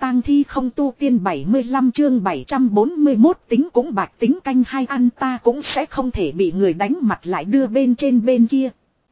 tang thi không tu tiên 75 chương 741 tính cũng bạch tính canh hai ăn ta cũng sẽ không thể bị người đánh mặt lại đưa bên trên bên kia.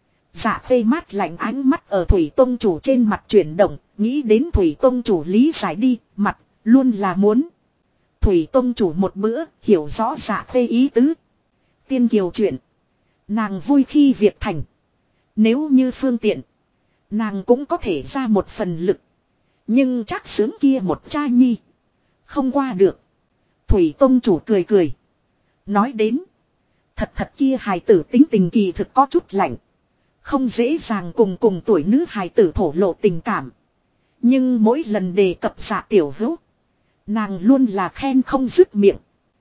Dạ phê mát lạnh ánh mắt ở Thủy Tông chủ trên mặt chuyển động, nghĩ đến Thủy Tông chủ lý giải đi, mặt, luôn là muốn. Thủy Tông chủ một bữa, hiểu rõ dạ phê ý tứ. Tiên kiều chuyện. Nàng vui khi việc thành. Nếu như phương tiện, nàng cũng có thể ra một phần lực. Nhưng chắc sướng kia một cha nhi. Không qua được. Thủy Tông chủ cười cười. Nói đến. Thật kia hài tử tính tình kỳ thực có chút lạnh. Không dễ dàng cùng tuổi nữ hài tử thổ lộ tình cảm. Nhưng mỗi lần đề cập dạ tiểu hữu. Nàng luôn là khen không dứt miệng.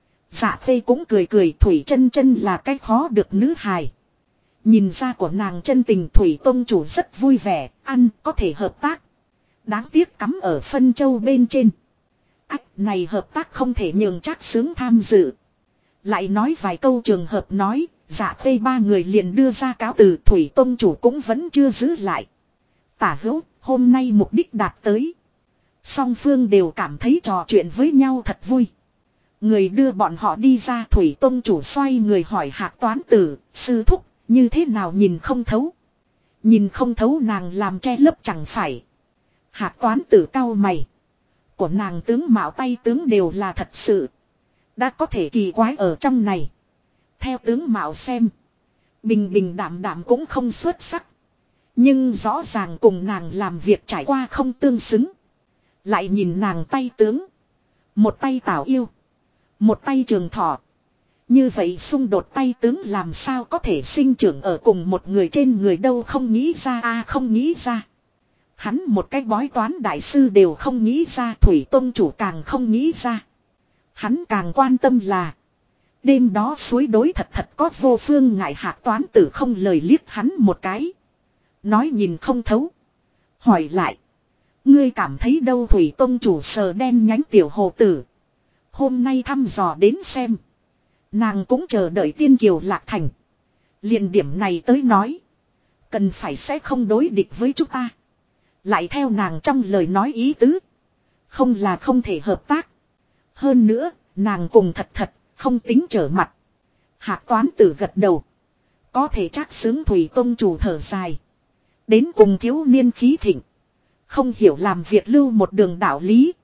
Dạ phê cũng cười cười Thủy chân chân là cái khó được nữ hài. Nhìn ra của nàng chân tình Thủy Tông chủ rất vui vẻ, ăn có thể hợp tác. Đáng tiếc cắm ở phân châu bên trên. Ách này hợp tác không thể nhường chắc sướng tham dự. Lại nói vài câu trường hợp nói, dạ phê ba người liền đưa ra cáo từ Thủy Tông chủ cũng vẫn chưa giữ lại. Tả hữu, hôm nay mục đích đạt tới. Song phương đều cảm thấy trò chuyện với nhau thật vui. Người đưa bọn họ đi ra Thủy Tông chủ xoay người hỏi Hạc Toán Tử, sư thúc, như thế nào nhìn không thấu. Nhìn không thấu nàng làm che lấp chẳng phải. Hạc Toán Tử cau mày. Của nàng tướng mạo tay tướng đều là thật sự. Đã có thể kỳ quái ở trong này. Theo tướng mạo xem. Bình bình đạm đạm cũng không xuất sắc. Nhưng rõ ràng cùng nàng làm việc trải qua không tương xứng. Lại nhìn nàng tay tướng. Một tay tảo yêu. Một tay trường thọ. Như vậy xung đột tay tướng làm sao có thể sinh trưởng ở cùng một người trên người đâu không nghĩ ra không nghĩ ra. Hắn một cái bói toán đại sư đều không nghĩ ra Thủy Tông chủ càng không nghĩ ra. Hắn càng quan tâm là. Đêm đó suối đối thật có vô phương ngại Hạc Toán Tử không lời liếc hắn một cái. Nói nhìn không thấu. Hỏi lại. Ngươi cảm thấy đâu Thủy Tông chủ sờ đen nhánh tiểu hồ tử. Hôm nay thăm dò đến xem. Nàng cũng chờ đợi tiên kiều lạc thành. Liền điểm này tới nói. Cần phải sẽ không đối địch với chúng ta. Lại theo nàng trong lời nói ý tứ. Không là không thể hợp tác. Hơn nữa, nàng cùng thật, không tính trở mặt. Hạc Toán Tử gật đầu. Có thể chắc xứng Thủy Tông chủ thở dài. Đến cùng thiếu niên khí thịnh. Không hiểu làm việc lưu một đường đạo lý.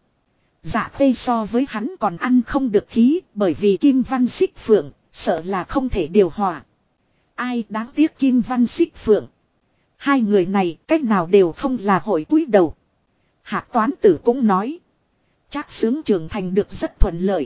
Dạ phê so với hắn còn ăn không được khí. Bởi vì Kim Văn Xích Phượng, sợ là không thể điều hòa. Ai đáng tiếc Kim Văn Xích Phượng. Hai người này cách nào đều không là hội cúi đầu. Hạc Toán Tử cũng nói. Chắc sướng trưởng thành được rất thuận lợi.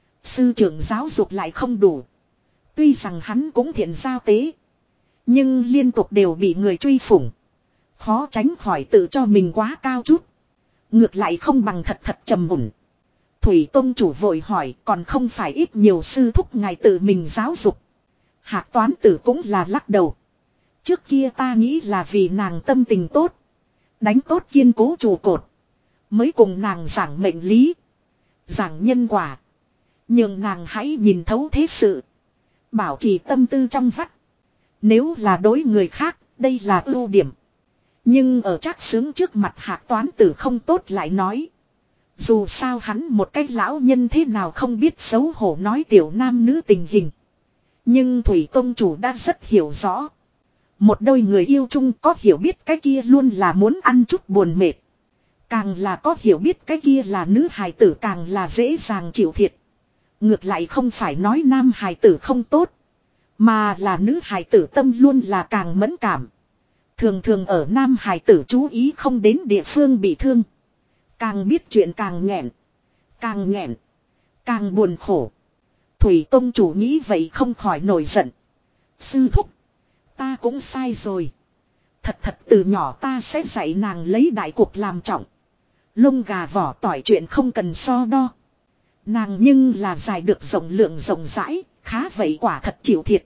Sư trưởng giáo dục lại không đủ. Tuy rằng hắn cũng thiện giao tế. Nhưng liên tục đều bị người truy phủng. Khó tránh khỏi tự cho mình quá cao chút. Ngược lại không bằng thật trầm ổn. Thủy Tông chủ vội hỏi còn không phải ít nhiều sư thúc ngài tự mình giáo dục. Hạc Toán Tử cũng là lắc đầu. Trước kia ta nghĩ là vì nàng tâm tình tốt. Đánh tốt kiên cố trụ cột. Mới cùng nàng giảng mệnh lý. Giảng nhân quả. Nhưng nàng hãy nhìn thấu thế sự. Bảo trì tâm tư trong vắt. Nếu là đối người khác, đây là ưu điểm. Nhưng ở Trác Sướng trước mặt Hạc Toán Tử không tốt lại nói. Dù sao hắn một cái lão nhân thế nào không biết xấu hổ nói tiểu nam nữ tình hình. Nhưng Thủy Tông chủ đã rất hiểu rõ. Một đôi người yêu chung có hiểu biết cái kia luôn là muốn ăn chút buồn mệt. Càng là có hiểu biết cái kia là nữ hài tử càng là dễ dàng chịu thiệt. Ngược lại không phải nói nam hài tử không tốt. Mà là nữ hài tử tâm luôn là càng mẫn cảm. Thường thường ở nam hài tử chú ý không đến địa phương bị thương. Càng biết chuyện càng nghẹn. Càng nghẹn. Càng buồn khổ. Thủy Tông chủ nghĩ vậy không khỏi nổi giận. Sư thúc. Ta cũng sai rồi. Thật từ nhỏ ta sẽ dạy nàng lấy đại cuộc làm trọng. Lông gà vỏ tỏi chuyện không cần so đo. Nàng nhưng là giải được rộng lượng rộng rãi. Khá vậy quả thật chịu thiệt.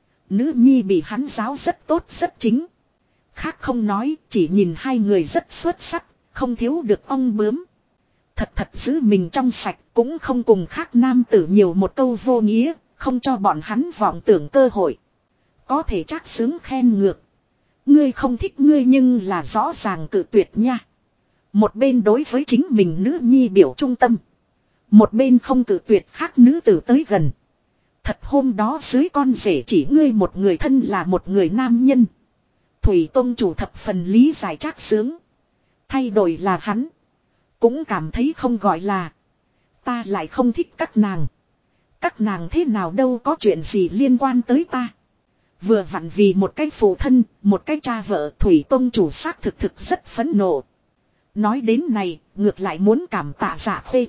Nữ nhi bị hắn giáo rất tốt rất chính. Khác không nói chỉ nhìn hai người rất xuất sắc. Không thiếu được ong bướm. Thật giữ mình trong sạch cũng không cùng khác nam tử nhiều một câu vô nghĩa. Không cho bọn hắn vọng tưởng cơ hội. Có thể Trác Sướng khen ngược. Ngươi không thích ngươi nhưng là rõ ràng cự tuyệt nha. Một bên đối với chính mình nữ nhi biểu trung tâm. Một bên không cự tuyệt khác nữ tử tới gần. Thật hôm đó dưới con rể chỉ ngươi một người thân là một người nam nhân. Thủy Tông chủ thập phần lý giải Trác Xướng. Thay đổi là hắn. Cũng cảm thấy không gọi là. Ta lại không thích các nàng. Các nàng thế nào đâu có chuyện gì liên quan tới ta. Vừa vặn vì một cái phụ thân, một cái cha vợ Thủy Tông chủ xác thực rất phẫn nộ. Nói đến này, ngược lại muốn cảm tạ Dạ Khê.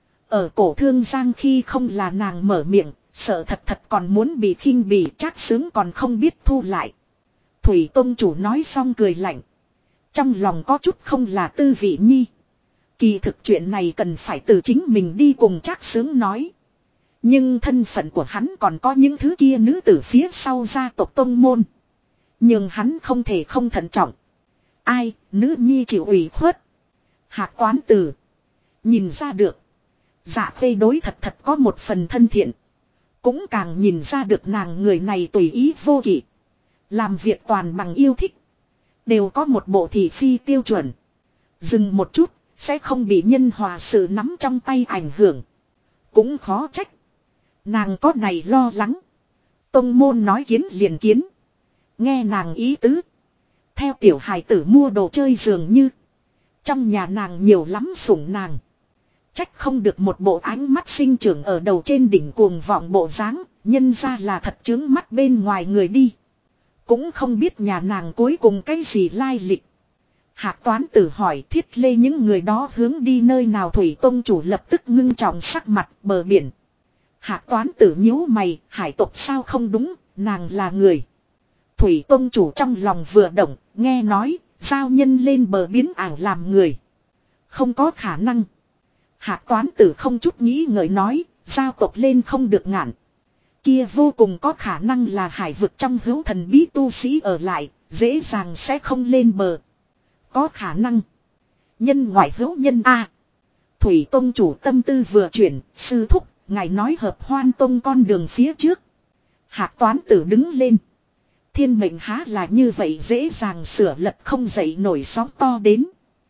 Ở cổ thương giang khi không là nàng mở miệng, sợ thật còn muốn bị khinh bỉ Trác Xướng còn không biết thu lại. Thủy Tông chủ nói xong cười lạnh. Trong lòng có chút không là tư vị nhi. Kỳ thực chuyện này cần phải từ chính mình đi cùng Trác Xướng nói. Nhưng thân phận của hắn còn có những thứ kia nữ tử phía sau gia tộc tông môn. Nhưng hắn không thể không thận trọng. Ai, nữ nhi chịu ủy khuất. Hạc Toán Tử. Nhìn ra được. Dạ Khê đối thật có một phần thân thiện. Cũng càng nhìn ra được nàng người này tùy ý vô kỷ. Làm việc toàn bằng yêu thích. Đều có một bộ thị phi tiêu chuẩn. Dừng một chút, sẽ không bị nhân hòa sự nắm trong tay ảnh hưởng. Cũng khó trách. Nàng có này lo lắng. Tông môn nói kiến liền kiến. Nghe nàng ý tứ. Theo tiểu hài tử mua đồ chơi dường như. Trong nhà nàng nhiều lắm sủng nàng. Trách không được một bộ ánh mắt sinh trưởng ở đầu trên đỉnh cuồng vọng bộ dáng, nhân ra là thật chứng mắt bên ngoài người đi. Cũng không biết nhà nàng cuối cùng cái gì lai lịch. Hạc Toán Tử hỏi Thiết Lê những người đó hướng đi nơi nào. Thủy Tông chủ lập tức ngưng trọng sắc mặt bờ biển. Hạc Toán Tử nhíu mày, hải tộc sao không đúng, nàng là người. Thủy Tông chủ trong lòng vừa động, nghe nói, giao nhân lên bờ biến ảo làm người. Không có khả năng. Hạc Toán Tử không chút nghĩ ngợi nói, giao tộc lên không được ngạn. Kia vô cùng có khả năng là hải vực trong hữu thần bí tu sĩ ở lại, dễ dàng sẽ không lên bờ. Có khả năng. Nhân ngoại hữu nhân A. Thủy Tông chủ tâm tư vừa chuyển, sư thúc, ngài nói hợp Hoan Tông con đường phía trước. Hạc Toán Tử đứng lên. Thiên mệnh há là như vậy dễ dàng sửa lật không dậy nổi sóng to đến.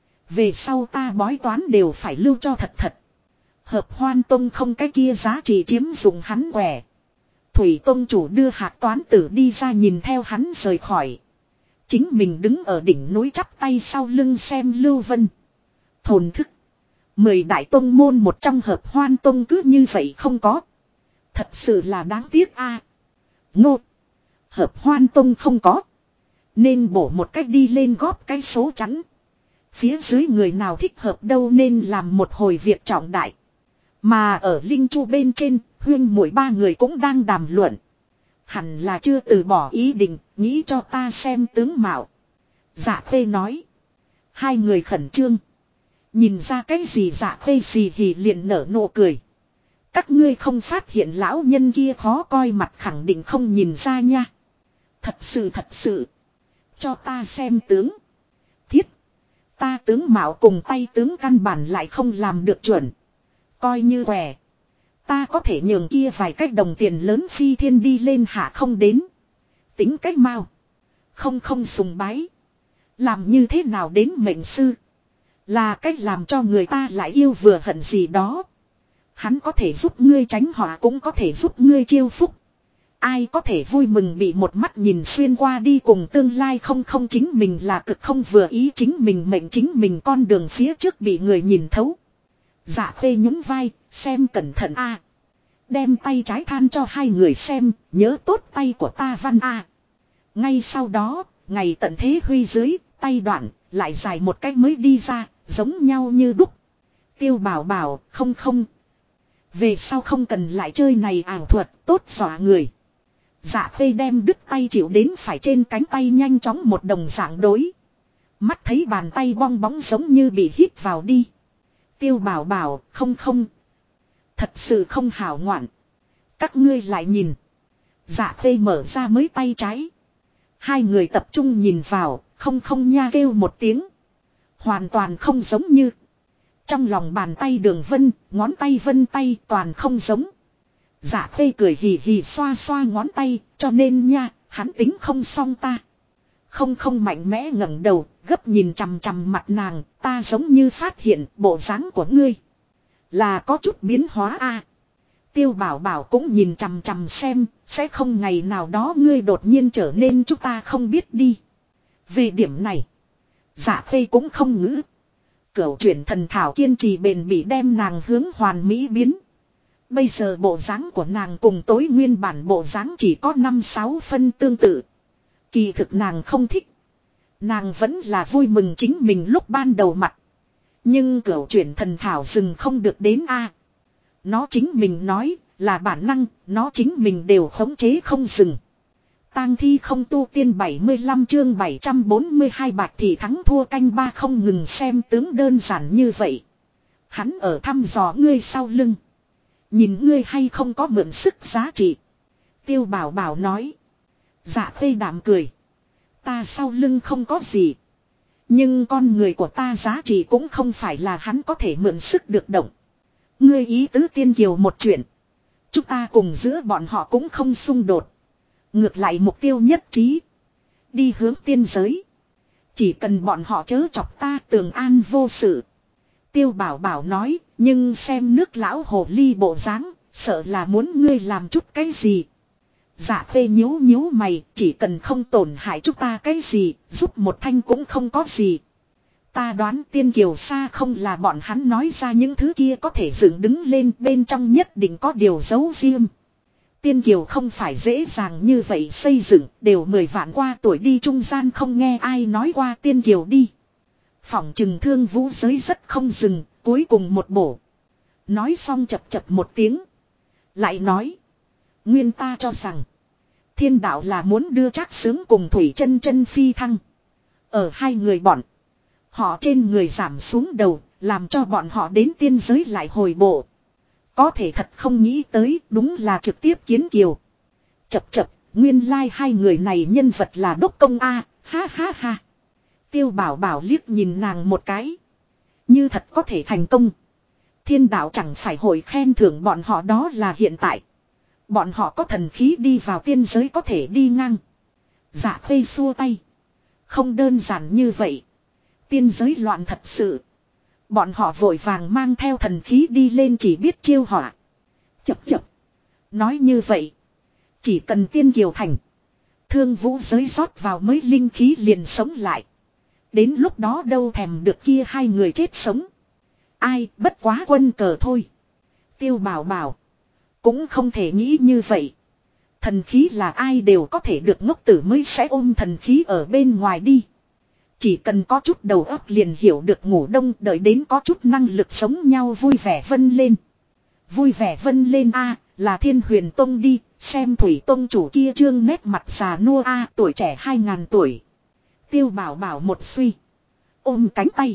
Về sau ta bói toán đều phải lưu cho thật. Hợp Hoan Tông không cái kia giá trị chiếm dụng hắn quẻ. Thủy Tông chủ đưa Hạc Toán Tử đi ra nhìn theo hắn rời khỏi. Chính mình đứng ở đỉnh núi chắp tay sau lưng xem Lưu Vân. Thồn thức. 10 đại tông môn một trong Hợp Hoan Tông cứ như vậy không có. Thật sự là đáng tiếc a. Ngô. Hợp Hoan Tông không có. Nên bổ một cách đi lên góp cái số chắn. Phía dưới người nào thích hợp đâu nên làm một hồi việc trọng đại. Mà ở Linh Chu bên trên, huyên muội ba người cũng đang đàm luận. Hẳn là chưa từ bỏ ý định, nghĩ cho ta xem tướng mạo. Dạ Khê nói. Hai người khẩn trương. Nhìn ra cái gì Dạ Khê xì hì liền nở nụ cười. Các ngươi không phát hiện lão nhân kia khó coi mặt khẳng định không nhìn ra nha. Thật sự. Cho ta xem tướng. Thiết. Ta tướng mạo cùng tay tướng căn bản lại không làm được chuẩn. Coi như quẻ. Ta có thể nhường kia vài cách đồng tiền lớn phi thiên đi lên hạ không đến. Tính cách mau. Không sùng bái. Làm như thế nào đến mệnh sư. Là cách làm cho người ta lại yêu vừa hận gì đó. Hắn có thể giúp ngươi tránh họa cũng có thể giúp ngươi chiêu phúc. Ai có thể vui mừng bị một mắt nhìn xuyên qua đi cùng tương lai không chính mình là cực không vừa ý chính mình mệnh chính mình con đường phía trước bị người nhìn thấu. Dạ Khê nhún vai, xem cẩn thận a. Đem tay trái than cho hai người xem, nhớ tốt tay của ta văn a. Ngay sau đó, ngày tận thế huy dưới, tay đoạn, lại dài một cách mới đi ra, giống nhau như đúc. Tiêu bảo, không. Về sau không cần lại chơi này ảo thuật, tốt dọa người. Dạ Khê đem đứt tay chịu đến phải trên cánh tay nhanh chóng một đồng dạng đối. Mắt thấy bàn tay bong bóng giống như bị hít vào đi. Tiêu bảo, không. Thật sự không hảo ngoạn. Các ngươi lại nhìn. Dạ Khê mở ra mới tay trái. Hai người tập trung nhìn vào, không nha kêu một tiếng. Hoàn toàn không giống như. Trong lòng bàn tay đường vân, ngón tay vân tay toàn không giống. Dạ Khê cười hì hì xoa ngón tay, cho nên nha, hắn tính không xong ta. Không mạnh mẽ ngẩng đầu, gấp nhìn chằm chằm mặt nàng, ta giống như phát hiện bộ dáng của ngươi là có chút biến hóa a. Tiêu Bảo Bảo cũng nhìn chằm chằm xem, sẽ không ngày nào đó ngươi đột nhiên trở nên chúng ta không biết đi. Về điểm này, Dạ Khê cũng không ngữ. Cửu chuyển thần thảo kiên trì bền bỉ đem nàng hướng hoàn mỹ biến. Bây giờ bộ dáng của nàng cùng tối nguyên bản bộ dáng chỉ có 5-6 phân tương tự. Kỳ thực nàng không thích. Nàng vẫn là vui mừng chính mình lúc ban đầu mặt. Nhưng cửu chuyển thần thảo dừng không được đến a. Nó chính mình nói là bản năng, nó chính mình đều khống chế không dừng. Tang thi không tu tiên 75 chương 742 bạch thì thắng thua canh ba không ngừng xem tướng đơn giản như vậy. Hắn ở thăm dò ngươi sau lưng. Nhìn ngươi hay không có mượn sức giá trị. Tiêu Bảo Bảo nói. Dạ Khê đạm cười. Ta sau lưng không có gì. Nhưng con người của ta giá trị cũng không phải là hắn có thể mượn sức được động. Ngươi ý tứ tiên kiều một chuyện. Chúng ta cùng giữa bọn họ cũng không xung đột. Ngược lại mục tiêu nhất trí. Đi hướng tiên giới. Chỉ cần bọn họ chớ chọc ta tường an vô sự. Tiêu Bảo Bảo nói. Nhưng xem nước lão hồ ly bộ dáng, sợ là muốn ngươi làm chút cái gì. Dạ Khê nhíu nhíu mày, chỉ cần không tổn hại chúng ta cái gì, giúp một thanh cũng không có gì. Ta đoán tiên kiều xa không là bọn hắn nói ra những thứ kia có thể dựng đứng lên, bên trong nhất định có điều giấu riêng. Tiên kiều không phải dễ dàng như vậy xây dựng, đều 10 vạn qua tuổi đi trung gian không nghe ai nói qua tiên kiều đi. Phỏng chừng Thương Vũ giới rất không dừng, cuối cùng một bổ. Nói xong chập chập một tiếng. Lại nói. Nguyên ta cho rằng. Thiên đạo là muốn đưa Trác Sướng cùng Thủy Chân Chân phi thăng. Ở hai người bọn. Họ trên người giảm xuống đầu. Làm cho bọn họ đến tiên giới lại hồi bộ. Có thể thật không nghĩ tới. Đúng là trực tiếp kiến kiều. Chập chập. Nguyên lai hai người này nhân vật là đốc công A. Ha ha ha. Tiêu Bảo Bảo liếc nhìn nàng một cái. Như thật có thể thành công. Thiên đạo chẳng phải hội khen thưởng bọn họ, đó là hiện tại. Bọn họ có thần khí đi vào tiên giới có thể đi ngang. Dạ Khê xua tay. Không đơn giản như vậy. Tiên giới loạn thật sự. Bọn họ vội vàng mang theo thần khí đi lên chỉ biết chiêu họa. Chập chập. Nói như vậy. Chỉ cần tiên kiều thành. Thương Vũ giới rót vào mới linh khí liền sống lại. Đến lúc đó đâu thèm được kia hai người chết sống. Ai bất quá quân cờ thôi. Tiêu Bảo Bảo. Cũng không thể nghĩ như vậy. Thần khí là ai đều có thể được, ngốc tử mới sẽ ôm thần khí ở bên ngoài đi. Chỉ cần có chút đầu óc liền hiểu được ngủ đông, đợi đến có chút năng lực sống nhau vui vẻ vân lên. Vui vẻ vân lên a là Thiên Huyền Tông đi, xem Thủy Tông chủ kia trương nét mặt già nua a tuổi trẻ 2000 tuổi. Tiêu Bảo Bảo một suy. Ôm cánh tay.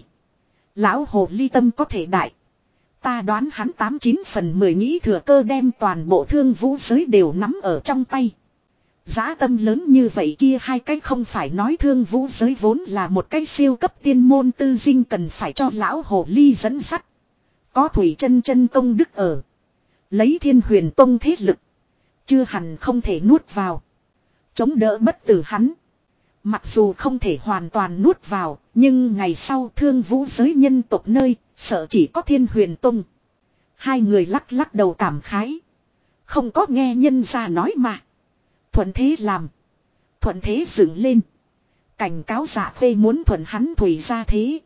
Lão hồ ly tâm có thể đại. Ta đoán hắn 89 phần 10 nghĩ thừa cơ đem toàn bộ Thương Vũ giới đều nắm ở trong tay. Giá tâm lớn như vậy kia hai cách không phải nói Thương Vũ giới vốn là một cái siêu cấp tiên môn tư dinh cần phải cho lão hồ ly dẫn dắt. Có Thủy Chân Chân công đức ở. Lấy Thiên Huyền Tông thế lực. Chưa hẳn không thể nuốt vào. Chống đỡ bất tử hắn. Mặc dù không thể hoàn toàn nuốt vào, nhưng ngày sau Thương Vũ giới nhân tộc nơi, sợ chỉ có Thiên Huyền Tông. Hai người lắc lắc đầu cảm khái. Không có nghe nhân ra nói mà. Thuận thế làm. Thuận thế dựng lên. Cảnh cáo Dạ Khê muốn thuận hắn Thủy ra thế.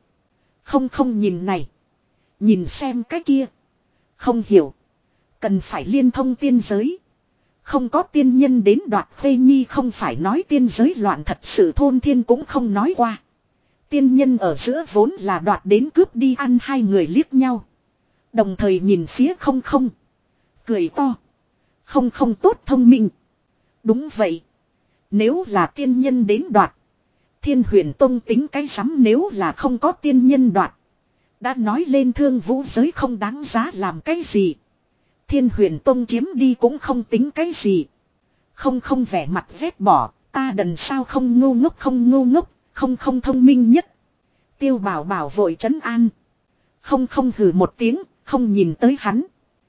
Không nhìn này. Nhìn xem cái kia. Không hiểu. Cần phải liên thông tiên giới. Không có tiên nhân đến đoạt Khê Nhi, không phải nói tiên giới loạn thật sự thôn thiên cũng không nói qua. Tiên nhân ở giữa vốn là đoạt đến cướp đi ăn, hai người liếc nhau. Đồng thời nhìn phía không. Cười to. Không tốt thông minh. Đúng vậy. Nếu là tiên nhân đến đoạt. Thiên Huyền Tông tính cái sắm, nếu là không có tiên nhân đoạt. Đã nói lên Thương Vũ giới không đáng giá làm cái gì. Thiên Huyền Tông chiếm đi cũng không tính cái gì. Không vẻ mặt ghét bỏ. Ta đần sao không ngu ngốc, không thông minh nhất. Tiêu Bảo Bảo vội trấn an. Không hừ một tiếng, không nhìn tới hắn.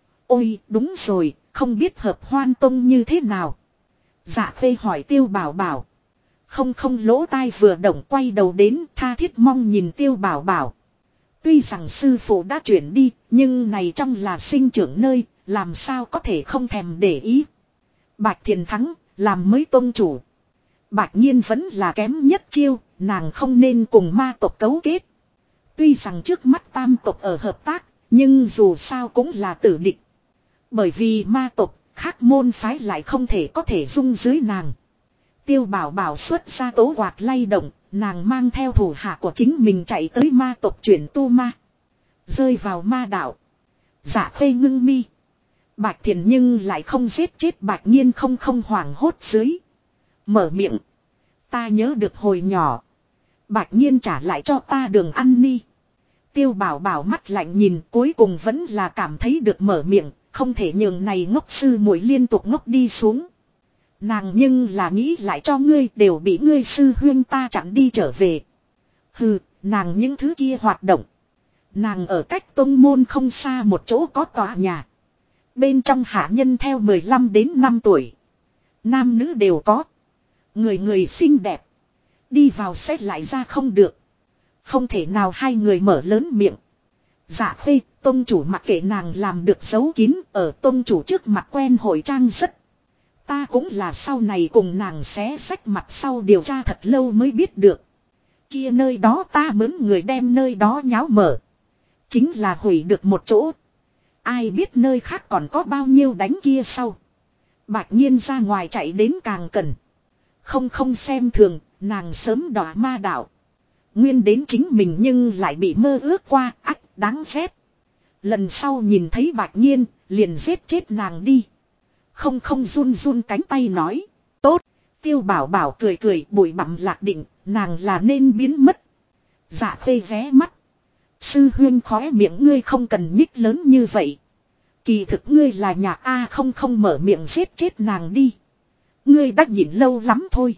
Ôi đúng rồi, không biết Hợp Hoan Tông như thế nào. Dạ Khê hỏi Tiêu Bảo Bảo. Không không lỗ tai vừa động quay đầu đến tha thiết mong nhìn Tiêu Bảo Bảo. Tuy rằng sư phụ đã chuyển đi, nhưng này trong là sinh trưởng nơi, làm sao có thể không thèm để ý. Bạch Thiền Thắng, làm mới tôn chủ. Bạch Nhiên vẫn là kém nhất chiêu, nàng không nên cùng ma tộc cấu kết. Tuy rằng trước mắt tam tộc ở hợp tác, nhưng dù sao cũng là tử địch. Bởi vì ma tộc, khác môn phái lại không thể có thể dung dưới nàng. Tiêu Bảo Bảo xuất ra tố quạt lay động, nàng mang theo thủ hạ của chính mình chạy tới ma tộc chuyển tu ma. Rơi vào ma đạo. Dạ Khê ngưng mi. Bạch Thiền nhưng lại không giết chết Bạch Nhiên không hoảng hốt dưới. Mở miệng. Ta nhớ được hồi nhỏ. Bạch Nhiên trả lại cho ta đường ăn ni. Tiêu Bảo Bảo mắt lạnh nhìn cuối cùng vẫn là cảm thấy được mở miệng. Không thể nhường này ngốc sư muội liên tục ngốc đi xuống. Nàng nhưng là nghĩ lại cho ngươi đều bị ngươi sư huyên ta chặn đi trở về. Hừ, nàng những thứ kia hoạt động. Nàng ở cách tông môn không xa một chỗ có tòa nhà. Bên trong hạ nhân theo 15 đến 5 tuổi. Nam nữ đều có. Người người xinh đẹp. Đi vào xét lại ra không được. Không thể nào hai người mở lớn miệng. Dạ Khê, tông chủ mặc kệ nàng làm được giấu kín ở tông chủ trước mặt quen hội trang rất. Ta cũng là sau này cùng nàng xé xách mặt sau điều tra thật lâu mới biết được. Kia nơi đó ta mướn người đem nơi đó nháo mở. Chính là hủy được một chỗ. Ai biết nơi khác còn có bao nhiêu đánh kia sau. Bạch Nhiên ra ngoài chạy đến càng cần. Không xem thường, nàng sớm đọa ma đạo. Nguyên đến chính mình nhưng lại bị mơ ước qua, ách đáng ghét. Lần sau nhìn thấy Bạch Nhiên, liền giết chết nàng đi. Không run cánh tay nói. Tốt, Tiêu Bảo Bảo cười bụi bặm lạc định, nàng là nên biến mất. Dạ Khê ghé mắt. Sư huyên khóe miệng ngươi không cần nhích lớn như vậy. Kỳ thực ngươi là nhà A không mở miệng giết chết nàng đi. Ngươi đã nhịn lâu lắm thôi.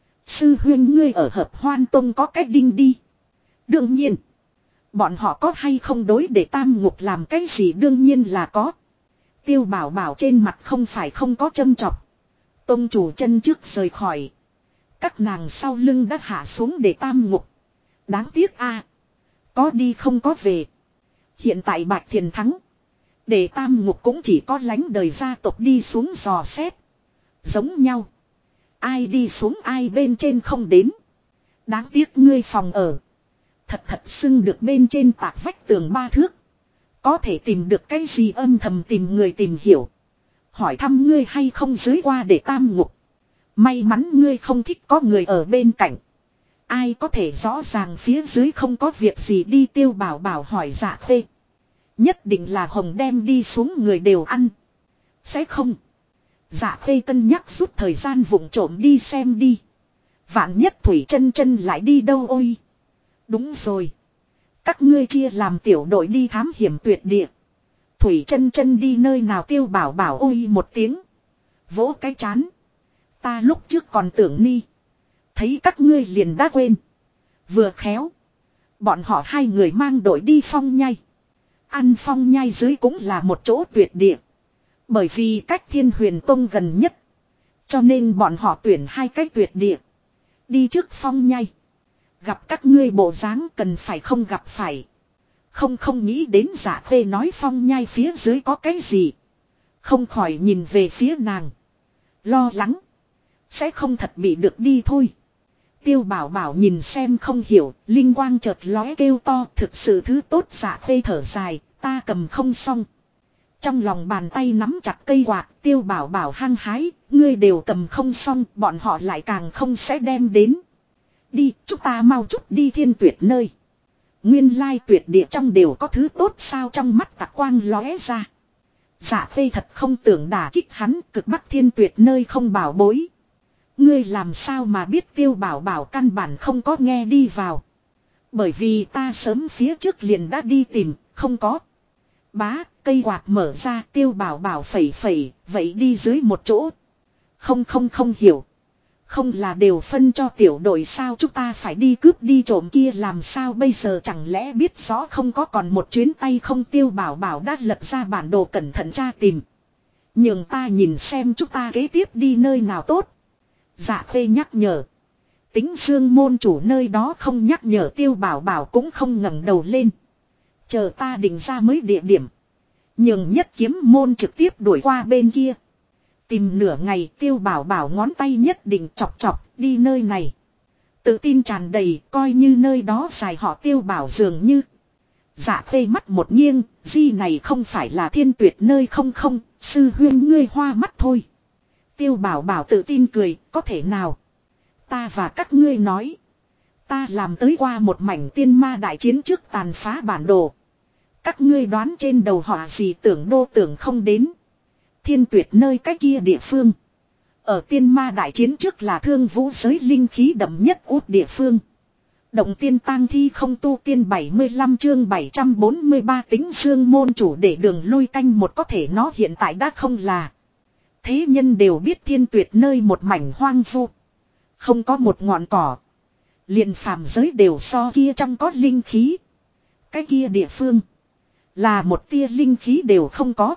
Sư huyên ngươi ở Hợp Hoan Tông có cách đinh đi. Đương nhiên. Bọn họ có hay không đối để tam ngục làm cái gì đương nhiên là có. Tiêu Bảo Bảo trên mặt không phải không có châm chọc. Tông chủ chân trước rời khỏi. Các nàng sau lưng đã hạ xuống để tam ngục. Đáng tiếc a, có đi không có về. Hiện tại Bạch Thiền thắng. Để tam ngục cũng chỉ có lánh đời gia tộc đi xuống dò xét. Giống nhau. Ai đi xuống ai bên trên không đến. Đáng tiếc ngươi phòng ở. Thật xưng được bên trên tạc vách tường 3 thước. Có thể tìm được cái gì âm thầm tìm người tìm hiểu. Hỏi thăm ngươi hay không dưới qua để tam ngục. May mắn ngươi không thích có người ở bên cạnh. Ai có thể rõ ràng phía dưới không có việc gì đi. Tiêu Bảo Bảo hỏi Dạ Khê. Nhất định là Hồng đem đi xuống người đều ăn. Sẽ không. Dạ Khê cân nhắc rút thời gian vụng trộm đi xem đi. Vạn nhất Thủy Chân Chân lại đi đâu ôi. Đúng rồi. Các ngươi chia làm tiểu đội đi thám hiểm tuyệt địa. Thủy Chân Chân đi nơi nào. Tiêu Bảo Bảo ôi một tiếng. Vỗ cái chán. Ta lúc trước còn tưởng ni. Thấy các ngươi liền đã quên. Vừa khéo. Bọn họ hai người mang đội đi Phong Nhai. Ăn Phong Nhai dưới cũng là một chỗ tuyệt địa. Bởi vì cách Thiên Huyền Tông gần nhất. Cho nên bọn họ tuyển hai cách tuyệt địa. Đi trước Phong Nhai. Gặp các ngươi bộ dáng cần phải không gặp phải. Không nghĩ đến Dạ Khê nói Phong Nhai phía dưới có cái gì. Không khỏi nhìn về phía nàng. Lo lắng. Sẽ không thật bị được đi thôi. Tiêu Bảo Bảo nhìn xem không hiểu. Linh quang chợt lóe kêu to. Thực sự thứ tốt. Dạ Khê thở dài. Ta cầm không xong. Trong lòng bàn tay nắm chặt cây quạt. Tiêu Bảo Bảo hăng hái. Ngươi đều cầm không xong. Bọn họ lại càng không sẽ đem đến. Đi, chúng ta mau chút đi Thiên Tuyệt nơi. Nguyên lai tuyệt địa trong đều có thứ tốt sao. Trong mắt tạc quang lóe ra. Dạ Khê thật không tưởng đả kích hắn. Cực Bắc Thiên Tuyệt nơi không bảo bối. Ngươi làm sao mà biết. Tiêu Bảo Bảo căn bản không có nghe đi vào. Bởi vì ta sớm phía trước liền đã đi tìm. Không có. Bá, cây quạt mở ra. Tiêu Bảo Bảo phẩy. Vậy đi dưới một chỗ. Không hiểu. Không là đều phân cho tiểu đội sao. Chúng ta phải đi cướp đi trộm kia làm sao bây giờ. Chẳng lẽ biết rõ không có còn một chuyến tay không. Tiêu Bảo Bảo đã lật ra bản đồ cẩn thận tra tìm. Nhường ta nhìn xem chúng ta kế tiếp đi nơi nào tốt. Dạ Khê nhắc nhở. Tính Dương môn chủ nơi đó không nhắc nhở Tiêu Bảo Bảo cũng không ngẩng đầu lên. Chờ ta định ra mới địa điểm. Nhường Nhất Kiếm môn trực tiếp đuổi qua bên kia. Tìm nửa ngày Tiêu Bảo Bảo ngón tay nhất định chọc chọc đi nơi này. Tự tin tràn đầy coi như nơi đó dài họ Tiêu Bảo dường như. Dạ Khê mắt một nghiêng, di này không phải là Thiên Tuyệt nơi không không, sư huyên ngươi hoa mắt thôi. Tiêu Bảo Bảo tự tin cười, có thể nào? Ta và các ngươi nói. Ta làm tới qua một mảnh tiên ma đại chiến trước tàn phá bản đồ. Các ngươi đoán trên đầu họ gì tưởng đô tưởng không đến. Thiên Tuyệt nơi cái kia địa phương. Ở tiên ma đại chiến trước là thương vũ giới linh khí đậm nhất út địa phương. Động tiên tang thi không tu tiên 75 chương 743 Tính Dương môn chủ để đường lui canh một có thể nó hiện tại đã không là. Thế nhân đều biết Thiên Tuyệt nơi một mảnh hoang vu. Không có một ngọn cỏ. Liền phàm giới đều so kia trong có linh khí. Cái kia địa phương. Là một tia linh khí đều không có.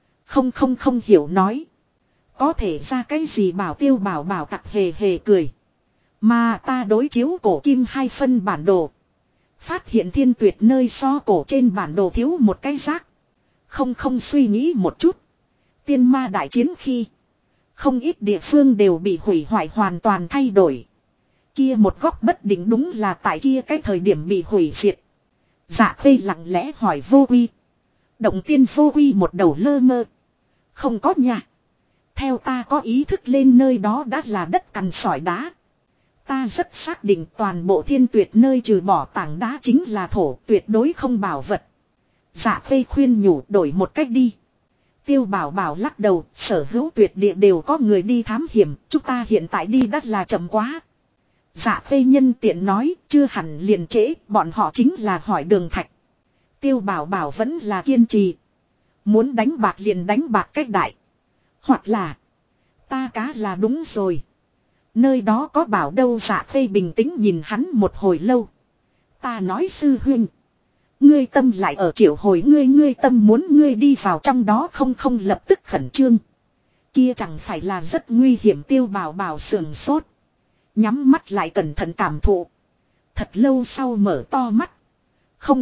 Không hiểu nói. Có thể ra cái gì bảo Tiêu Bảo Bảo tặc hề hề cười. Mà ta đối chiếu cổ kim hai phân bản đồ. Phát hiện Thiên Tuyệt nơi so cổ trên bản đồ thiếu một cái rác. Không suy nghĩ một chút. Tiên ma đại chiến khi. Không ít địa phương đều bị hủy hoại hoàn toàn thay đổi. Kia một góc bất định đúng là tại kia cái thời điểm bị hủy diệt. Dạ Khê lặng lẽ hỏi Vô Quy. Động tiên Vô Quy một đầu lơ mơ. Không có nhà. Theo ta có ý thức lên nơi đó đã là đất cằn sỏi đá. Ta rất xác định toàn bộ Thiên Tuyệt nơi trừ bỏ tảng đá chính là thổ tuyệt đối không bảo vật. Dạ Khê khuyên nhủ đổi một cách đi. Tiêu Bảo Bảo lắc đầu, sở hữu tuyệt địa đều có người đi thám hiểm, chúng ta hiện tại đi đắt là chậm quá. Dạ Khê nhân tiện nói, chưa hẳn liền trễ, bọn họ chính là hỏi đường thạch. Tiêu Bảo Bảo vẫn là kiên trì. Muốn đánh bạc liền đánh bạc cách đại. Hoặc là, ta cá là đúng rồi. Nơi đó có bảo đâu. Dạ Khê bình tĩnh nhìn hắn một hồi lâu. Ta nói sư huynh. Ngươi tâm lại ở triệu hồi ngươi tâm muốn ngươi đi vào trong đó không lập tức khẩn trương. Kia chẳng phải là rất nguy hiểm. Tiêu Bảo Bảo sườn sốt. Nhắm mắt lại cẩn thận cảm thụ. Thật lâu sau mở to mắt. Không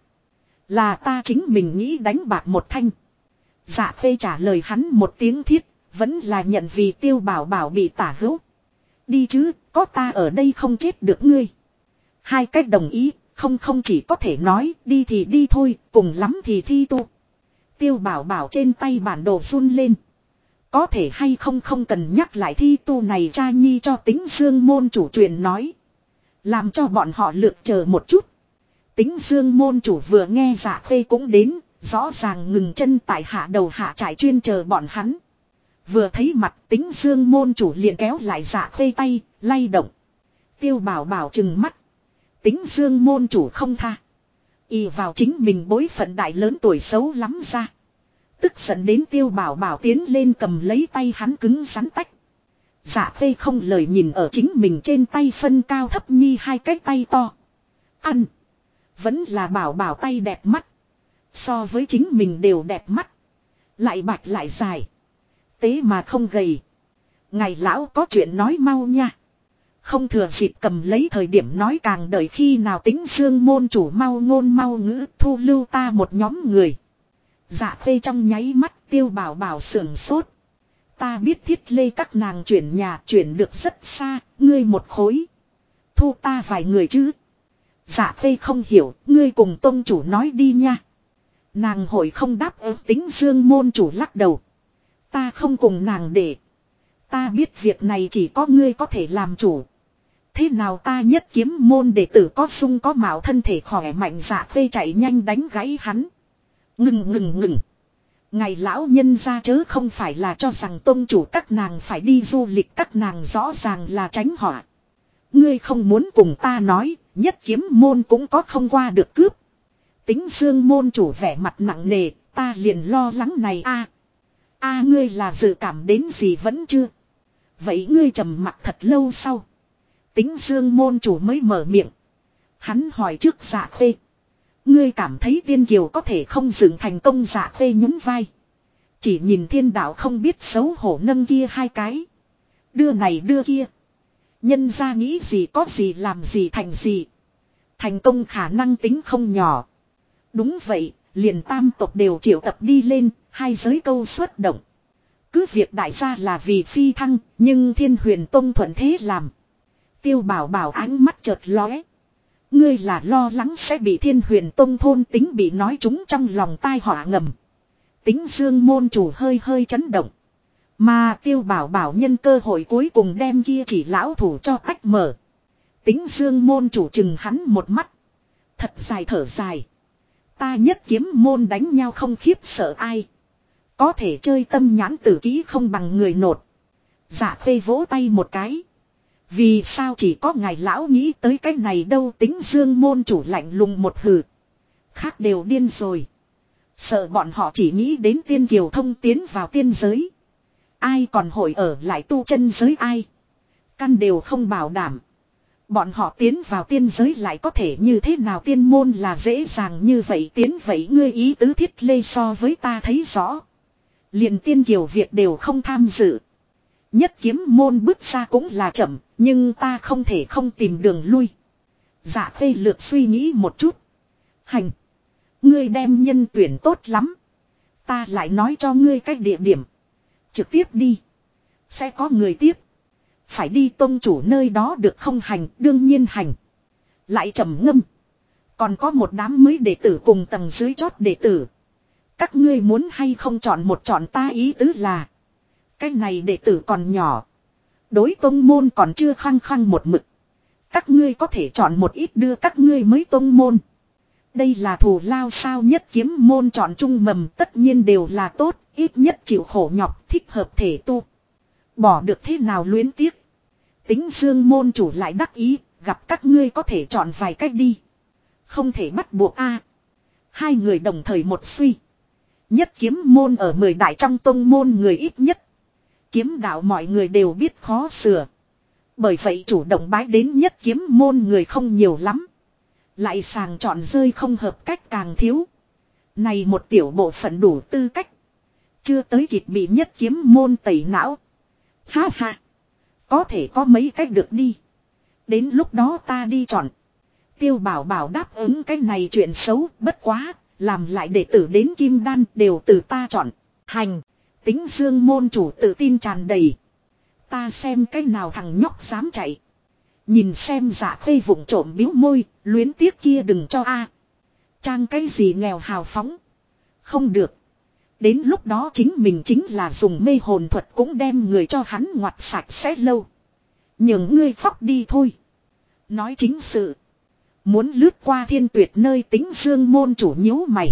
là ta chính mình nghĩ đánh bạc một thanh. Dạ Khê trả lời hắn một tiếng thiết. Vẫn là nhận vì Tiêu Bảo Bảo bị tả hữu. Đi chứ, có ta ở đây không chết được ngươi. Hai cách đồng ý, không chỉ có thể nói, đi thì đi thôi, cùng lắm thì thi tu. Tiêu Bảo Bảo trên tay bản đồ run lên. Có thể hay không cần nhắc lại thi tu này cha nhi cho Tính Dương môn chủ truyền nói. Làm cho bọn họ lược chờ một chút. Tính Dương môn chủ vừa nghe Dạ Khê cũng đến, rõ ràng ngừng chân tại hạ đầu hạ trải chuyên chờ bọn hắn. Vừa thấy mặt Tính Dương môn chủ liền kéo lại Dạ Khê tay, lay động. Tiêu Bảo Bảo trừng mắt. Tính Dương môn chủ không tha. Y vào chính mình bối phận đại lớn tuổi xấu lắm ra. Tức giận đến Tiêu Bảo Bảo tiến lên cầm lấy tay hắn cứng rắn tách. Dạ Khê không lời nhìn ở chính mình trên tay phân cao thấp nhi hai cái tay to. Ăn. Vẫn là Bảo Bảo tay đẹp mắt. So với chính mình đều đẹp mắt. Lại bạch lại dài. Tế mà không gầy. Ngày lão có chuyện nói mau nha. Không thừa dịp cầm lấy thời điểm nói càng đợi khi nào Tính Dương môn chủ mau ngôn mau ngữ thu lưu ta một nhóm người. Dạ Khê trong nháy mắt Tiêu Bảo Bảo sưởng sốt. Ta biết Thiết Lê các nàng chuyển nhà chuyển được rất xa, ngươi một khối. Thu ta vài người chứ. Dạ Khê không hiểu, ngươi cùng tông chủ nói đi nha. Nàng hội không đáp ứng. Tính Dương môn chủ lắc đầu. Ta không cùng nàng để. Ta biết việc này chỉ có ngươi có thể làm chủ. Thế nào ta Nhất Kiếm môn đệ tử có sung có mạo thân thể khỏe mạnh. Dạ Khê chạy nhanh đánh gãy hắn. Ngừng. Ngày lão nhân ra chớ không phải là cho rằng tôn chủ các nàng phải đi du lịch, các nàng rõ ràng là tránh họa. Ngươi không muốn cùng ta nói, Nhất Kiếm môn cũng có không qua được cướp. Tính Dương môn chủ vẻ mặt nặng nề, ta liền lo lắng này a ngươi là dự cảm đến gì vẫn chưa? Vậy ngươi trầm mặc thật lâu sau. Tính Dương môn chủ mới mở miệng. Hắn hỏi trước Dạ Khê. Ngươi cảm thấy Tiên Kiều có thể không dựng thành công? Dạ Khê nhún vai. Chỉ nhìn Thiên Đạo không biết xấu hổ nâng kia hai cái. Đưa này đưa kia. Nhân ra nghĩ gì có gì làm gì thành gì. Thành công khả năng tính không nhỏ. Đúng vậy, liền tam tộc đều triệu tập đi lên, hai giới câu xuất động. Cứ việc đại gia là vì phi thăng, nhưng Thiên Huyền Tông thuận thế làm. Tiêu Bảo Bảo ánh mắt chợt lóe. Ngươi là lo lắng sẽ bị Thiên Huyền Tông thôn tính bị nói trúng trong lòng tai họa ngầm. Tính Dương môn chủ hơi hơi chấn động. Mà Tiêu Bảo Bảo nhân cơ hội cuối cùng đem kia chỉ lão thủ cho tách mở. Tính Dương môn chủ chừng hắn một mắt. Thật dài thở dài. Ta nhất kiếm môn đánh nhau không khiếp sợ ai. Có thể chơi tâm nhãn tử kỹ không bằng người nột. Dạ Khê vỗ tay một cái. Vì sao chỉ có ngài lão nghĩ tới cái này đâu, Tính Dương môn chủ lạnh lùng một hừ. Khác đều điên rồi. Sợ bọn họ chỉ nghĩ đến tiên kiều thông tiến vào tiên giới. Ai còn hội ở lại tu chân giới ai. Căn đều không bảo đảm. Bọn họ tiến vào tiên giới lại có thể như thế nào, tiên môn là dễ dàng như vậy tiến vậy, ngươi ý tứ Thiết Lê so với ta thấy rõ. Liền tiên kiều việc đều không tham dự. Nhất kiếm môn bước ra cũng là chậm, nhưng ta không thể không tìm đường lui. Dạ Khê lược suy nghĩ một chút. Hành. Ngươi đem nhân tuyển tốt lắm. Ta lại nói cho ngươi cách địa điểm. Trực tiếp đi. Sẽ có người tiếp. Phải đi tông chủ nơi đó được không? Hành, đương nhiên hành. Lại trầm ngâm. Còn có một đám mới đệ tử cùng tầng dưới chót đệ tử. Các ngươi muốn hay không chọn một chọn, ta ý tứ là. Cái này đệ tử còn nhỏ. Đối tông môn còn chưa khăng khăng một mực. Các ngươi có thể chọn một ít đưa các ngươi mới tông môn. Đây là thù lao sao? Nhất kiếm môn chọn chung mầm tất nhiên đều là tốt, ít nhất chịu khổ nhọc, thích hợp thể tu. Bỏ được thế nào luyến tiếc. Tính Dương môn chủ lại đắc ý, gặp các ngươi có thể chọn vài cách đi. Không thể bắt buộc a. Hai người đồng thời một suy. Nhất kiếm môn ở 10 đại trong tông môn người ít nhất. Kiếm đạo mọi người đều biết khó sửa. Bởi vậy chủ động bái đến nhất kiếm môn người không nhiều lắm. Lại sàng chọn rơi không hợp cách càng thiếu. Này một tiểu bộ phận đủ tư cách. Chưa tới kịp bị nhất kiếm môn tẩy não. Ha ha. Có thể có mấy cách được đi. Đến lúc đó ta đi chọn. Tiêu Bảo Bảo đáp ứng cái này chuyện xấu, bất quá. Làm lại đệ tử đến kim đan đều từ ta chọn. Hành. Tính Dương môn chủ tự tin tràn đầy. Ta xem cái nào thằng nhóc dám chạy. Nhìn xem Dạ Khê vụng trộm biếu môi, luyến tiếc kia đừng cho a. Trang cái gì nghèo hào phóng. Không được. Đến lúc đó chính mình chính là dùng mê hồn thuật cũng đem người cho hắn ngoặt sạch sẽ lâu. Những ngươi khóc đi thôi. Nói chính sự. Muốn lướt qua Thiên Tuyệt nơi, Tính Dương môn chủ nhíu mày.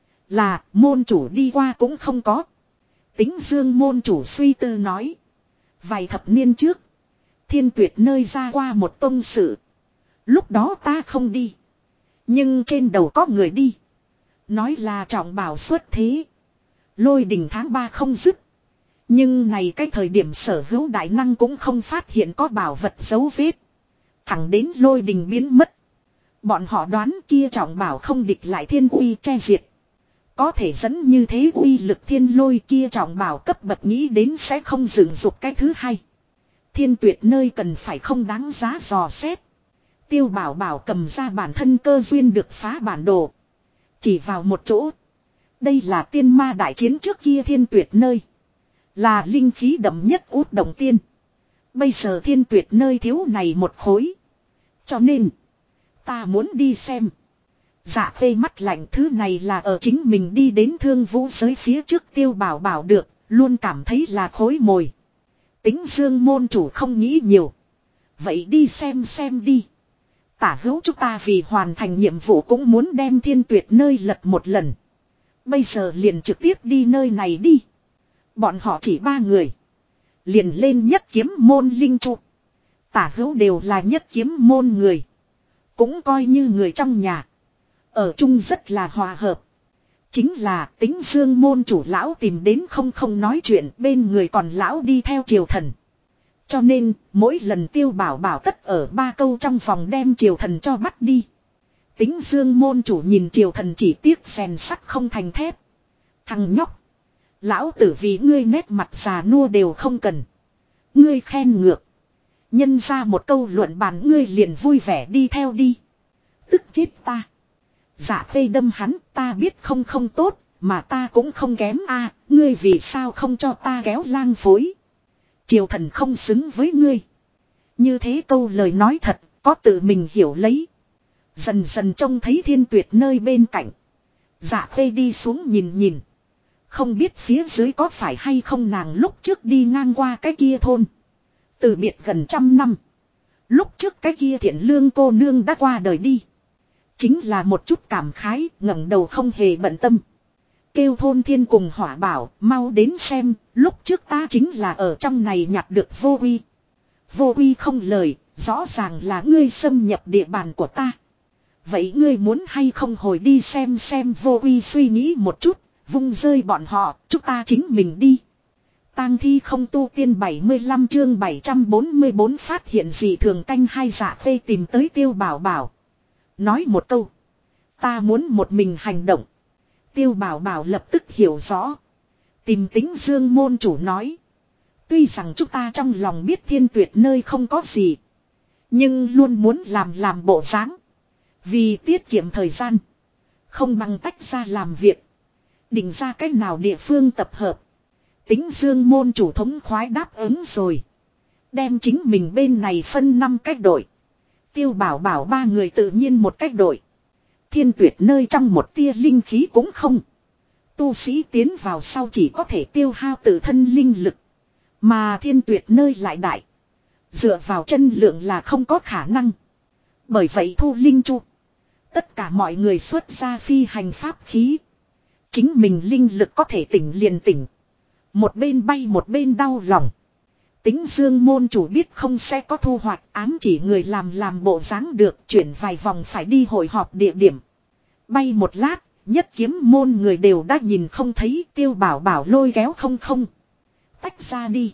Là môn chủ đi qua cũng không có. Tính Dương môn chủ suy tư nói. Vài thập niên trước. Thiên Tuyệt nơi ra qua một tông sự. Lúc đó ta không đi. Nhưng trên đầu có người đi. Nói là trọng bảo xuất thế. Lôi đình tháng 3 không dứt. Nhưng này cái thời điểm sở hữu đại năng cũng không phát hiện có bảo vật dấu vết. Thẳng đến lôi đình biến mất. Bọn họ đoán kia trọng bảo không địch lại thiên uy che diệt. Có thể dẫn như thế uy lực thiên lôi kia trọng bảo cấp bậc nghĩ đến sẽ không dựng dục cái thứ hai. Thiên Tuyệt nơi cần phải không đáng giá dò xét. Tiêu Bảo Bảo cầm ra bản thân cơ duyên được phá bản đồ. Chỉ vào một chỗ. Đây là tiên ma đại chiến trước kia Thiên Tuyệt nơi. Là linh khí đậm nhất út động tiên. Bây giờ Thiên Tuyệt nơi thiếu này một khối. Cho nên. Ta muốn đi xem. Dạ Khê mắt lạnh, thứ này là ở chính mình đi đến Thương Vũ giới phía trước Tiêu Bảo Bảo được. Luôn cảm thấy là khối mồi. Tính Dương môn chủ không nghĩ nhiều. Vậy đi xem đi. Tả hữu chúng ta vì hoàn thành nhiệm vụ cũng muốn đem Thiên Tuyệt nơi lật một lần. Bây giờ liền trực tiếp đi nơi này đi. Bọn họ chỉ 3 người. Liền lên nhất kiếm môn linh trụ. Tả hữu đều là nhất kiếm môn người. Cũng coi như người trong nhà. Ở chung rất là hòa hợp. Chính là Tính Dương môn chủ lão tìm đến không nói chuyện, bên người còn lão đi theo triều thần. Cho nên mỗi lần Tiêu Bảo Bảo tất ở 3 câu trong vòng đem triều thần cho bắt đi. Tính Dương môn chủ nhìn triều thần chỉ tiếc rèn sắt không thành thép. Thằng nhóc. Lão tử vì ngươi nét mặt già nua đều không cần. Ngươi khen ngược. Nhân ra một câu luận bàn ngươi liền vui vẻ đi theo đi. Tức chết ta. Dạ Khê đâm hắn, ta biết không tốt, mà ta cũng không kém a, ngươi vì sao không cho ta kéo lang phối. Triều thần không xứng với ngươi. Như thế câu lời nói thật, có tự mình hiểu lấy. Dần dần trông thấy Thiên Tuyệt nơi bên cạnh. Dạ Khê đi xuống nhìn nhìn. Không biết phía dưới có phải hay không nàng lúc trước đi ngang qua cái kia thôn. Từ biệt gần 100 năm. Lúc trước cái kia Thiện Lương cô nương đã qua đời đi. Chính là một chút cảm khái, ngẩng đầu không hề bận tâm. Kêu thôn thiên cùng hỏa bảo, mau đến xem, lúc trước ta chính là ở trong này nhặt được vô uy. Vô uy không lời, rõ ràng là ngươi xâm nhập địa bàn của ta. Vậy ngươi muốn hay không hồi đi xem vô uy suy nghĩ một chút, vung rơi bọn họ, chúng ta chính mình đi. Tang thi không tu tiên 75 chương 744 phát hiện gì thường canh hai. Dạ Khê tìm tới Tiêu Bảo Bảo. Nói một câu. Ta muốn một mình hành động. Tiêu Bảo Bảo lập tức hiểu rõ. Tìm Tính Dương môn chủ nói. Tuy rằng chúng ta trong lòng biết Thiên Tuyệt nơi không có gì. Nhưng luôn muốn làm bộ dáng. Vì tiết kiệm thời gian. Không bằng tách ra làm việc. Định ra cách nào địa phương tập hợp. Tính Dương môn chủ thống khoái đáp ứng rồi. Đem chính mình bên này phân 5 cách đội. Tiêu Bảo Bảo 3 người tự nhiên một cách đội. Thiên Tuyệt nơi trong một tia linh khí cũng không. Tu sĩ tiến vào sau chỉ có thể tiêu hao tự thân linh lực. Mà Thiên Tuyệt nơi lại đại. Dựa vào chân lượng là không có khả năng. Bởi vậy thu linh chu. Tất cả mọi người xuất ra phi hành pháp khí. Chính mình linh lực có thể tỉnh liền tỉnh. Một bên bay một bên đau lòng. Tính Dương môn chủ biết không sẽ có thu hoạch, ám chỉ người làm bộ dáng được, chuyển vài vòng phải đi hội họp địa điểm. Bay một lát, Nhất Kiếm môn người đều đã nhìn không thấy. Tiêu Bảo Bảo lôi kéo không. Tách ra đi.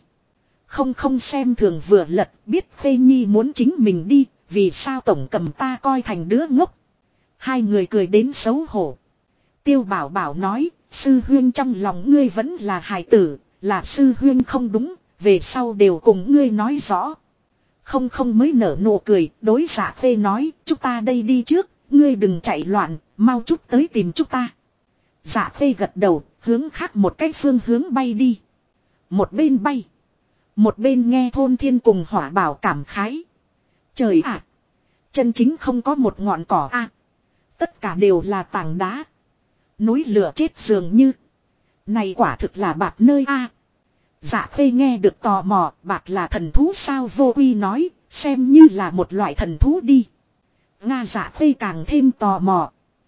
Không xem thường vừa lật, biết Khê Nhi muốn chính mình đi, vì sao tổng cầm ta coi thành đứa ngốc. Hai người cười đến xấu hổ. Tiêu Bảo Bảo nói, sư huyên trong lòng ngươi vẫn là hài tử, là sư huyên không đúng, về sau đều cùng ngươi nói rõ. Không mới nở nụ cười, đối Dạ Khê nói, chúng ta đây đi trước, ngươi đừng chạy loạn, mau chút tới tìm chúng ta. Dạ Khê gật đầu, hướng khác một cái phương hướng bay đi. Một bên bay, một bên nghe thôn thiên cùng hỏa bảo cảm khái. Trời ạ, chân chính không có một ngọn cỏ a, tất cả đều là tảng đá. Núi lửa chết dường như. Này quả thực là bạt nơi a. Dạ Khê nghe được tò mò, bạt là thần thú sao? Vô Uy nói, xem như là một loại thần thú đi. Nga. Dạ Khê càng thêm tò mò.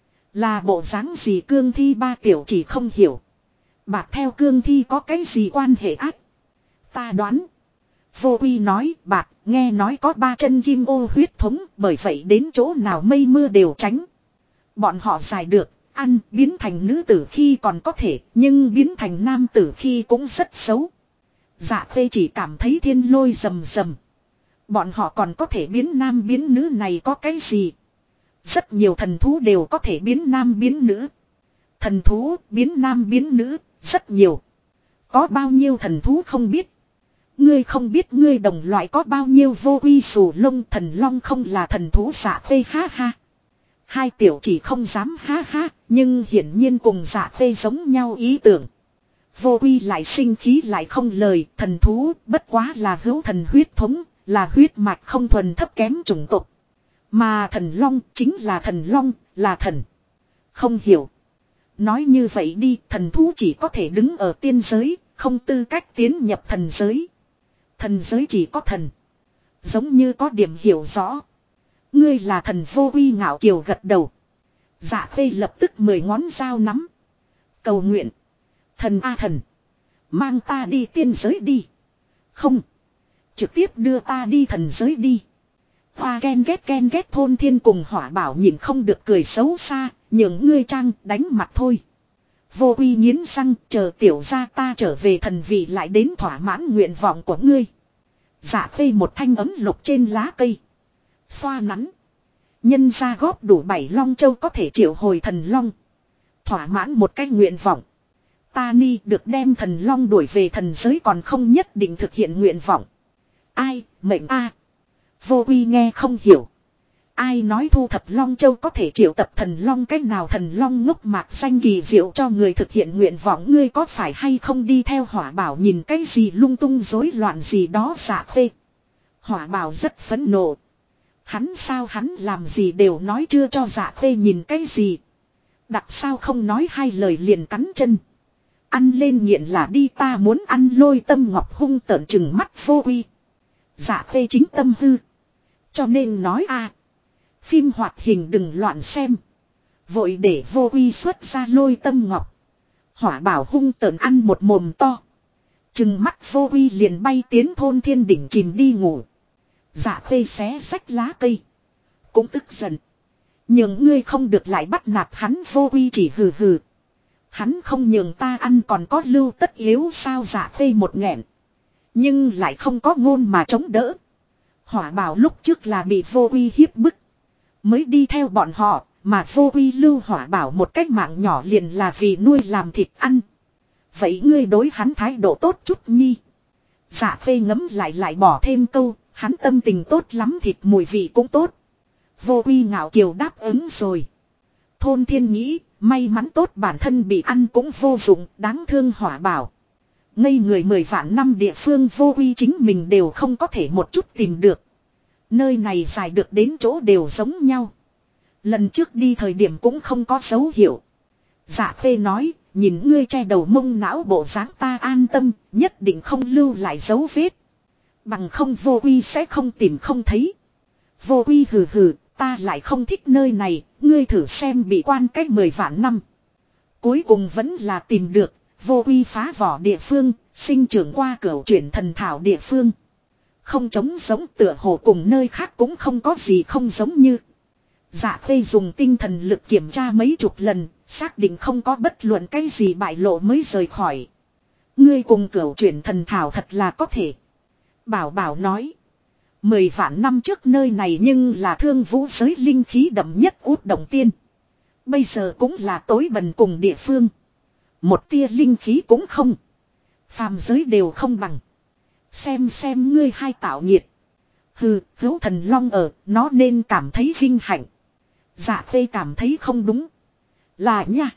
Là bộ dáng gì cương thi? Ba tiểu chỉ không hiểu. Bạt theo cương thi có cái gì quan hệ ác? Ta đoán. Vô Uy nói, bạt nghe nói có 3 chân kim ô huyết thống, bởi vậy đến chỗ nào mây mưa đều tránh. Bọn họ giải được. Ăn biến thành nữ tử khi còn có thể, nhưng biến thành nam tử khi cũng rất xấu. Dạ Khê chỉ cảm thấy thiên lôi rầm rầm. Bọn họ còn có thể biến nam biến nữ này có cái gì? Rất nhiều thần thú đều có thể biến nam biến nữ. Thần thú biến nam biến nữ, rất nhiều. Có bao nhiêu thần thú không biết. Ngươi không biết ngươi đồng loại có bao nhiêu. Vô Uy sù lông. Thần long không là thần thú. Dạ Khê ha ha. Hai tiểu chỉ không dám ha ha, nhưng hiển nhiên cùng Dạ Khê giống nhau ý tưởng. Vô Uy lại sinh khí lại không lời, thần thú bất quá là hữu thần huyết thống, là huyết mạch không thuần thấp kém chủng tộc. Mà thần long chính là thần long, là thần. Không hiểu. Nói như vậy đi, thần thú chỉ có thể đứng ở tiên giới, không tư cách tiến nhập thần giới. Thần giới chỉ có thần. Giống như có điểm hiểu rõ. Ngươi là thần. Vô Uy ngạo kiều gật đầu. Dạ Khê lập tức 10 ngón dao nắm. Cầu nguyện. Thần a thần. Mang ta đi tiên giới đi. Không. Trực tiếp đưa ta đi thần giới đi. Hoa ghen ghét thôn thiên cùng hỏa bảo nhìn không được cười xấu xa. Những ngươi trang đánh mặt thôi. Vô Uy nghiến răng, chờ tiểu gia ta trở về thần vị lại đến thỏa mãn nguyện vọng của ngươi. Dạ Khê một thanh ấm lục trên lá cây. Xoa nắn. Nhân ra góp đủ 7 long châu có thể triệu hồi thần long. Thỏa mãn một cái nguyện vọng. Ta ni được đem thần long đuổi về thần giới còn không nhất định thực hiện nguyện vọng. Ai, mệnh a. Vô uy nghe không hiểu. Ai nói thu thập Long Châu có thể triệu tập thần Long, cách nào thần Long ngốc mạc xanh kỳ diệu cho người thực hiện nguyện vọng, ngươi có phải hay không đi theo Hỏa Bảo nhìn cái gì lung tung rối loạn gì đó. Dạ Khê. Hỏa Bảo rất phẫn nộ. Hắn làm gì đều nói chưa cho Dạ Khê nhìn cái gì. Đặc sao không nói hai lời liền cắn chân. Ăn lên nghiện là đi, ta muốn ăn. Lôi Tâm Ngọc hung tợn chừng mắt Vô Uy. Dạ Khê chính tâm hư. Cho nên nói a, phim hoạt hình đừng loạn xem. Vội để Vô Uy xuất ra Lôi Tâm Ngọc. Hỏa Bảo hung tợn ăn một mồm to. Chừng mắt Vô Uy liền bay tiến thôn thiên đỉnh chìm đi ngủ. Dạ Khê xé xách lá cây. Cũng tức giận. Nhưng ngươi không được lại bắt nạt hắn. Vô Uy chỉ hừ hừ. Hắn không nhường ta ăn còn có lưu tất yếu sao. Dạ Khê một nghẹn. Nhưng lại không có ngôn mà chống đỡ. Hỏa Bảo lúc trước là bị Vô Uy hiếp bức. Mới đi theo bọn họ. Mà Vô Uy lưu Hỏa Bảo một cách mạng nhỏ liền là vì nuôi làm thịt ăn. Vậy ngươi đối hắn thái độ tốt chút nhi. Dạ Khê ngấm lại bỏ thêm câu. Hắn tâm tình tốt lắm, thịt mùi vị cũng tốt. Vô Uy ngạo kiều đáp ứng rồi. Thôn thiên nghĩ, may mắn tốt bản thân bị ăn cũng vô dụng, đáng thương Hỏa Bảo. Ngây người 10 vạn năm địa phương Vô Uy chính mình đều không có thể một chút tìm được. Nơi này dài được đến chỗ đều giống nhau. Lần trước đi thời điểm cũng không có dấu hiệu. Dạ Khê nói, nhìn ngươi che đầu mông não bộ dáng ta an tâm, nhất định không lưu lại dấu vết. Bằng không Vô Uy sẽ không tìm không thấy. Vô Uy hừ hừ, ta lại không thích nơi này, ngươi thử xem bị quan cách 10 vạn năm. Cuối cùng vẫn là tìm được, Vô Uy phá vỏ địa phương, sinh trưởng qua cửu chuyển thần thảo địa phương. Không trống giống, tựa hồ cùng nơi khác cũng không có gì không giống như. Dạ Khê dùng tinh thần lực kiểm tra mấy chục lần, xác định không có bất luận cái gì bại lộ mới rời khỏi. Ngươi cùng cửu chuyển thần thảo thật là có thể. Bảo Bảo nói. 10 vạn năm trước nơi này nhưng là thương vũ giới linh khí đậm nhất Út Động Tiên. Bây giờ cũng là tối bần cùng địa phương. Một tia linh khí cũng không. Phàm giới đều không bằng. Xem ngươi hai tạo nhiệt. Hừ, hữu thần long ở, nó nên cảm thấy vinh hạnh. Dạ Khê cảm thấy không đúng. Là nha.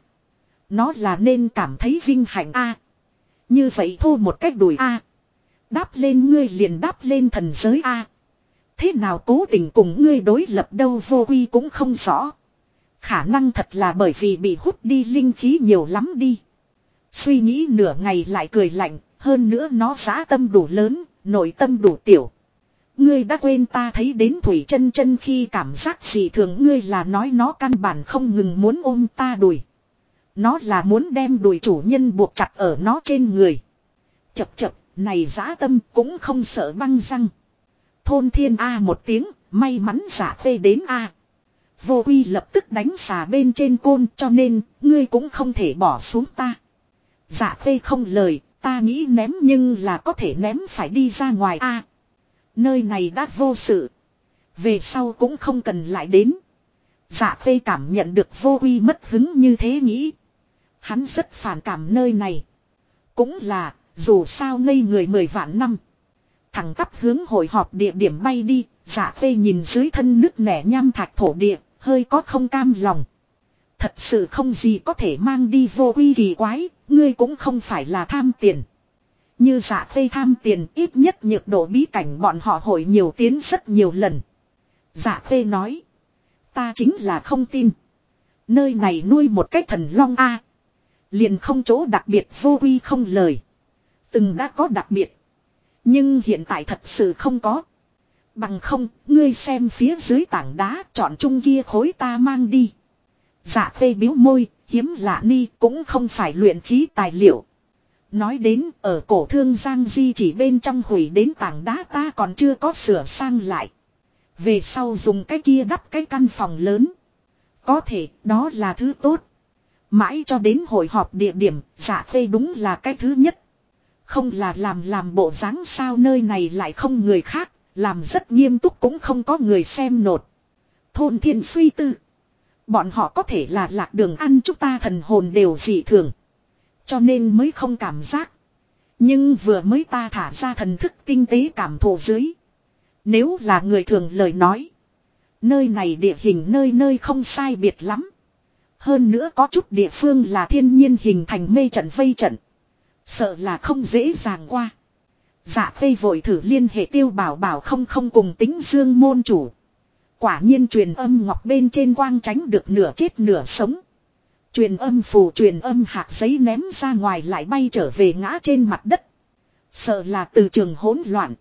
Nó là nên cảm thấy vinh hạnh a. Như vậy thô một cách đùi a. Đáp lên ngươi liền đáp lên thần giới a. Thế nào cố tình cùng ngươi đối lập đâu. Vô Uy cũng không rõ. Khả năng thật là bởi vì bị hút đi linh khí nhiều lắm đi. Suy nghĩ nửa ngày lại cười lạnh. Hơn nữa nó dã tâm đủ lớn, nội tâm đủ tiểu. Ngươi đã quên ta thấy đến Thủy Chân Chân khi cảm giác gì thường. Ngươi là nói nó căn bản không ngừng muốn ôm ta đùi. Nó là muốn đem đùi chủ nhân buộc chặt ở nó trên người. Chập chập, này dã tâm cũng không sợ băng răng. Thôn thiên a một tiếng, may mắn Dạ Khê đến a. Vô Uy lập tức đánh xà bên trên côn, cho nên ngươi cũng không thể bỏ xuống ta. Dạ Khê không lời, ta nghĩ ném nhưng là có thể ném phải đi ra ngoài a. Nơi này đã vô sự. Về sau cũng không cần lại đến. Dạ Khê cảm nhận được Vô Uy mất hứng như thế nghĩ. Hắn rất phản cảm nơi này. Cũng là, dù sao ngây người 10 vạn năm. Thẳng tắp hướng hội họp địa điểm bay đi. Dạ Khê nhìn dưới thân nước nẻ nham thạch thổ địa, hơi có không cam lòng. Thật sự không gì có thể mang đi. Vô Uy kỳ quái, ngươi cũng không phải là tham tiền. Như Dạ Khê tham tiền, ít nhất nhược độ bí cảnh bọn họ hội nhiều tiến rất nhiều lần. Dạ Khê nói. Ta chính là không tin. Nơi này nuôi một cái thần long a, liền không chỗ đặc biệt. Vô Uy không lời. Từng đã có đặc biệt. Nhưng hiện tại thật sự không có. Bằng không, ngươi xem phía dưới tảng đá, chọn chung kia khối ta mang đi. Dạ Khê biếu môi, hiếm lạ ni cũng không phải luyện khí tài liệu. Nói đến ở cổ thương Giang Di chỉ bên trong hủy đến tảng đá ta còn chưa có sửa sang lại. Về sau dùng cái kia đắp cái căn phòng lớn. Có thể đó là thứ tốt. Mãi cho đến hội họp địa điểm, Dạ Khê đúng là cái thứ nhất. Không là làm bộ dáng sao, nơi này lại không người khác, làm rất nghiêm túc cũng không có người xem nột. Thôn thiên suy tư. Bọn họ có thể là lạc đường ăn chúng ta thần hồn đều dị thường. Cho nên mới không cảm giác. Nhưng vừa mới ta thả ra thần thức tinh tế cảm thụ dưới. Nếu là người thường lời nói. Nơi này địa hình nơi nơi không sai biệt lắm. Hơn nữa có chút địa phương là thiên nhiên hình thành mê trận vây trận. Sợ là không dễ dàng qua. Dạ Khê vội thử liên hệ Tiêu Bảo Bảo không cùng Tính Dương môn chủ. Quả nhiên truyền âm ngọc bên trên quang tránh được nửa chết nửa sống. Truyền âm phù truyền âm hạt giấy ném ra ngoài lại bay trở về ngã trên mặt đất. Sợ là từ trường hỗn loạn.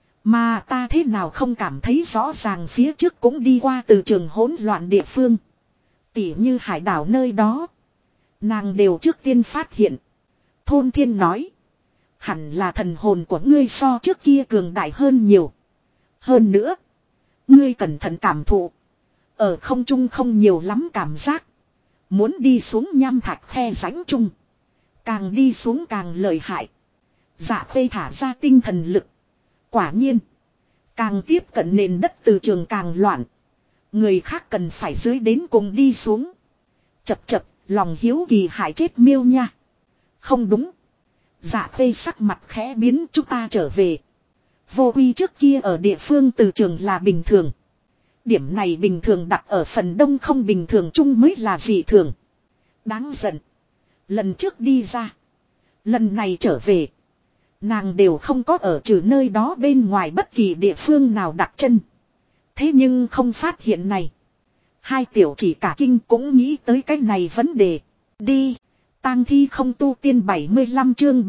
Mà ta thế nào không cảm thấy rõ ràng phía trước cũng đi qua từ trường hỗn loạn địa phương. Tỉ như hải đảo nơi đó. Nàng đều trước tiên phát hiện. Thôn Thiên nói. Hẳn là thần hồn của ngươi so trước kia cường đại hơn nhiều. Hơn nữa. Ngươi cẩn thận cảm thụ. Ở không trung không nhiều lắm cảm giác. Muốn đi xuống nham thạch khe rãnh chung. Càng đi xuống càng lợi hại. Dạ Khê thả ra tinh thần lực. Quả nhiên. Càng tiếp cận nền đất từ trường càng loạn. Người khác cần phải dưới đến cùng đi xuống. Chập chập, lòng hiếu kỳ hại chết miêu nha. Không đúng. Dạ Khê sắc mặt khẽ biến, chúng ta trở về. Vô Quy trước kia ở địa phương từ trường là bình thường. Điểm này bình thường đặt ở phần đông không bình thường chung mới là dị thường. Đáng giận. Lần trước đi ra. Lần này trở về. Nàng đều không có ở trừ nơi đó bên ngoài bất kỳ địa phương nào đặt chân. Thế nhưng không phát hiện này. Hai tiểu chỉ cả kinh cũng nghĩ tới cái này vấn đề. Đi. Tang thi không tu tiên 75 chương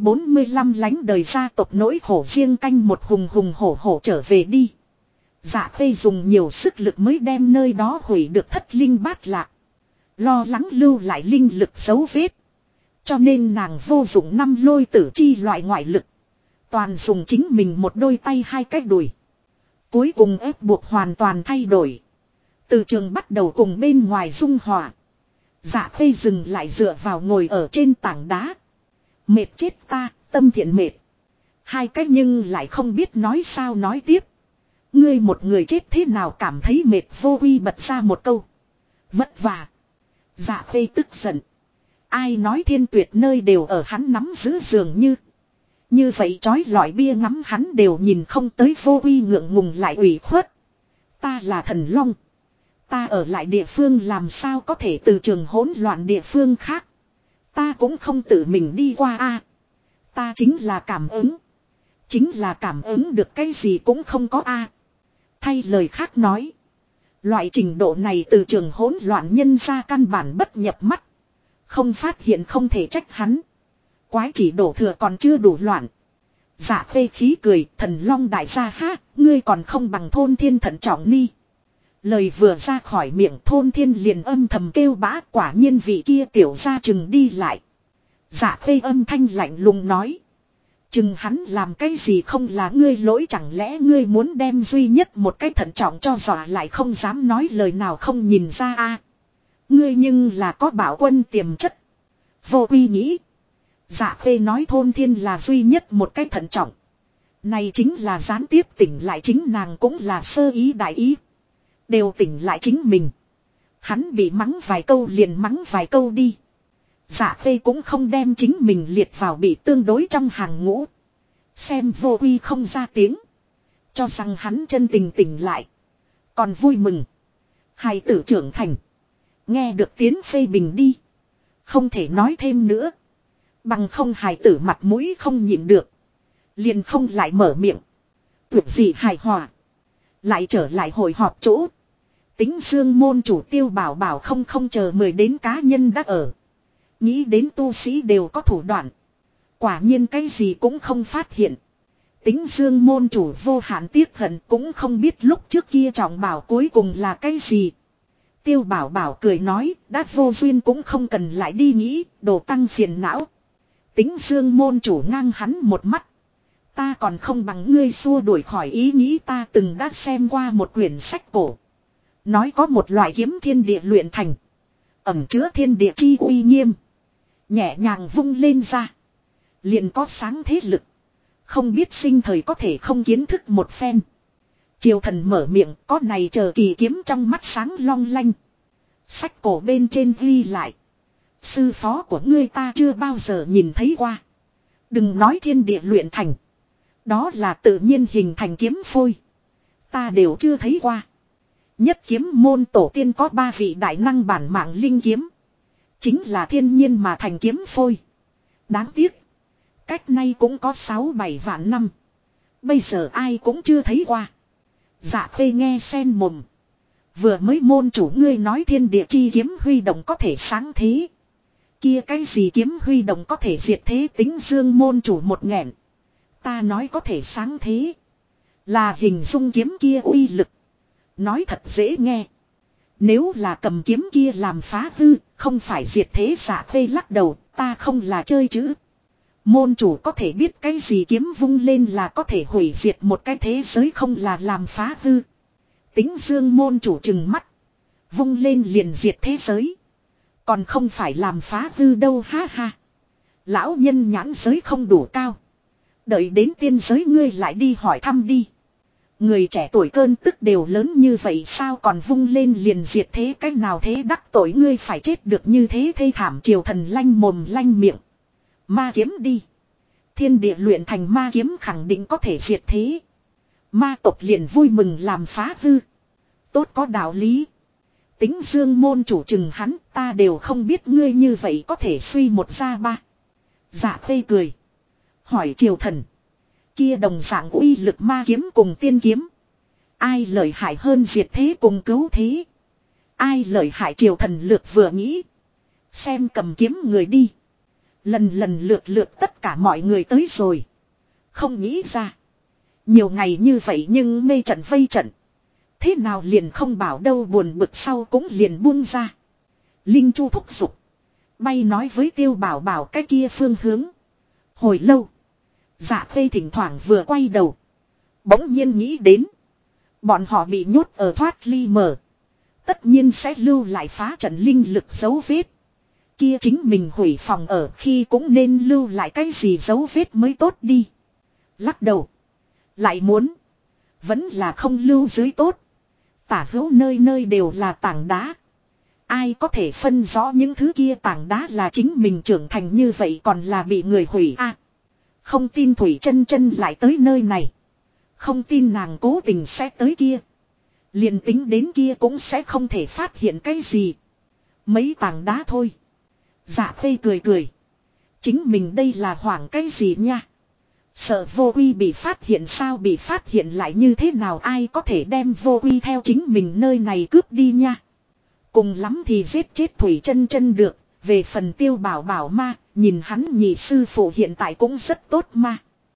745 lánh đời gia tộc nỗi khổ riêng canh một hùng hùng hổ hổ trở về đi. Dạ Khê dùng nhiều sức lực mới đem nơi đó hủy được thất linh bát lạc. Lo lắng lưu lại linh lực dấu vết. Cho nên nàng vô dụng năm lôi tử chi loại ngoại lực. Toàn dùng chính mình một đôi tay hai cái đùi. Cuối cùng ép buộc hoàn toàn thay đổi. Từ trường bắt đầu cùng bên ngoài dung hòa. Dạ Khê dừng lại dựa vào ngồi ở trên tảng đá. Mệt chết ta, tâm thiện mệt. Hai cái nhưng lại không biết nói sao nói tiếp. Ngươi một người chết thế nào cảm thấy mệt. Vô Quy bật ra một câu. Vất vả. Dạ Khê tức giận. Ai nói thiên tuyệt nơi đều ở hắn nắm giữ dường như. Như vậy chói lọi bia ngắm hắn đều nhìn không tới. Vô Quy ngượng ngùng lại ủy khuất. Ta là thần long. Ta ở lại địa phương làm sao có thể từ trường hỗn loạn địa phương khác. Ta cũng không tự mình đi qua a. Ta chính là cảm ứng. Chính là cảm ứng được cái gì cũng không có a. Thay lời khác nói. Loại trình độ này từ trường hỗn loạn nhân ra căn bản bất nhập mắt. Không phát hiện không thể trách hắn. Quái chỉ đổ thừa còn chưa đủ loạn. Dạ Khê khí cười, thần long đại gia ha, ngươi còn không bằng Thôn Thiên thận trọng ni. Lời vừa ra khỏi miệng Thôn Thiên liền âm thầm kêu bã, quả nhiên vị kia tiểu ra chừng đi lại. Dạ Khê âm thanh lạnh lùng nói. Chừng hắn làm cái gì không là ngươi lỗi, chẳng lẽ ngươi muốn đem duy nhất một cái thận trọng cho dọa lại không dám nói lời nào không nhìn ra a. Ngươi nhưng là có bảo quân tiềm chất. Vô Quy nghĩ. Dạ Khê nói Thôn Thiên là duy nhất một cái thận trọng. Này chính là gián tiếp tỉnh lại chính nàng cũng là sơ ý đại ý. Đều tỉnh lại chính mình. Hắn bị mắng vài câu liền mắng vài câu đi. Dạ Khê cũng không đem chính mình liệt vào bị tương đối trong hàng ngũ. Xem Vô Quy không ra tiếng. Cho rằng hắn chân tình tỉnh lại. Còn vui mừng. Hài tử trưởng thành. Nghe được tiếng phê bình đi. Không thể nói thêm nữa. Bằng không hài tử mặt mũi không nhịn được. Liền không lại mở miệng. Tuyệt gì hài hòa. Lại trở lại hội họp chỗ. Tính Dương môn chủ Tiêu Bảo Bảo không chờ mời đến cá nhân đã ở. Nghĩ đến tu sĩ đều có thủ đoạn. Quả nhiên cái gì cũng không phát hiện. Tính Dương môn chủ vô hạn tiếc hận cũng không biết lúc trước kia trọng bảo cuối cùng là cái gì. Tiêu Bảo Bảo cười nói, đã vô duyên cũng không cần lại đi nghĩ, đồ tăng phiền não. Tính Dương môn chủ ngang hắn một mắt. Ta còn không bằng ngươi xua đuổi khỏi ý nghĩ, ta từng đã xem qua một quyển sách cổ. Nói có một loại kiếm thiên địa luyện thành. Ẩn chứa thiên địa chi uy nghiêm. Nhẹ nhàng vung lên ra. Liền có sáng thế lực. Không biết sinh thời có thể không kiến thức một phen. Triều thần mở miệng, có này chờ kỳ kiếm trong mắt sáng long lanh. Sách cổ bên trên ghi lại. Sư phó của ngươi ta chưa bao giờ nhìn thấy qua. Đừng nói thiên địa luyện thành. Đó là tự nhiên hình thành kiếm phôi. Ta đều chưa thấy qua. Nhất kiếm môn tổ tiên có 3 vị đại năng bản mạng linh kiếm. Chính là thiên nhiên mà thành kiếm phôi. Đáng tiếc. Cách nay cũng có 6-7 vạn năm. Bây giờ ai cũng chưa thấy qua. Dạ Khê nghe sen mồm. Vừa mới môn chủ ngươi nói thiên địa chi kiếm huy động có thể sáng thế. Kia cái gì kiếm huy động có thể diệt thế Tính Dương môn chủ một nghẹn. Ta nói có thể sáng thế. Là hình dung kiếm kia uy lực. Nói thật dễ nghe. Nếu là cầm kiếm kia làm phá hư, không phải diệt thế Dạ Khê lắc đầu, ta không là chơi chữ. Môn chủ có thể biết cái gì kiếm vung lên là có thể hủy diệt một cái thế giới không là làm phá hư. Tính Dương môn chủ trừng mắt. Vung lên liền diệt thế giới. Còn không phải làm phá hư đâu ha ha. Lão nhân nhãn giới không đủ cao. Đợi đến tiên giới ngươi lại đi hỏi thăm đi. Người trẻ tuổi cơn tức đều lớn như vậy sao còn vung lên liền diệt thế cách nào thế đắc tội ngươi phải chết được như thế thê thảm triều thần lanh mồm lanh miệng. Ma kiếm đi. Thiên địa luyện thành ma kiếm khẳng định có thể diệt thế. Ma tộc liền vui mừng làm phá hư. Tốt có đạo lý. Tính Dương môn chủ chừng hắn ta đều không biết ngươi như vậy có thể suy một ra ba. Dạ Khê cười. Hỏi triều thần. Kia đồng dạng uy lực ma kiếm cùng tiên kiếm. Ai lợi hại hơn diệt thế cùng cứu thế. Ai lợi hại triều thần lược vừa nghĩ. Xem cầm kiếm người đi. Lần lượt tất cả mọi người tới rồi. Không nghĩ ra. Nhiều ngày như vậy nhưng mê trận vây trận. Thế nào liền không bảo đâu buồn bực sau cũng liền buông ra. Linh Chu thúc giục. Bay nói với Tiêu Bảo Bảo cái kia phương hướng. Hồi lâu. Dạ Khê thỉnh thoảng vừa quay đầu. Bỗng nhiên nghĩ đến. Bọn họ bị nhốt ở thoát ly mở. Tất nhiên sẽ lưu lại phá trận linh lực dấu vết. Kia chính mình hủy phòng ở khi cũng nên lưu lại cái gì dấu vết mới tốt đi. Lắc đầu. Lại muốn. Vẫn là không lưu dưới tốt. Tả hữu nơi nơi đều là tảng đá. Ai có thể phân rõ những thứ kia tảng đá là chính mình trưởng thành như vậy còn là bị người hủy a. Không tin Thủy Chân Chân lại tới nơi này. Không tin nàng cố tình sẽ tới kia. Liền tính đến kia cũng sẽ không thể phát hiện cái gì. Mấy tảng đá thôi. Dạ Khê cười cười. Chính mình đây là hoảng cái gì nha. Sợ Vô Uy bị phát hiện sao bị phát hiện lại như thế nào ai có thể đem Vô Uy theo chính mình nơi này cướp đi nha. Cùng lắm thì giết chết Thủy Chân Chân được. Về phần Tiêu Bảo Bảo ma, nhìn hắn nhị sư phụ hiện tại cũng rất tốt ma.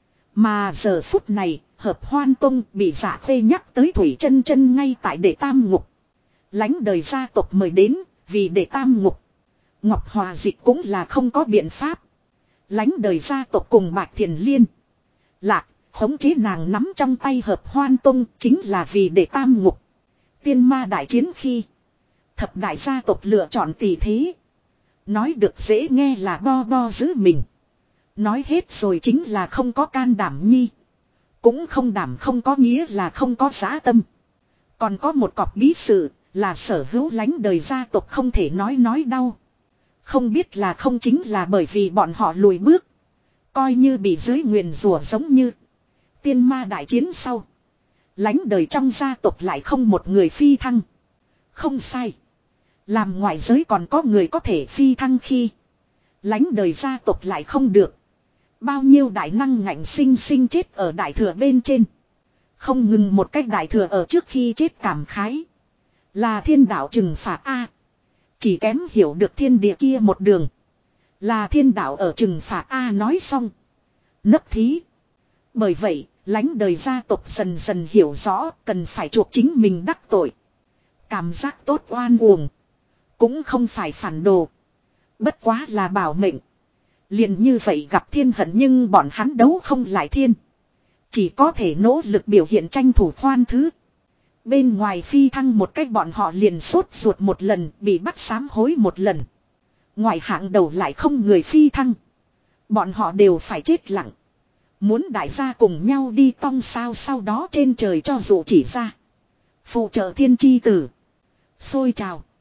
Mà giờ phút này, Hợp Hoan Tông bị Dạ Khê nhắc tới Thủy Chân Chân ngay tại Đệ Tam Ngục. Lánh đời gia tộc mời đến, vì Đệ Tam Ngục. Ngọc Hòa Dịch cũng là không có biện pháp. Lánh đời gia tộc cùng Bạch Thiền Liên. Lạc, khống chế nàng nắm trong tay Hợp Hoan Tông chính là vì Đệ Tam Ngục. Tiên ma đại chiến khi. Thập đại gia tộc lựa chọn tỷ thí. Nói được dễ nghe là bo bo giữ mình. Nói hết rồi chính là không có can đảm nhi. Cũng không đảm không có nghĩa là không có dã tâm. Còn có một cọc bí sự là sở hữu lánh đời gia tộc không thể nói đau. Không biết là không chính là bởi vì bọn họ lùi bước. Coi như bị dưới nguyền rủa giống như. Tiên ma đại chiến sau. Lánh đời trong gia tộc lại không một người phi thăng. Không sai. Làm ngoại giới còn có người có thể phi thăng khi. Lánh đời gia tộc lại không được. Bao nhiêu đại năng ngạnh sinh chết ở đại thừa bên trên. Không ngừng một cách đại thừa ở trước khi chết cảm khái. Là thiên đạo trừng phạt A. Chỉ kém hiểu được thiên địa kia một đường. Là thiên đạo ở trừng phạt A nói xong. Nấp thí. Bởi vậy, lánh đời gia tộc dần dần hiểu rõ cần phải chuộc chính mình đắc tội. Cảm giác tốt oan uổng. Cũng không phải phản đồ. Bất quá là bảo mệnh. Liền như vậy gặp thiên hận nhưng bọn hắn đấu không lại thiên. Chỉ có thể nỗ lực biểu hiện tranh thủ khoan thứ. Bên ngoài phi thăng một cách bọn họ liền sốt ruột một lần, bị bắt sám hối một lần. Ngoài hạng đầu lại không người phi thăng. Bọn họ đều phải chết lặng. Muốn đại gia cùng nhau đi tong sao sau đó trên trời cho dụ chỉ ra. Phụ trợ thiên chi tử. Xôi trào.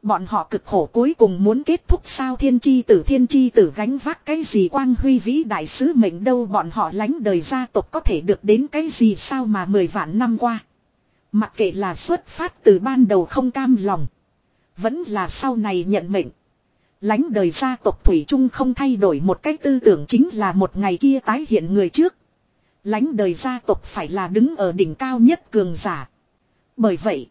Bọn họ cực khổ cuối cùng muốn kết thúc sao? Thiên chi tử gánh vác cái gì quang huy vĩ đại sứ mệnh đâu? Bọn họ lánh đời gia tộc có thể được đến cái gì sao mà 10 vạn năm qua. Mặc kệ là xuất phát từ ban đầu không cam lòng. Vẫn là sau này nhận mệnh. Lánh đời gia tộc thủy chung không thay đổi một cách tư tưởng, chính là một ngày kia tái hiện người trước. Lánh đời gia tộc phải là đứng ở đỉnh cao nhất cường giả. Bởi vậy,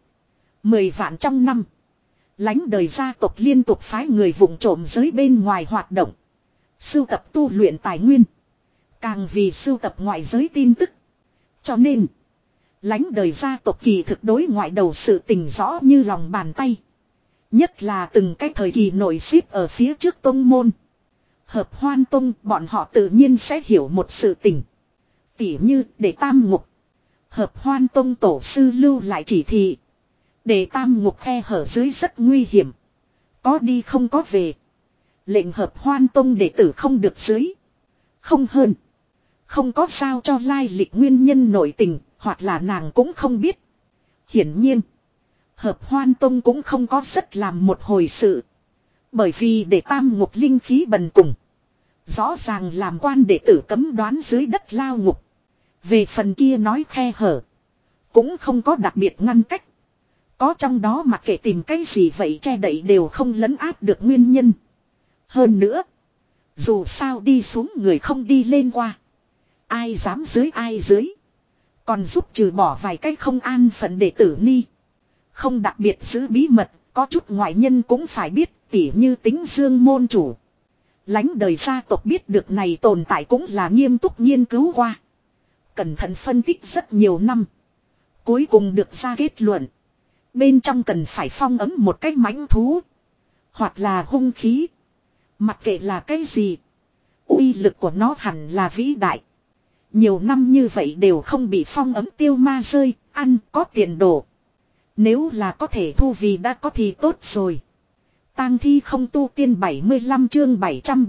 10 vạn trong năm, lánh đời gia tộc liên tục phái người vụng trộm giới bên ngoài hoạt động. Sưu tập tu luyện tài nguyên. Càng vì sưu tập ngoại giới tin tức. Cho nên, lánh đời gia tộc kỳ thực đối ngoại đầu sự tình rõ như lòng bàn tay. Nhất là từng cái thời kỳ nổi xếp ở phía trước tông môn. Hợp Hoan Tông, bọn họ tự nhiên sẽ hiểu một sự tình. Tỉ như để tam ngục. Hợp Hoan Tông tổ sư lưu lại chỉ thị. Để tam ngục khe hở dưới rất nguy hiểm. Có đi không có về. Lệnh Hợp Hoan Tông đệ tử không được dưới. Không hơn. Không có sao cho lai lịch nguyên nhân nội tình, hoặc là nàng cũng không biết. Hiển nhiên, Hợp Hoan Tông cũng không có rất làm một hồi sự. Bởi vì để tam ngục linh khí bần cùng. Rõ ràng làm quan đệ tử cấm đoán dưới đất lao ngục. Về phần kia nói khe hở. Cũng không có đặc biệt ngăn cách. Có trong đó mặc kệ tìm cái gì vậy che đậy đều không lấn áp được nguyên nhân. Hơn nữa. Dù sao đi xuống người không đi lên qua. Ai dám dưới ai dưới. Còn giúp trừ bỏ vài cái không an phận đệ tử ni. Không đặc biệt giữ bí mật. Có chút ngoại nhân cũng phải biết. Tỉ như Tính Dương môn chủ. Lánh đời gia tộc biết được này tồn tại cũng là nghiêm túc nghiên cứu qua. Cẩn thận phân tích rất nhiều năm. Cuối cùng được ra kết luận. Bên trong cần phải phong ấn một cái mãnh thú. Hoặc là hung khí. Mặc kệ là cái gì. Uy lực của nó hẳn là vĩ đại. Nhiều năm như vậy đều không bị phong ấn tiêu ma rơi. Ăn có tiền đồ. Nếu là có thể thu vì đã có thì tốt rồi. Tang thi không tu tiên 75 chương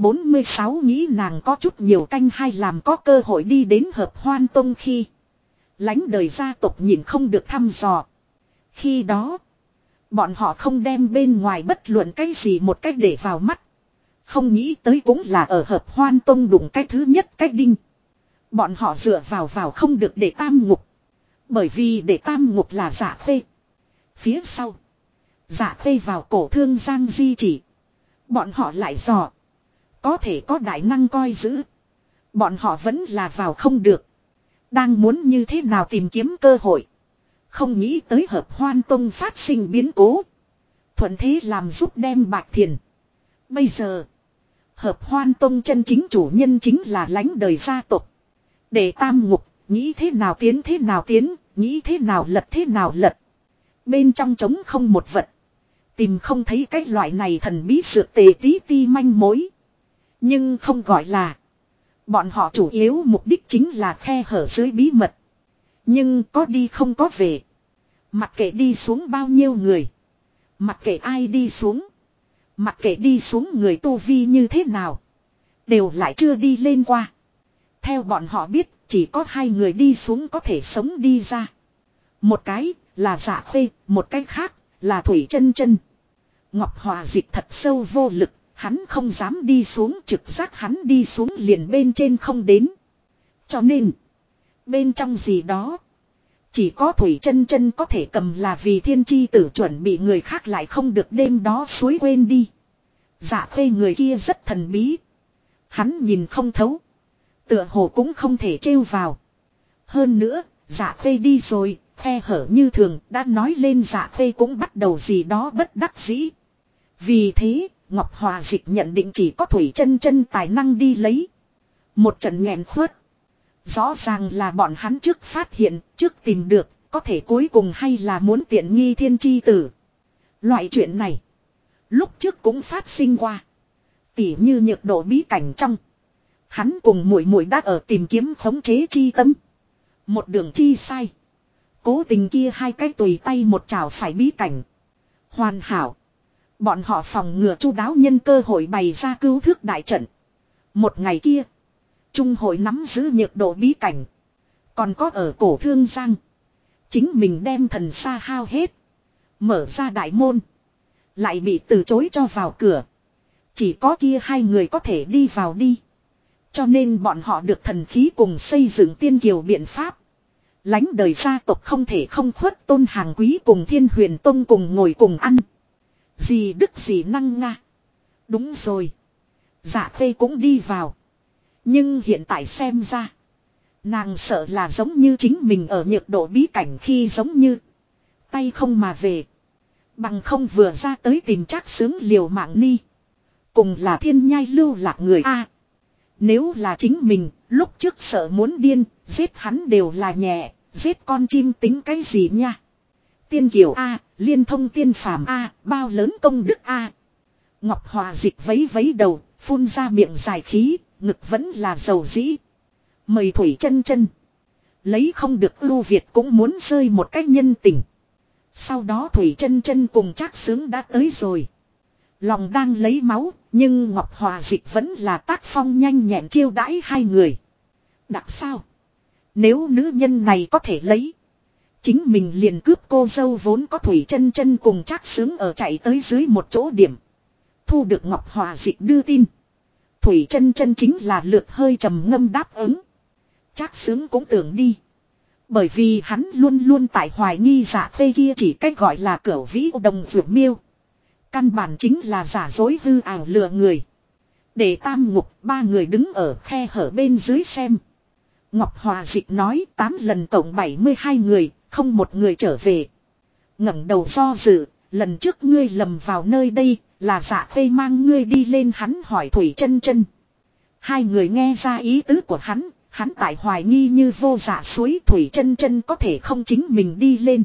746 nghĩ nàng có chút nhiều canh hay làm có cơ hội đi đến Hợp Hoan Tông khi. Lánh đời gia tộc nhìn không được thăm dò. Khi đó, bọn họ không đem bên ngoài bất luận cái gì một cách để vào mắt. Không nghĩ tới cũng là ở Hợp Hoan Tông đụng cái thứ nhất cái đinh. Bọn họ dựa vào không được để tam ngục. Bởi vì để tam ngục là giả phê. Phía sau, giả phê vào cổ thương giang di chỉ. Bọn họ lại dò. Có thể có đại năng coi giữ. Bọn họ vẫn là vào không được. Đang muốn như thế nào tìm kiếm cơ hội. Không nghĩ tới Hợp Hoan Tông phát sinh biến cố. Thuận thế làm giúp đem Bạch Thiền. Bây giờ, Hợp Hoan Tông chân chính chủ nhân chính là lánh đời gia tộc. Để tam ngục, nghĩ thế nào tiến, nghĩ thế nào lật. Bên trong trống không một vật. Tìm không thấy cái loại này thần bí dược tề tí ti manh mối. Nhưng không gọi là. Bọn họ chủ yếu mục đích chính là khe hở dưới bí mật. Nhưng có đi không có về. Mặc kệ đi xuống bao nhiêu người. Mặc kệ ai đi xuống. Mặc kệ đi xuống người tu vi như thế nào. Đều lại chưa đi lên qua. Theo bọn họ biết chỉ có 2 người đi xuống có thể sống đi ra. Một cái là Dạ Khê, một cái khác là Thủy Chân Chân. Ngọc Hòa Dịch thật sâu vô lực, hắn không dám đi xuống, trực giác hắn đi xuống liền bên trên không đến. Cho nên, bên trong gì đó, chỉ có Thủy Chân Chân có thể cầm là vì thiên chi tử chuẩn bị người khác lại không được đêm đó suối quên đi. Dạ Khê người kia rất thần bí. Hắn nhìn không thấu. Tựa hồ cũng không thể trêu vào. Hơn nữa, Dạ Khê đi rồi, khe hở như thường, đã nói lên Dạ Khê cũng bắt đầu gì đó bất đắc dĩ. Vì thế, Ngọc Hòa Dịch nhận định chỉ có Thủy Chân Chân tài năng đi lấy. Một trận nghẹn khuất. Rõ ràng là bọn hắn trước phát hiện, trước tìm được, có thể cuối cùng hay là muốn tiện nghi thiên chi tử. Loại chuyện này, lúc trước cũng phát sinh qua. Tỉ như nhược độ bí cảnh trong. Hắn cùng muội muội đã ở tìm kiếm khống chế chi tâm. Một đường chi sai. Cố tình kia 2 cái tùy tay một chảo phải bí cảnh. Hoàn hảo. Bọn họ phòng ngừa chu đáo nhân cơ hội bày ra cứu thước đại trận. Một ngày kia. Trung hội nắm giữ nhược độ bí cảnh. Còn có ở cổ thương giang. Chính mình đem thần sa hao hết. Mở ra đại môn. lại bị từ chối cho vào cửa. Chỉ có kia hai người có thể đi vào đi. Cho nên bọn họ được thần khí cùng xây dựng tiên kiều biện pháp. Lánh đời gia tộc không thể không khuất Tôn Hàng Quý cùng Thiên Huyền Tông cùng ngồi cùng ăn. Gì đức gì năng nga. Đúng rồi. Dạ Khê cũng đi vào. Nhưng hiện tại xem ra. Nàng sợ là giống như chính mình ở nhược độ bí cảnh khi giống như. Tay không mà về. Bằng không vừa ra tới tìm Trác Xướng liều mạng ni. Cùng là thiên nhai lưu lạc người A. Nếu là chính mình, lúc trước sợ muốn điên, giết hắn đều là nhẹ, giết con chim tính cái gì nha. Tiên kiều A, liên thông tiên phàm A, bao lớn công đức A. Ngọc Hòa Dịch vấy vấy đầu, phun ra miệng dài khí, ngực vẫn là dầu dĩ. Mời Thủy Chân Chân. Lấy không được ưu Việt cũng muốn rơi một cách nhân tình. Sau đó Thủy Chân Chân cùng Trác Xướng đã tới rồi. Lòng đang lấy máu, nhưng Ngọc Hòa Dịch vẫn là tác phong nhanh nhẹn chiêu đãi hai người. Đặc sao? Nếu nữ nhân này có thể lấy. Chính mình liền cướp cô dâu vốn có Thủy Chân Chân cùng Trác Xướng ở chạy tới dưới một chỗ điểm. Thu được Ngọc Hòa Dịch đưa tin. Thủy Chân Chân chính là lượt hơi trầm ngâm đáp ứng. Trác Xướng cũng tưởng đi. Bởi vì hắn luôn luôn tại hoài nghi Dạ Khê kia chỉ cách gọi là cửu vĩ đồng vượt miêu. Căn bản chính là giả dối hư ảo lừa người. Để tam ngục ba người đứng ở khe hở bên dưới xem. Ngọc Hòa Dịch nói 8 lần tổng 72 người, không một người trở về. Ngẩng đầu do dự, lần trước ngươi lầm vào nơi đây, là Dạ Khê mang ngươi đi lên hắn hỏi Thủy Chân Chân. Hai người nghe ra ý tứ của hắn tại hoài nghi như vô dạ suối Thủy Chân Chân có thể không chính mình đi lên.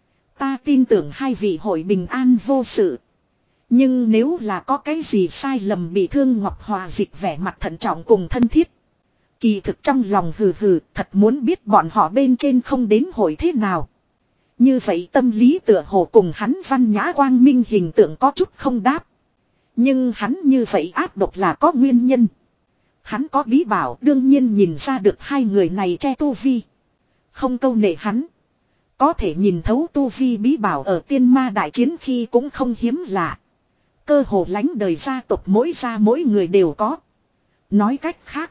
Ta tin tưởng hai vị hội bình an vô sự. Nhưng nếu là có cái gì sai lầm bị thương Ngọc Hòa Dịch vẻ mặt thận trọng cùng thân thiết. Kỳ thực trong lòng hừ hừ thật muốn biết bọn họ bên trên không đến hội thế nào. Như vậy tâm lý tựa hồ cùng hắn văn nhã quang minh hình tượng có chút không đáp. Nhưng hắn như vậy áp độc là có nguyên nhân. Hắn có bí bảo đương nhiên nhìn ra được hai người này che tu vi. Không câu nệ hắn. Có thể nhìn thấu tu vi bí bảo ở tiên ma đại chiến khi cũng không hiếm lạ. Cơ hồ lánh đời gia tộc mỗi gia mỗi người đều có. Nói cách khác.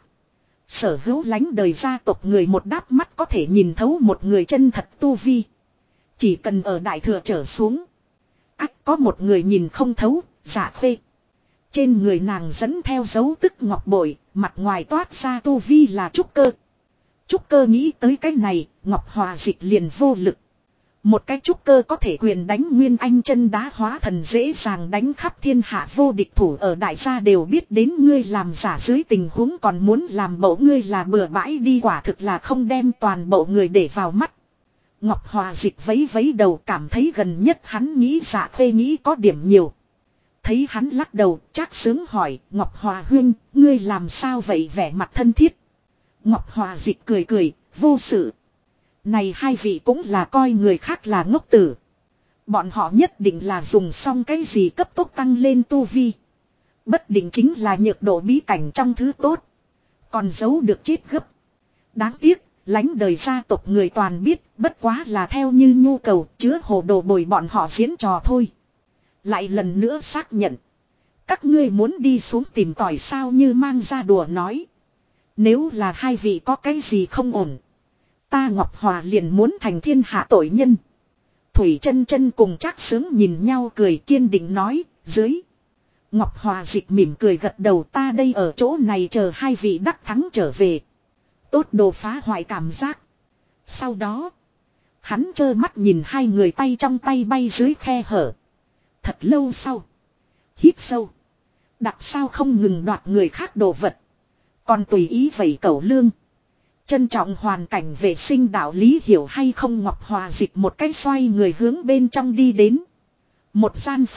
Sở hữu lánh đời gia tộc người một đáp mắt có thể nhìn thấu một người chân thật tu vi. Chỉ cần ở đại thừa trở xuống. Ách có một người nhìn không thấu, Dạ Khê. Trên người nàng dẫn theo dấu tức ngọc bội, mặt ngoài toát ra tu vi là trúc cơ. Trúc cơ nghĩ tới cái này, Ngọc Hòa Dịch liền vô lực. Một cái trúc cơ có thể quyền đánh nguyên anh chân đá hóa thần dễ dàng đánh khắp thiên hạ vô địch thủ ở đại gia đều biết đến ngươi làm giả dưới tình huống còn muốn làm bộ ngươi là bừa bãi đi quả thực là không đem toàn bộ người để vào mắt. Ngọc Hòa Dịch vấy vấy đầu cảm thấy gần nhất hắn nghĩ Dạ Khê nghĩ có điểm nhiều. Thấy hắn lắc đầu Trác Xướng hỏi Ngọc Hòa huynh ngươi làm sao vậy vẻ mặt thân thiết. Ngọc Hòa Dịch cười cười vô sự. Này hai vị cũng là coi người khác là ngốc tử. Bọn họ nhất định là dùng xong cái gì cấp tốc tăng lên tu vi. Bất định chính là nhược độ bí cảnh trong thứ tốt. Còn giấu được chết gấp. Đáng tiếc, lánh đời gia tộc người toàn biết, bất quá là theo như nhu cầu chứa hồ đồ bồi bọn họ diễn trò thôi. Lại lần nữa xác nhận. Các ngươi muốn đi xuống tìm tòi sao như mang ra đùa nói. Nếu là hai vị có cái gì không ổn. Ta Ngọc Hòa liền muốn thành thiên hạ tội nhân. Thủy Chân Chân cùng Trác Xướng nhìn nhau cười kiên định nói, dưới. Ngọc Hòa Dịch mỉm cười gật đầu ta đây ở chỗ này chờ hai vị đắc thắng trở về. Tốt đồ phá hoại cảm giác. Sau đó, hắn trơ mắt nhìn hai người tay trong tay bay dưới khe hở. Thật lâu sau, hít sâu. Đặc sao không ngừng đoạt người khác đồ vật. Còn tùy ý vẩy cẩu lương. Trân trọng hoàn cảnh vệ sinh đạo lý hiểu hay không Ngọc Hòa Dịch một cái xoay người hướng bên trong đi đến. Một gian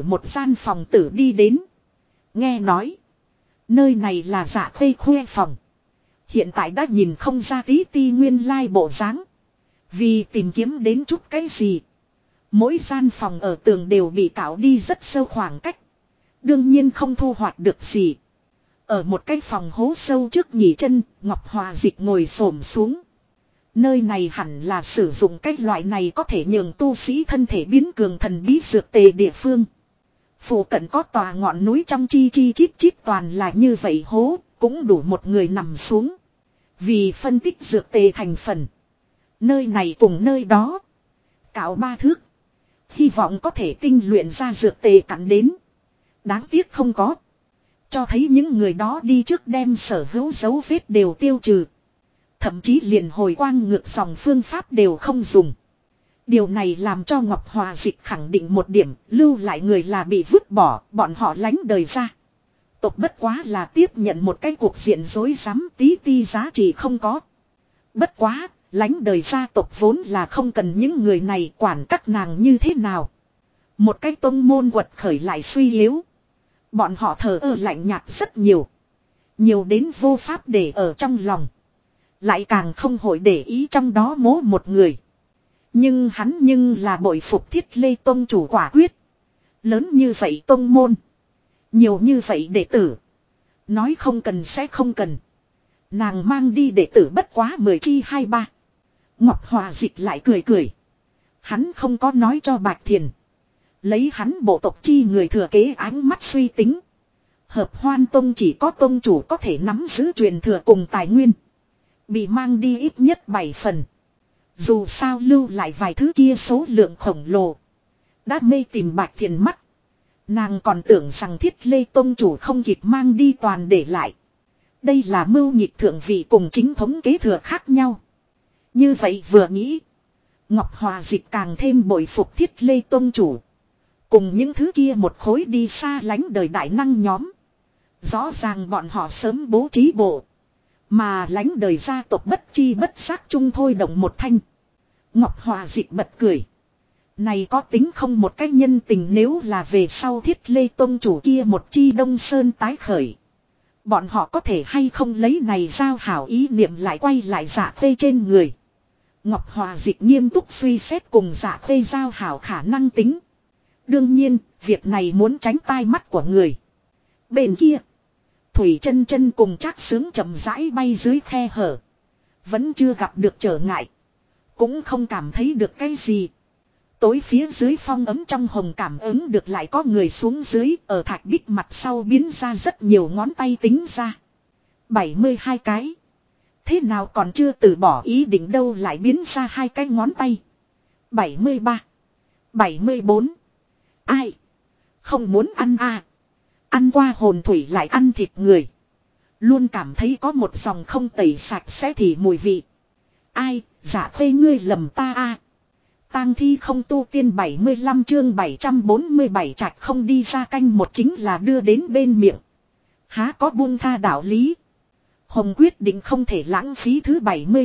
phòng tử đi đến. Nghe nói. Nơi này là Dạ Khê khuê phòng. Hiện tại đã nhìn không ra tí ti nguyên lai bộ dáng. Vì tìm kiếm đến chút cái gì. Mỗi gian phòng ở tường đều bị cạo đi rất sâu khoảng cách. Đương nhiên không thu hoạch được gì. Ở một cái phòng hố sâu trước nghỉ chân, Ngọc Hòa Dịch ngồi xổm xuống. Nơi này hẳn là sử dụng cái loại này có thể nhường tu sĩ thân thể biến cường thần bí dược tề địa phương. Phụ cận có tòa ngọn núi trong chi chi chít chít toàn là như vậy hố, cũng đủ một người nằm xuống. Vì phân tích dược tề thành phần. Nơi này cùng nơi đó. Cạo 3 thước. Hy vọng có thể tinh luyện ra dược tề cắn đến. Đáng tiếc không có. Cho thấy những người đó đi trước đem sở hữu dấu vết đều tiêu trừ. Thậm chí liền hồi quang ngược dòng phương pháp đều không dùng. Điều này làm cho Ngọc Hòa Dịch khẳng định một điểm, lưu lại người là bị vứt bỏ, bọn họ lánh đời ra. Tộc bất quá là tiếp nhận một cái cuộc diện rối rắm, tí ti giá trị không có. Bất quá, lánh đời gia tộc vốn là không cần những người này quản các nàng như thế nào. Một cái tông môn quật khởi lại suy yếu. Bọn họ thờ ơ lạnh nhạt rất nhiều. Nhiều đến vô pháp để ở trong lòng. Lại càng không hội để ý trong đó mố một người. Nhưng hắn là bội phục Thiết Lê Tông chủ quả quyết. Lớn như vậy tông môn. Nhiều như vậy đệ tử. Nói không cần sẽ không cần. Nàng mang đi đệ tử bất quá 10 chi 23. Ngọc Hòa Dịch lại cười cười. Hắn không có nói cho Bạch Thiền. Lấy hắn bộ tộc chi người thừa kế ánh mắt suy tính. Hợp Hoan Tông chỉ có tông chủ có thể nắm giữ truyền thừa cùng tài nguyên. Bị mang đi ít nhất 7 phần. Dù sao lưu lại vài thứ kia số lượng khổng lồ. Đã mê tìm Bạch Thiền mắt. Nàng còn tưởng rằng Thiết Lê Tông chủ không kịp mang đi toàn để lại. Đây là mưu nhịp thượng vị cùng chính thống kế thừa khác nhau. Như vậy vừa nghĩ. Ngọc Hòa Dịch càng thêm bội phục Thiết Lê Tông chủ. Cùng những thứ kia một khối đi xa lánh đời đại năng nhóm. Rõ ràng bọn họ sớm bố trí bộ. Mà lánh đời gia tộc bất chi bất giác chung thôi động một thanh. Ngọc Hòa Dịch bật cười. Này có tính không một cái nhân tình nếu là về sau Thiết Lê Tông chủ kia một chi Đông Sơn tái khởi. Bọn họ có thể hay không lấy này giao hảo ý niệm lại quay lại Dạ Khê trên người. Ngọc Hòa Dịch nghiêm túc suy xét cùng Dạ Khê giao hảo khả năng tính. Đương nhiên, việc này muốn tránh tai mắt của người. Bên kia, Thủy Chân Chân cùng Trác Sướng chậm rãi bay dưới khe hở. Vẫn chưa gặp được trở ngại. Cũng không cảm thấy được cái gì. Tối phía dưới phong ấm trong hồng cảm ứng được lại có người xuống dưới ở thạch bích mặt sau biến ra rất nhiều ngón tay tính ra. 72 cái. Thế nào còn chưa từ bỏ ý định đâu lại biến ra 2 cái ngón tay. 73. 74. Ai? Không muốn ăn à? Ăn qua hồn thủy lại ăn thịt người. Luôn cảm thấy có một dòng không tẩy sạch sẽ thì mùi vị. Ai? Dạ Khê ngươi lầm ta à? Tang thi không tu tiên 75 chương 747 trạch không đi ra canh một chính là đưa đến bên miệng. Há có buông tha đạo lý. Hồng quyết định không thể lãng phí thứ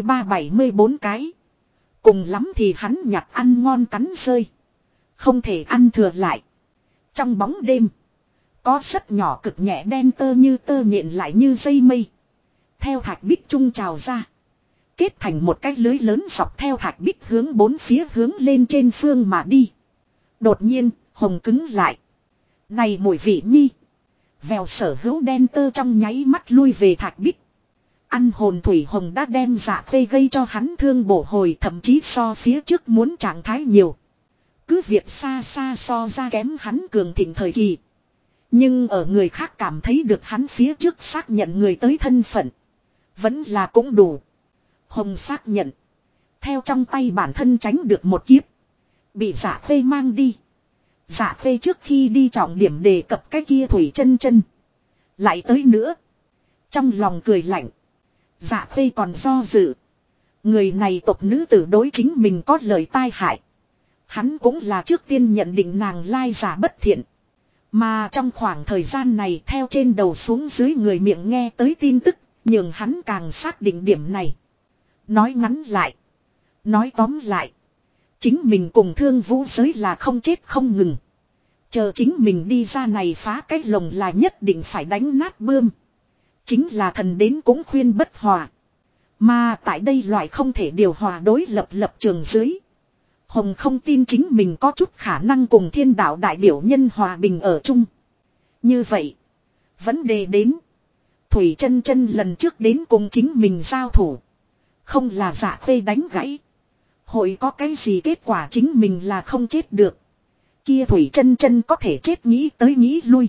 73-74 cái. Cùng lắm thì hắn nhặt ăn ngon cắn rơi. Không thể ăn thừa lại. Trong bóng đêm. Có rất nhỏ cực nhẹ đen tơ như tơ nhện lại như dây mây. Theo thạch bích trung trào ra. Kết thành một cái lưới lớn dọc theo thạch bích hướng bốn phía hướng lên trên phương mà đi. Đột nhiên, hồng cứng lại. Này mùi vị nhi. Vèo sở hữu đen tơ trong nháy mắt lui về thạch bích. Ăn hồn thủy hồng đã đem Dạ Khê gây cho hắn thương bổ hồi thậm chí so phía trước muốn trạng thái nhiều. Cứ việc xa xa so ra kém hắn cường thịnh thời kỳ. Nhưng ở người khác cảm thấy được hắn phía trước xác nhận người tới thân phận. Vẫn là cũng đủ. Hồng xác nhận. Theo trong tay bản thân tránh được một kiếp. Bị Dạ Khê mang đi. Dạ Khê trước khi đi trọng điểm đề cập cái kia Thủy Chân Chân. Lại tới nữa. Trong lòng cười lạnh. Dạ Khê còn do dự. Người này tộc nữ tử đối chính mình có lời tai hại. Hắn cũng là trước tiên nhận định nàng lai giả bất thiện. Mà trong khoảng thời gian này theo trên đầu xuống dưới người miệng nghe tới tin tức. Nhưng hắn càng xác định điểm này. Nói ngắn lại. Nói tóm lại. Chính mình cùng Thương Vũ giới là không chết không ngừng. Chờ chính mình đi ra này phá cái lồng là nhất định phải đánh nát bươm. Chính là thần đến cũng khuyên bất hòa. Mà tại đây loại không thể điều hòa đối lập trường dưới. Hồng không tin chính mình có chút khả năng cùng thiên đạo đại biểu nhân hòa bình ở chung. Như vậy. Vấn đề đến. Thủy Chân Chân lần trước đến cùng chính mình giao thủ. Không là Dạ Khê đánh gãy. Hội có cái gì kết quả chính mình là không chết được. Kia Thủy Chân Chân có thể chết nghĩ tới nghĩ lui.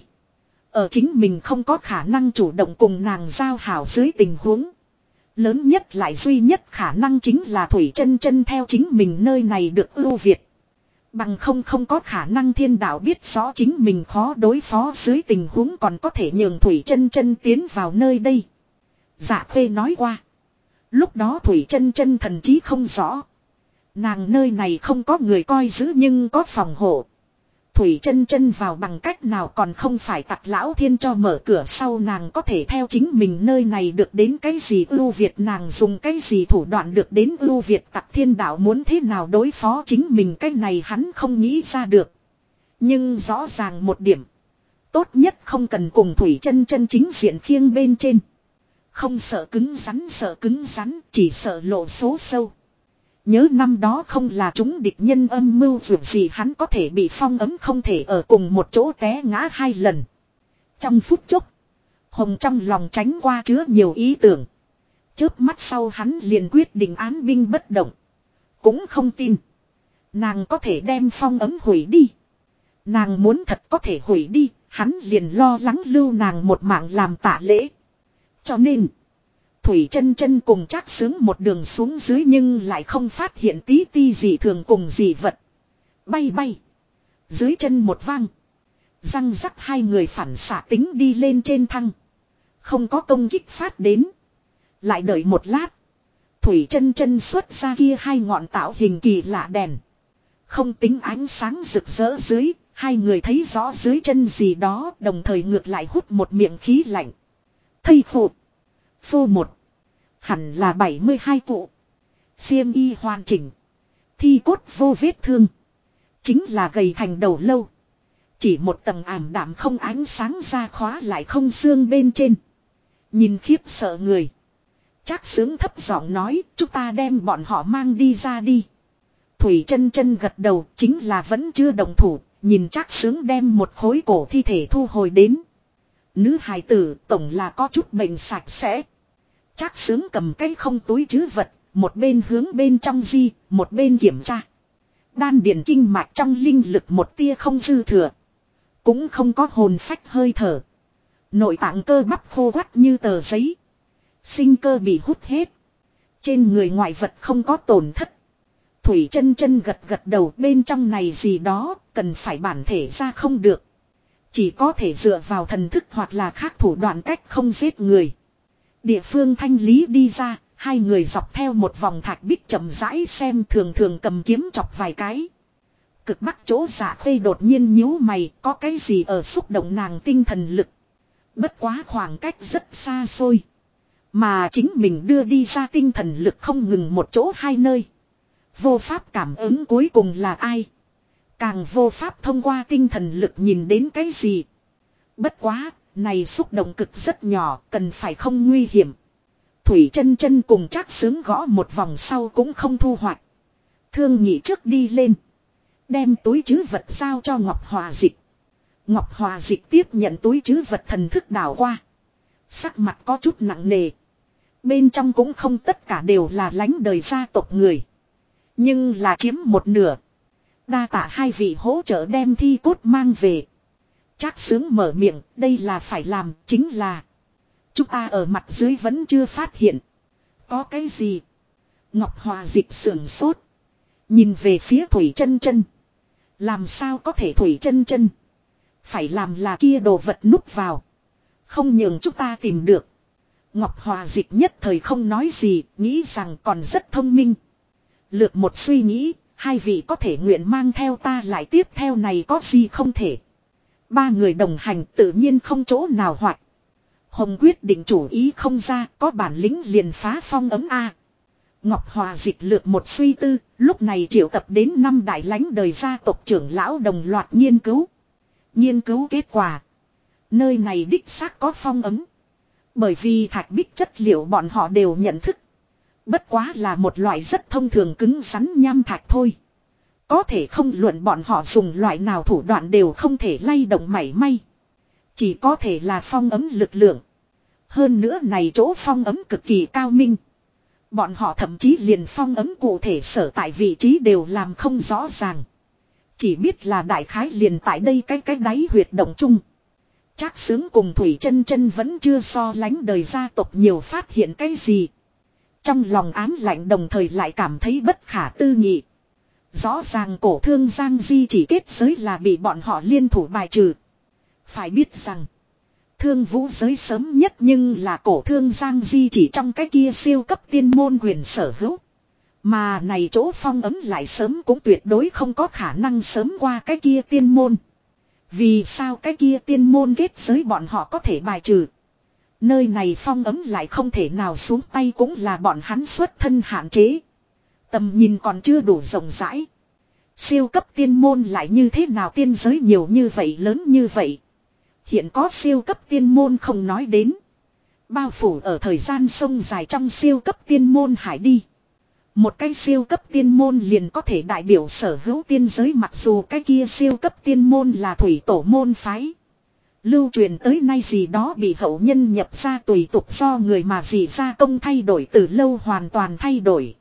Ở chính mình không có khả năng chủ động cùng nàng giao hảo dưới tình huống. Lớn nhất lại duy nhất khả năng chính là Thủy Chân Chân theo chính mình nơi này được ưu việt. Bằng không có khả năng thiên đạo biết rõ chính mình khó đối phó dưới tình huống còn có thể nhường Thủy Chân Chân tiến vào nơi đây. Dạ Khê nói qua. Lúc đó Thủy Chân Chân thần trí không rõ. Nàng nơi này không có người coi giữ nhưng có phòng hộ. Thủy Chân Chân vào bằng cách nào còn không phải Tặc Lão Thiên cho mở cửa sau nàng có thể theo chính mình nơi này được đến cái gì ưu việt nàng dùng cái gì thủ đoạn được đến ưu việt Tặc Thiên Đạo muốn thế nào đối phó chính mình cái này hắn không nghĩ ra được. Nhưng rõ ràng một điểm. Tốt nhất không cần cùng Thủy Chân Chân chính diện khiêng bên trên. Không sợ cứng rắn chỉ sợ lộ số sâu. Nhớ năm đó không là chúng địch nhân âm mưu việc gì hắn có thể bị phong ấm không thể ở cùng một chỗ té ngã 2 lần. Trong phút chốc, Hồng trong lòng tránh qua chứa nhiều ý tưởng. Chớp mắt sau hắn liền quyết định án binh bất động. Cũng không tin. Nàng có thể đem phong ấm hủy đi. Nàng muốn thật có thể hủy đi, hắn liền lo lắng lưu nàng một mạng làm tạ lễ. Cho nên... Thủy Chân Chân cùng Trác Sướng một đường xuống dưới nhưng lại không phát hiện tí ti gì thường cùng gì vật. Bay bay. Dưới chân một vang. Răng rắc hai người phản xạ tính đi lên trên thăng. Không có công kích phát đến. Lại đợi một lát. Thủy Chân Chân xuất ra kia 2 ngọn tạo hình kỳ lạ đèn. Không tính ánh sáng rực rỡ dưới. Hai người thấy rõ dưới chân gì đó đồng thời ngược lại hút một miệng khí lạnh. Thây khổ. Phô một. Hẳn là 72 cụ. Xiêm y hoàn chỉnh. Thi cốt vô vết thương. Chính là gầy thành đầu lâu. Chỉ một tầng ảm đạm không ánh sáng ra khóa lại không xương bên trên. Nhìn khiếp sợ người. Trác Sướng thấp giọng nói chúng ta đem bọn họ mang đi ra đi. Thủy Chân Chân gật đầu chính là vẫn chưa động thủ. Nhìn Trác Sướng đem một khối cổ thi thể thu hồi đến. Nữ hài tử tổng là có chút bệnh sạch sẽ. Trác Sướng cầm cái không túi trữ vật, một bên hướng bên trong di, một bên kiểm tra. Đan điền kinh mạch trong linh lực một tia không dư thừa. Cũng không có hồn phách hơi thở. Nội tạng cơ bắp khô quắt như tờ giấy. Sinh cơ bị hút hết. Trên người ngoại vật không có tổn thất. Thủy Chân Chân gật gật đầu bên trong này gì đó, cần phải bản thể ra không được. Chỉ có thể dựa vào thần thức hoặc là khác thủ đoạn cách không giết người. Địa phương thanh lý đi ra, hai người dọc theo một vòng thạch bích chậm rãi xem thường thường cầm kiếm chọc vài cái. Cực bắc chỗ Dạ Khê đột nhiên nhíu mày, có cái gì ở xúc động nàng tinh thần lực. Bất quá khoảng cách rất xa xôi. Mà chính mình đưa đi ra tinh thần lực không ngừng một chỗ hai nơi. Vô pháp cảm ứng cuối cùng là ai. Càng vô pháp thông qua tinh thần lực nhìn đến cái gì. Bất quá, này xúc động cực rất nhỏ, cần phải không nguy hiểm. Thủy Chân Chân cùng Trác Sướng gõ một vòng sau cũng không thu hoạch. Thương nhị trước đi lên. Đem túi trữ vật giao cho Ngọc Hòa Dịch. Ngọc Hòa Dịch tiếp nhận túi trữ vật thần thức đảo qua. Sắc mặt có chút nặng nề. Bên trong cũng không tất cả đều là lãnh đời gia tộc người. Nhưng là chiếm một nửa. Đa tạ hai vị hỗ trợ đem thi cốt mang về. Trác Sướng mở miệng, đây là phải làm, chính là. Chúng ta ở mặt dưới vẫn chưa phát hiện. Có cái gì? Ngọc Hòa Dịch sườn sốt. Nhìn về phía Thủy Chân Chân. Làm sao có thể Thủy Chân Chân? Phải làm là kia đồ vật núp vào. Không nhường chúng ta tìm được. Ngọc Hòa Dịch nhất thời không nói gì, nghĩ rằng còn rất thông minh. Lược một suy nghĩ, hai vị có thể nguyện mang theo ta lại tiếp theo này có gì không thể. Ba người đồng hành tự nhiên không chỗ nào hoạt. Hồng quyết định chủ ý không ra, có bản lĩnh liền phá phong ấm A. Ngọc Hòa Dịch lược một suy tư, lúc này triệu tập đến 5 đại lãnh đời gia tộc trưởng lão đồng loạt nghiên cứu. Nghiên cứu kết quả. Nơi này đích xác có phong ấm. Bởi vì thạch bích chất liệu bọn họ đều nhận thức. Bất quá là một loại rất thông thường cứng rắn nham thạch thôi. Có thể không luận bọn họ dùng loại nào thủ đoạn đều không thể lay động mảy may. Chỉ có thể là phong ấm lực lượng. Hơn nữa này chỗ phong ấm cực kỳ cao minh. Bọn họ thậm chí liền phong ấm cụ thể sở tại vị trí đều làm không rõ ràng. Chỉ biết là đại khái liền tại đây cái đáy huyệt động chung. Trác Xướng cùng Thủy Chân Chân vẫn chưa so lánh đời gia tộc nhiều phát hiện cái gì. Trong lòng ám lạnh đồng thời lại cảm thấy bất khả tư nghị. Rõ ràng cổ thương Giang Di chỉ kết giới là bị bọn họ liên thủ bài trừ. Phải biết rằng, thương vũ giới sớm nhất nhưng là cổ thương Giang Di chỉ trong cái kia siêu cấp tiên môn quyền sở hữu. Mà này chỗ phong ấm lại sớm cũng tuyệt đối không có khả năng sớm qua cái kia tiên môn. Vì sao cái kia tiên môn kết giới bọn họ có thể bài trừ? Nơi này phong ấm lại không thể nào xuống tay cũng là bọn hắn xuất thân hạn chế. Tầm nhìn còn chưa đủ rộng rãi. Siêu cấp tiên môn lại như thế nào tiên giới nhiều như vậy lớn như vậy. Hiện có siêu cấp tiên môn không nói đến. Bao phủ ở thời gian sông dài trong siêu cấp tiên môn hải đi. Một cái siêu cấp tiên môn liền có thể đại biểu sở hữu tiên giới mặc dù cái kia siêu cấp tiên môn là thủy tổ môn phái. Lưu truyền tới nay gì đó bị hậu nhân nhập ra tùy tục do người mà gì ra công thay đổi từ lâu hoàn toàn thay đổi.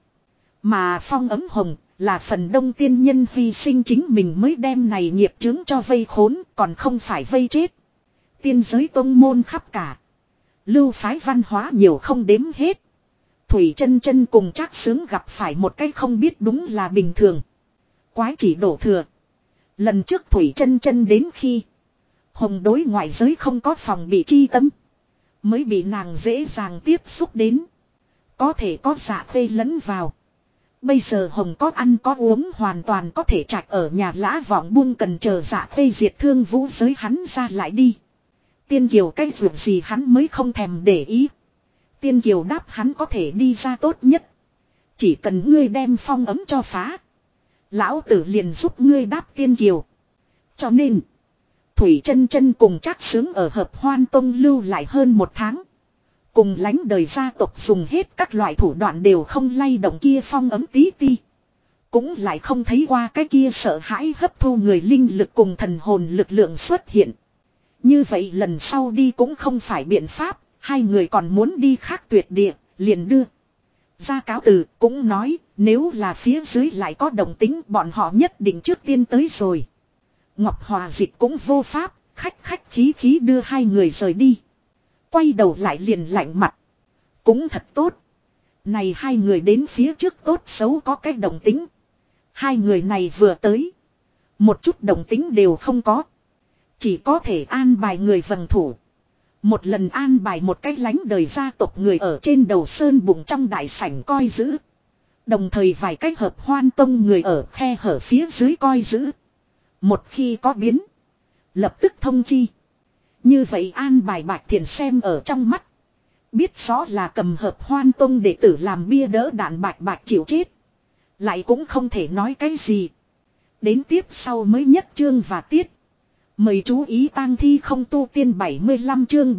Mà phong ấm hồng là phần đông tiên nhân hy sinh chính mình mới đem này nghiệp chướng cho vây khốn còn không phải vây chết. Tiên giới tông môn khắp cả. Lưu phái văn hóa nhiều không đếm hết. Thủy Chân Chân cùng Trác Xướng gặp phải một cái không biết đúng là bình thường. Quái chỉ đổ thừa. Lần trước Thủy Chân Chân đến khi hồng đối ngoại giới không có phòng bị chi tâm. Mới bị nàng dễ dàng tiếp xúc đến. Có thể có dạ phê lẫn vào. Bây giờ hồng có ăn có uống hoàn toàn có thể trạch ở nhà lã vọng buông cần chờ dạ phê diệt thương vũ giới hắn ra lại đi. Tiên Kiều cái việc gì hắn mới không thèm để ý. Tiên Kiều đáp hắn có thể đi ra tốt nhất. Chỉ cần ngươi đem phong ấm cho phá. Lão tử liền giúp ngươi đáp Tiên Kiều. Cho nên Thủy Chân Chân cùng Trác Xướng ở Hợp Hoan Tông lưu lại hơn 1 tháng. Cùng lánh đời gia tộc dùng hết các loại thủ đoạn đều không lay động kia phong ấm tí ti. Cũng lại không thấy qua cái kia sợ hãi hấp thu người linh lực cùng thần hồn lực lượng xuất hiện. Như vậy lần sau đi cũng không phải biện pháp. Hai người còn muốn đi khác tuyệt địa, liền đưa ra cáo từ, cũng nói, nếu là phía dưới lại có đồng tính bọn họ nhất định trước tiên tới rồi. Ngọc Hòa Dịch cũng vô pháp, khách khí đưa hai người rời đi. Quay đầu lại liền lạnh mặt. Cũng thật tốt. Này hai người đến phía trước tốt xấu có cái đồng tính. Hai người này vừa tới. Một chút đồng tính đều không có. Chỉ có thể an bài người vầng thủ. Một lần an bài một cái lánh đời gia tộc người ở trên đầu sơn bụng trong đại sảnh coi giữ. Đồng thời vài cái Hợp Hoan Tông người ở khe hở phía dưới coi giữ. Một khi có biến. Lập tức thông chi. Như vậy an bài Bạch Thiền xem ở trong mắt. Biết rõ là cầm Hợp Hoan Tông đệ tử làm bia đỡ đạn bạch chịu chết. Lại cũng không thể nói cái gì. Đến tiếp sau mới nhất chương và tiết. Mời chú ý tang thi không tu tiên 75 chương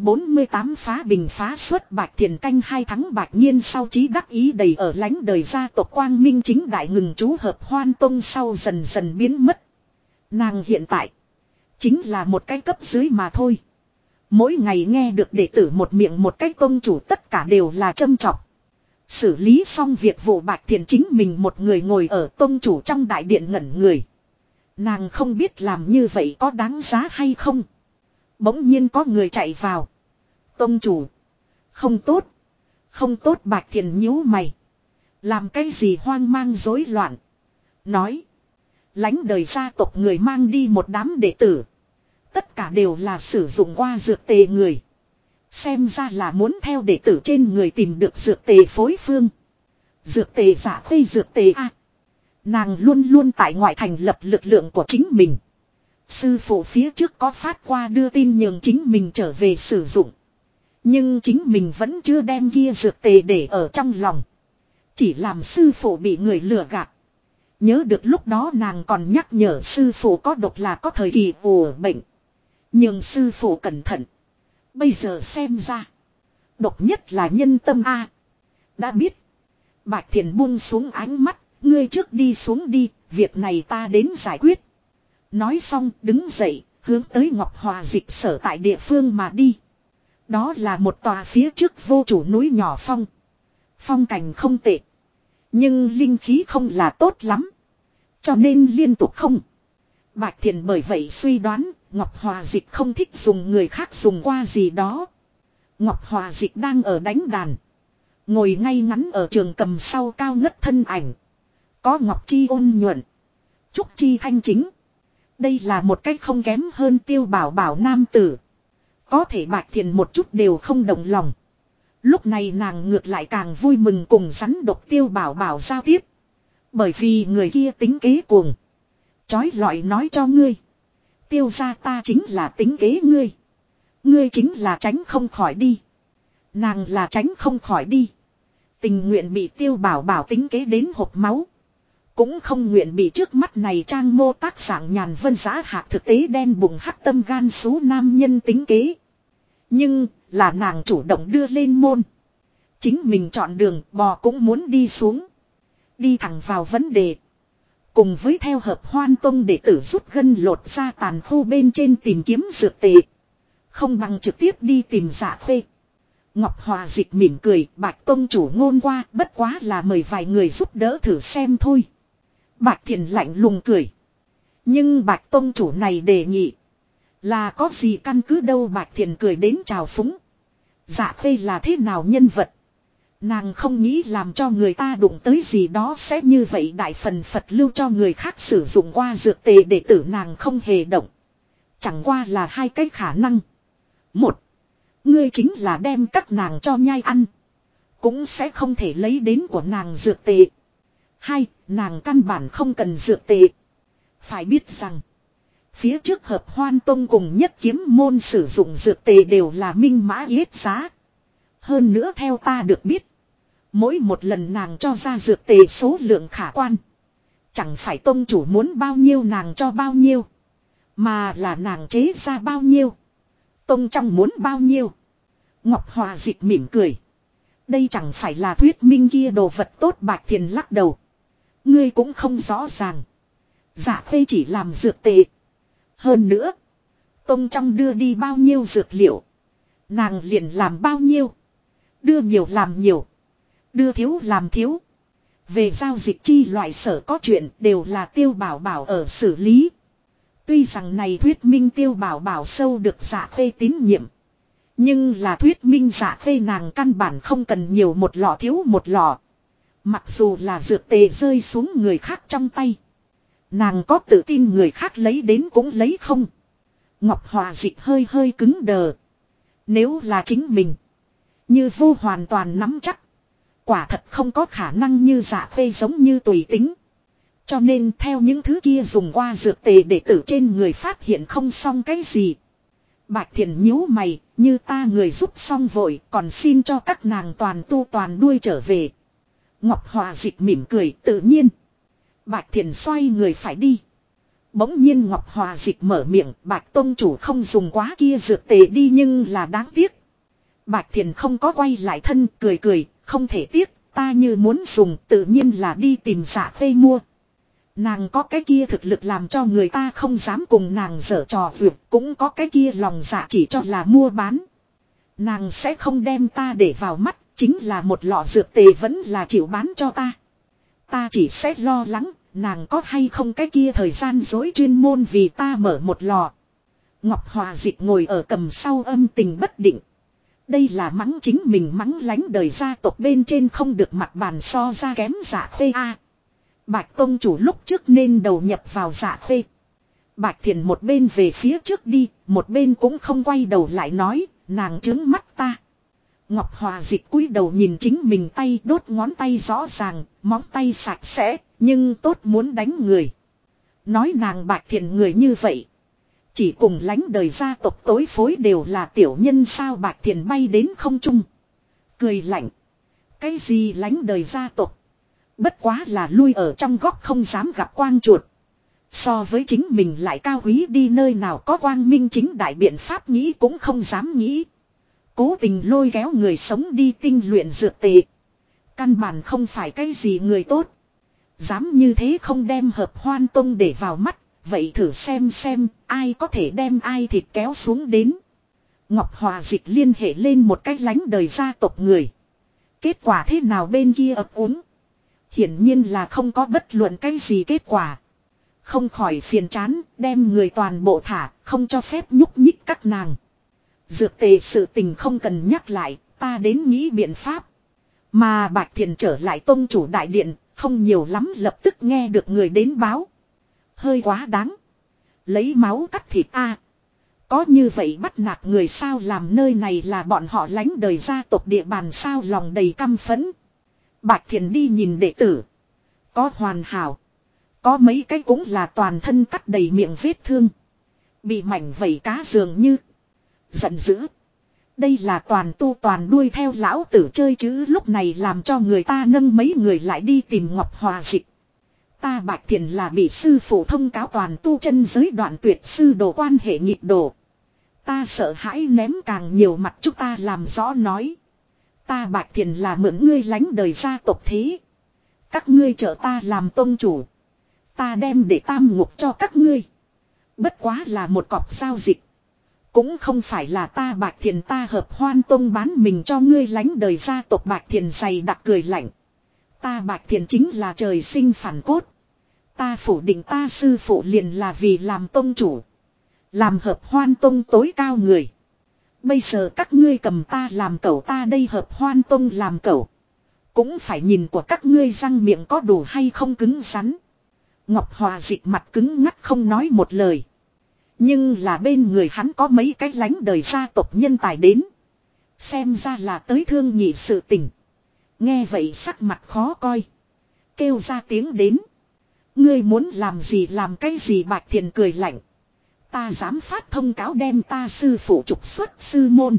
748 phá bình phá xuất Bạch Thiền canh 2 tháng Bạch Nhiên sau chí đắc ý đầy ở lánh đời gia tộc Quang Minh chính đại ngừng chú Hợp Hoan Tông sau dần dần biến mất. Nàng hiện tại chính là một cái cấp dưới mà thôi. Mỗi ngày nghe được đệ tử một miệng một cái tông chủ tất cả đều là châm chọc. Xử lý xong việc vụ Bạch Thiền chính mình một người ngồi ở tông chủ trong đại điện ngẩn người. Nàng không biết làm như vậy có đáng giá hay không. Bỗng nhiên có người chạy vào. Tông chủ. Không tốt. Không tốt Bạch Thiền nhíu mày. Làm cái gì hoang mang rối loạn. Nói. Lánh đời gia tộc người mang đi một đám đệ tử. Tất cả đều là sử dụng qua dược tề người. Xem ra là muốn theo đệ tử trên người tìm được dược tề phối phương. Dược tề giả phê dược tề a. Nàng luôn luôn tại ngoại thành lập lực lượng của chính mình. Sư phụ phía trước có phát qua đưa tin nhường chính mình trở về sử dụng. Nhưng chính mình vẫn chưa đem kia dược tề để ở trong lòng. Chỉ làm sư phụ bị người lừa gạt. Nhớ được lúc đó nàng còn nhắc nhở sư phụ có độc là có thời kỳ ủ bệnh. Nhưng sư phụ cẩn thận. Bây giờ xem ra. Độc nhất là nhân tâm a. Đã biết. Bạch Thiền buông xuống ánh mắt. Ngươi trước đi xuống đi. Việc này ta đến giải quyết. Nói xong đứng dậy. Hướng tới Ngọc Hòa Dịch sở tại địa phương mà đi. Đó là một tòa phía trước vô chủ núi nhỏ phong. Phong cảnh không tệ. Nhưng linh khí không là tốt lắm. Cho nên liên tục không. Bạch Thiền bởi vậy suy đoán Ngọc Hòa Dịch không thích dùng người khác dùng qua gì đó. Ngọc Hòa Dịch đang ở đánh đàn. Ngồi ngay ngắn ở trường cầm sau cao ngất thân ảnh. Có Ngọc Chi ôn nhuận. Trúc Chi thanh chính. Đây là một cách không kém hơn Tiêu Bảo Bảo nam tử. Có thể Bạch Thiền một chút đều không động lòng. Lúc này nàng ngược lại càng vui mừng cùng rắn độc Tiêu Bảo Bảo giao tiếp. Bởi vì người kia tính kế cuồng. Chói lọi nói cho ngươi. Tiêu gia ta chính là tính kế ngươi. Ngươi chính là tránh không khỏi đi. Nàng là tránh không khỏi đi. Tình nguyện bị Tiêu Bảo Bảo tính kế đến hộc máu. Cũng không nguyện bị trước mắt này trang mô tác dạng nhàn vân giá hạc thực tế đen bụng hắc tâm gan số nam nhân tính kế. Nhưng là nàng chủ động đưa lên môn. Chính mình chọn đường bò cũng muốn đi xuống. Đi thẳng vào vấn đề. Cùng với theo hợp Hoan Tông đệ tử rút gân lột ra tàn khu bên trên tìm kiếm dược tệ. Không bằng trực tiếp đi tìm Dạ Khê. Ngọc Hòa Dịch mỉm cười, Bạch Tông chủ ngôn qua, bất quá là mời vài người giúp đỡ thử xem thôi. Bạch Thiền lạnh lùng cười. Nhưng Bạch Tông chủ này đề nghị. Là có gì căn cứ đâu. Bạch Thiền cười đến chào phúng. Dạ Khê là thế nào nhân vật. Nàng không nghĩ làm cho người ta đụng tới gì đó sẽ như vậy. Đại phần Phật lưu cho người khác sử dụng qua dược tề để tử nàng không hề động. Chẳng qua là hai cái khả năng. Một. Ngươi chính là đem các nàng cho nhai ăn. Cũng sẽ không thể lấy đến của nàng dược tệ. Hai. Nàng căn bản không cần dược tệ. Phải biết rằng. Phía trước hợp Hoan Tông cùng Nhất Kiếm môn sử dụng dược tệ đều là minh mã yết giá. Hơn nữa theo ta được biết. Mỗi một lần nàng cho ra dược tệ số lượng khả quan. Chẳng phải tông chủ muốn bao nhiêu nàng cho bao nhiêu. Mà là nàng chế ra bao nhiêu. Tông trong muốn bao nhiêu. Ngọc Hòa Dịch mỉm cười. Đây chẳng phải là thuyết minh kia đồ vật tốt. Bạch Thiền lắc đầu. Ngươi cũng không rõ ràng. Dạ Khê chỉ làm dược tệ. Hơn nữa. Tông trong đưa đi bao nhiêu dược liệu. Nàng liền làm bao nhiêu. Đưa nhiều làm nhiều. Đưa thiếu làm thiếu. Về giao dịch chi loại sở có chuyện đều là Tiêu Bảo Bảo ở xử lý. Tuy rằng này thuyết minh Tiêu Bảo Bảo sâu được Dạ Khê tín nhiệm. Nhưng là thuyết minh Dạ Khê nàng căn bản không cần nhiều một lọ thiếu một lọ. Mặc dù là dược tề rơi xuống người khác trong tay. Nàng có tự tin người khác lấy đến cũng lấy không. Ngọc Hòa Dịch hơi hơi cứng đờ. Nếu là chính mình. Như vô hoàn toàn nắm chắc. Quả thật không có khả năng như Dạ Khê giống như tùy tính. Cho nên theo những thứ kia dùng qua dược tề để tử trên người phát hiện không xong cái gì. Bạch Thiền nhíu mày, như ta người giúp xong vội, còn xin cho các nàng toàn tu toàn đuôi trở về. Ngọc Hòa Dịch mỉm cười, tự nhiên. Bạch Thiền xoay người phải đi. Bỗng nhiên Ngọc Hòa Dịch mở miệng, Bạch Tông chủ không dùng quá kia dược tề đi nhưng là đáng tiếc. Bạch Thiền không có quay lại thân, cười cười, không thể tiếc, ta như muốn dùng tự nhiên là đi tìm Dạ Khê mua. Nàng có cái kia thực lực làm cho người ta không dám cùng nàng giở trò vượt, cũng có cái kia lòng dạ chỉ cho là mua bán. Nàng sẽ không đem ta để vào mắt, chính là một lọ dược tề vẫn là chịu bán cho ta. Ta chỉ sẽ lo lắng, nàng có hay không cái kia thời gian dối chuyên môn vì ta mở một lọ. Ngọc Hòa Dịch ngồi ở cầm sau âm tình bất định. Đây là mắng chính mình mắng lánh đời gia tộc bên trên không được mặt bàn so ra kém Dạ Khê a. Bạch Tông chủ lúc trước nên đầu nhập vào Dạ Khê. Bạch Thiền một bên về phía trước đi, một bên cũng không quay đầu lại nói, nàng trướng mắt ta. Ngọc Hòa Dịch cúi đầu nhìn chính mình tay, đốt ngón tay rõ ràng, móng tay sạch sẽ, nhưng tốt muốn đánh người. Nói nàng Bạch Thiền người như vậy. Chỉ cùng lánh đời gia tộc tối phối đều là tiểu nhân sao. Bạch Thiền bay đến không trung. Cười lạnh. Cái gì lánh đời gia tộc. Bất quá là lui ở trong góc không dám gặp quang chuột. So với chính mình lại cao quý đi nơi nào có quang minh chính đại biện pháp nghĩ cũng không dám nghĩ. Cố tình lôi kéo người sống đi tinh luyện dược tệ. Căn bản không phải cái gì người tốt. Dám như thế không đem hợp Hoan Tông để vào mắt. Vậy thử xem ai có thể đem ai thịt kéo xuống đến. Ngọc Hòa Dịch liên hệ lên một cách lánh đời gia tộc người. Kết quả thế nào bên kia ấp úng. Hiển nhiên là không có bất luận cái gì kết quả. Không khỏi phiền chán, đem người toàn bộ thả, không cho phép nhúc nhích các nàng. Dược tề sự tình không cần nhắc lại, ta đến nghĩ biện pháp. Mà Bạch Thiền trở lại tông chủ đại điện, không nhiều lắm lập tức nghe được người đến báo. Hơi quá đáng. Lấy máu cắt thịt a. Có như vậy bắt nạt người sao, làm nơi này là bọn họ lánh đời gia tộc địa bàn sao, lòng đầy căm phẫn. Bạch Thiền đi nhìn đệ tử. Có hoàn hảo. Có mấy cái cũng là toàn thân cắt đầy miệng vết thương. Bị mảnh vẩy cá dường như. Giận dữ. Đây là toàn tu toàn đuôi theo lão tử chơi chứ, lúc này làm cho người ta nâng mấy người lại đi tìm Ngọc Hòa Dịch. Ta Bạch Thiền là bị sư phụ thông cáo toàn tu chân giới đoạn tuyệt sư đồ quan hệ nghịch đồ. Ta sợ hãi ném càng nhiều mặt, chúng ta làm rõ nói. Ta Bạch Thiền là mượn ngươi lánh đời gia tộc thế. Các ngươi trợ ta làm tông chủ. Ta đem để tam ngục cho các ngươi. Bất quá là một cọc giao dịch. Cũng không phải là ta Bạch Thiền ta hợp hoan tông bán mình cho ngươi lánh đời gia tộc. Bạch Thiền dày đặc cười lạnh. Ta Bạch Thiền chính là trời sinh phản cốt. Ta phủ định ta sư phụ liền là vì làm tông chủ. Làm hợp hoan tông tối cao người. Bây giờ các ngươi cầm ta làm cẩu, ta đây hợp hoan tông làm cẩu. Cũng phải nhìn của các ngươi răng miệng có đủ hay không cứng rắn. Ngọc Hòa Dịch mặt cứng ngắt không nói một lời. Nhưng là bên người hắn có mấy cái lánh đời gia tộc nhân tài đến. Xem ra là tới thương nhị sự tình. Nghe vậy sắc mặt khó coi. Kêu ra tiếng đến. Ngươi muốn làm gì làm cái gì, Bạch Thiền cười lạnh. Ta dám phát thông cáo đem ta sư phụ trục xuất sư môn.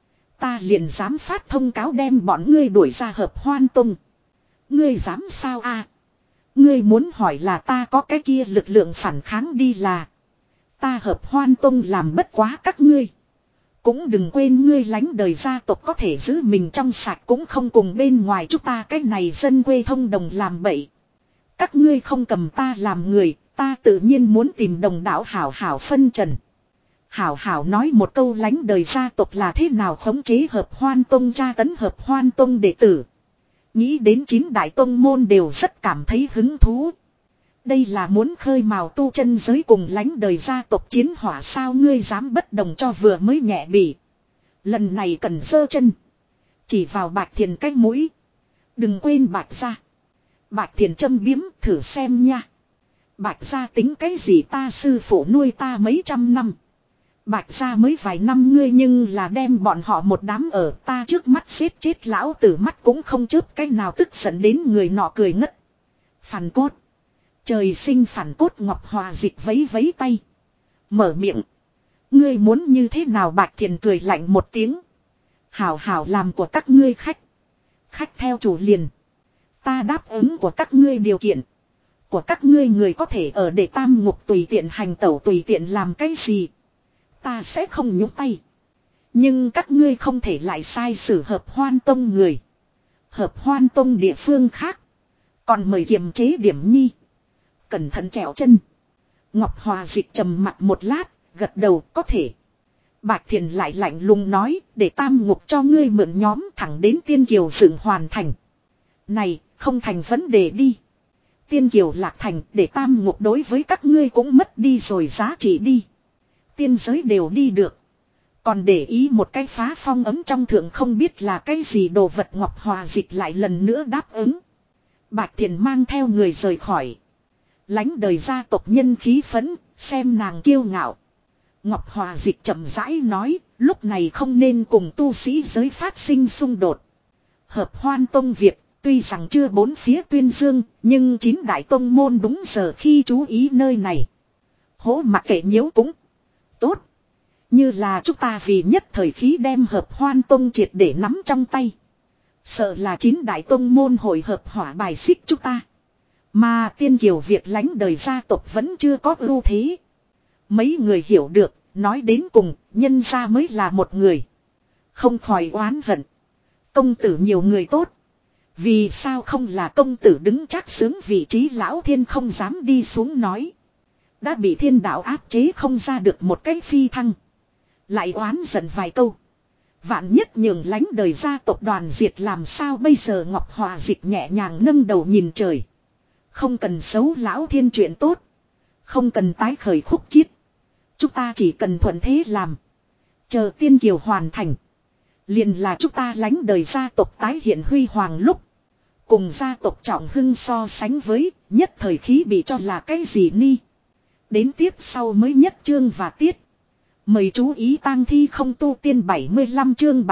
Ta liền dám phát thông cáo đem bọn ngươi đuổi ra hợp hoan tông. Ngươi dám sao a? Ngươi muốn hỏi là ta có cái kia lực lượng phản kháng đi là. Ta hợp hoan tông làm bất quá các ngươi. Cũng đừng quên ngươi lánh đời gia tộc có thể giữ mình trong sạch cũng không cùng bên ngoài chúng ta cái này dân quê thông đồng làm bậy. Các ngươi không cầm ta làm người, ta tự nhiên muốn tìm đồng đạo hảo hảo phân trần. Hảo hảo nói một câu lánh đời gia tộc là thế nào khống chế hợp hoan tông, tra tấn hợp hoan tông đệ tử. Nghĩ đến 9 đại tông môn đều rất cảm thấy hứng thú. Đây là muốn khơi mào tu chân giới cùng lánh đời gia tộc chiến hỏa sao, ngươi dám bất đồng cho vừa mới nhẹ bỉ. Lần này cần giơ chân. Chỉ vào Bạch Thiền cái mũi. Đừng quên Bạch gia. Bạch Thiền châm biếm thử xem nha. Bạch gia tính cái gì, ta sư phụ nuôi ta mấy trăm năm. Bạch gia mới vài năm ngươi nhưng là đem bọn họ một đám ở ta trước mắt xếp chết lão tử mắt cũng không chớp cái nào, tức giận đến người nọ cười ngất. Phản cốt. Trời sinh phản cốt. Ngọc Hòa Dịch vấy vấy tay. Mở miệng. Ngươi muốn như thế nào? Bạch Thiền cười lạnh một tiếng. Hảo hảo làm của các ngươi khách. Khách theo chủ liền. Ta đáp ứng của các ngươi điều kiện. Của các ngươi người có thể ở để tam ngục tùy tiện hành tẩu, tùy tiện làm cái gì. Ta sẽ không nhúc tay. Nhưng các ngươi không thể lại sai sử hợp hoan tông người. Hợp hoan tông địa phương khác. Còn mời kiềm chế điểm nhi. Cẩn thận trèo chân. Ngọc Hòa Dịch trầm mặt một lát, gật đầu có thể. Bạch Thiền lại lạnh lùng nói, để tam ngục cho ngươi mượn nhóm thẳng đến Tiên Kiều dựng hoàn thành. Này, không thành vấn đề đi. Tiên Kiều lạc thành, để tam ngục đối với các ngươi cũng mất đi rồi giá trị đi. Tiên giới đều đi được. Còn để ý một cái phá phong ấm trong thượng không biết là cái gì đồ vật. Ngọc Hòa Dịch lại lần nữa đáp ứng. Bạch Thiền mang theo người rời khỏi. Lánh đời gia tộc nhân khí phấn, xem nàng kiêu ngạo. Ngọc Hòa Dịch chậm rãi nói, lúc này không nên cùng tu sĩ giới phát sinh xung đột. Hợp hoan tông việc, tuy rằng chưa bốn phía tuyên dương, nhưng 9 đại tông môn đúng giờ khi chú ý nơi này. Hố mặc kệ nhiễu cũng tốt. Như là chúng ta vì nhất thời khí đem hợp hoan tông triệt để nắm trong tay. Sợ là 9 đại tông môn hội hợp hỏa bài xích chúng ta. Mà Tiên Kiều việc lánh đời gia tộc vẫn chưa có ưu thế. Mấy người hiểu được, nói đến cùng, nhân gia mới là một người. Không khỏi oán hận. Công tử nhiều người tốt. Vì sao không là công tử đứng chắc sướng vị trí, Lão Thiên không dám đi xuống nói. Đã bị thiên đạo áp chế không ra được một cái phi thăng. Lại oán giận vài câu. Vạn nhất nhường lánh đời gia tộc đoàn diệt làm sao bây giờ? Ngọc Hòa Dịch nhẹ nhàng nâng đầu nhìn trời. Không cần xấu Lão Thiên chuyện tốt. Không cần tái khởi khúc chiết. Chúng ta chỉ cần thuận thế làm. Chờ tiên kiều hoàn thành. Liền là chúng ta lánh đời gia tộc tái hiện huy hoàng lúc. Cùng gia tộc trọng hưng so sánh với, nhất thời khí bị cho là cái gì ni. Đến tiếp sau mới nhất chương và tiết. Mời chú ý tang thi không tu tiên 75 chương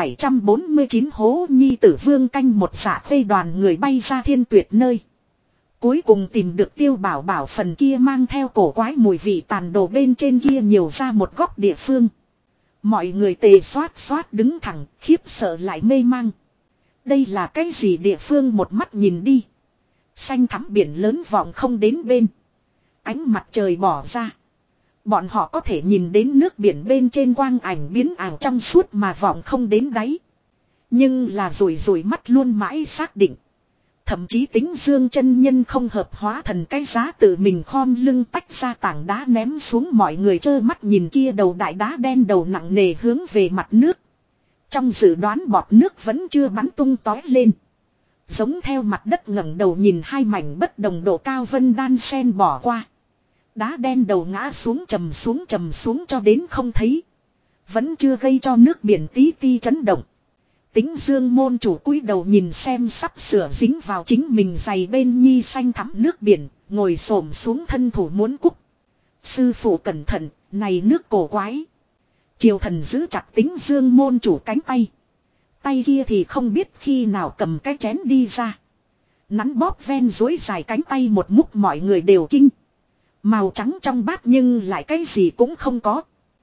749 hố nhi tử vương canh một dạ phê đoàn người bay ra thiên tuyệt nơi. Cuối cùng tìm được Tiêu Bảo Bảo phần kia mang theo cổ quái mùi vị tàn đồ bên trên kia nhiều ra một góc địa phương. Mọi người tề xoát xoát đứng thẳng, khiếp sợ lại mê mang. Đây là cái gì địa phương một mắt nhìn đi. Xanh thẳm biển lớn vọng không đến bên. Ánh mặt trời bỏ ra. Bọn họ có thể nhìn đến nước biển bên trên quang ảnh biến ảo trong suốt mà vọng không đến đáy. Nhưng là rủi mắt luôn mãi xác định. Thậm chí tính Dương chân nhân không hợp hóa thần cái giá tự mình khom lưng tách ra tảng đá ném xuống, mọi người trơ mắt nhìn kia đầu đại đá đen đầu nặng nề hướng về mặt nước. Trong dự đoán bọt nước vẫn chưa bắn tung tói lên. Giống theo mặt đất ngẩng đầu nhìn hai mảnh bất đồng độ cao vân đan sen bỏ qua. Đá đen đầu ngã xuống trầm xuống cho đến không thấy. Vẫn chưa gây cho nước biển tí ti chấn động. Tính Dương môn chủ cúi đầu nhìn xem sắp sửa dính vào chính mình giày bên nhi xanh thẳm nước biển, ngồi xổm xuống thân thủ muốn cúc. Sư phụ cẩn thận, này nước cổ quái. Triều thần giữ chặt Tính Dương môn chủ cánh tay. Tay kia thì không biết khi nào cầm cái chén đi ra. Nắn bóp ven dối dài cánh tay một múc, mọi người đều kinh. Màu trắng trong bát nhưng lại cái gì cũng không có.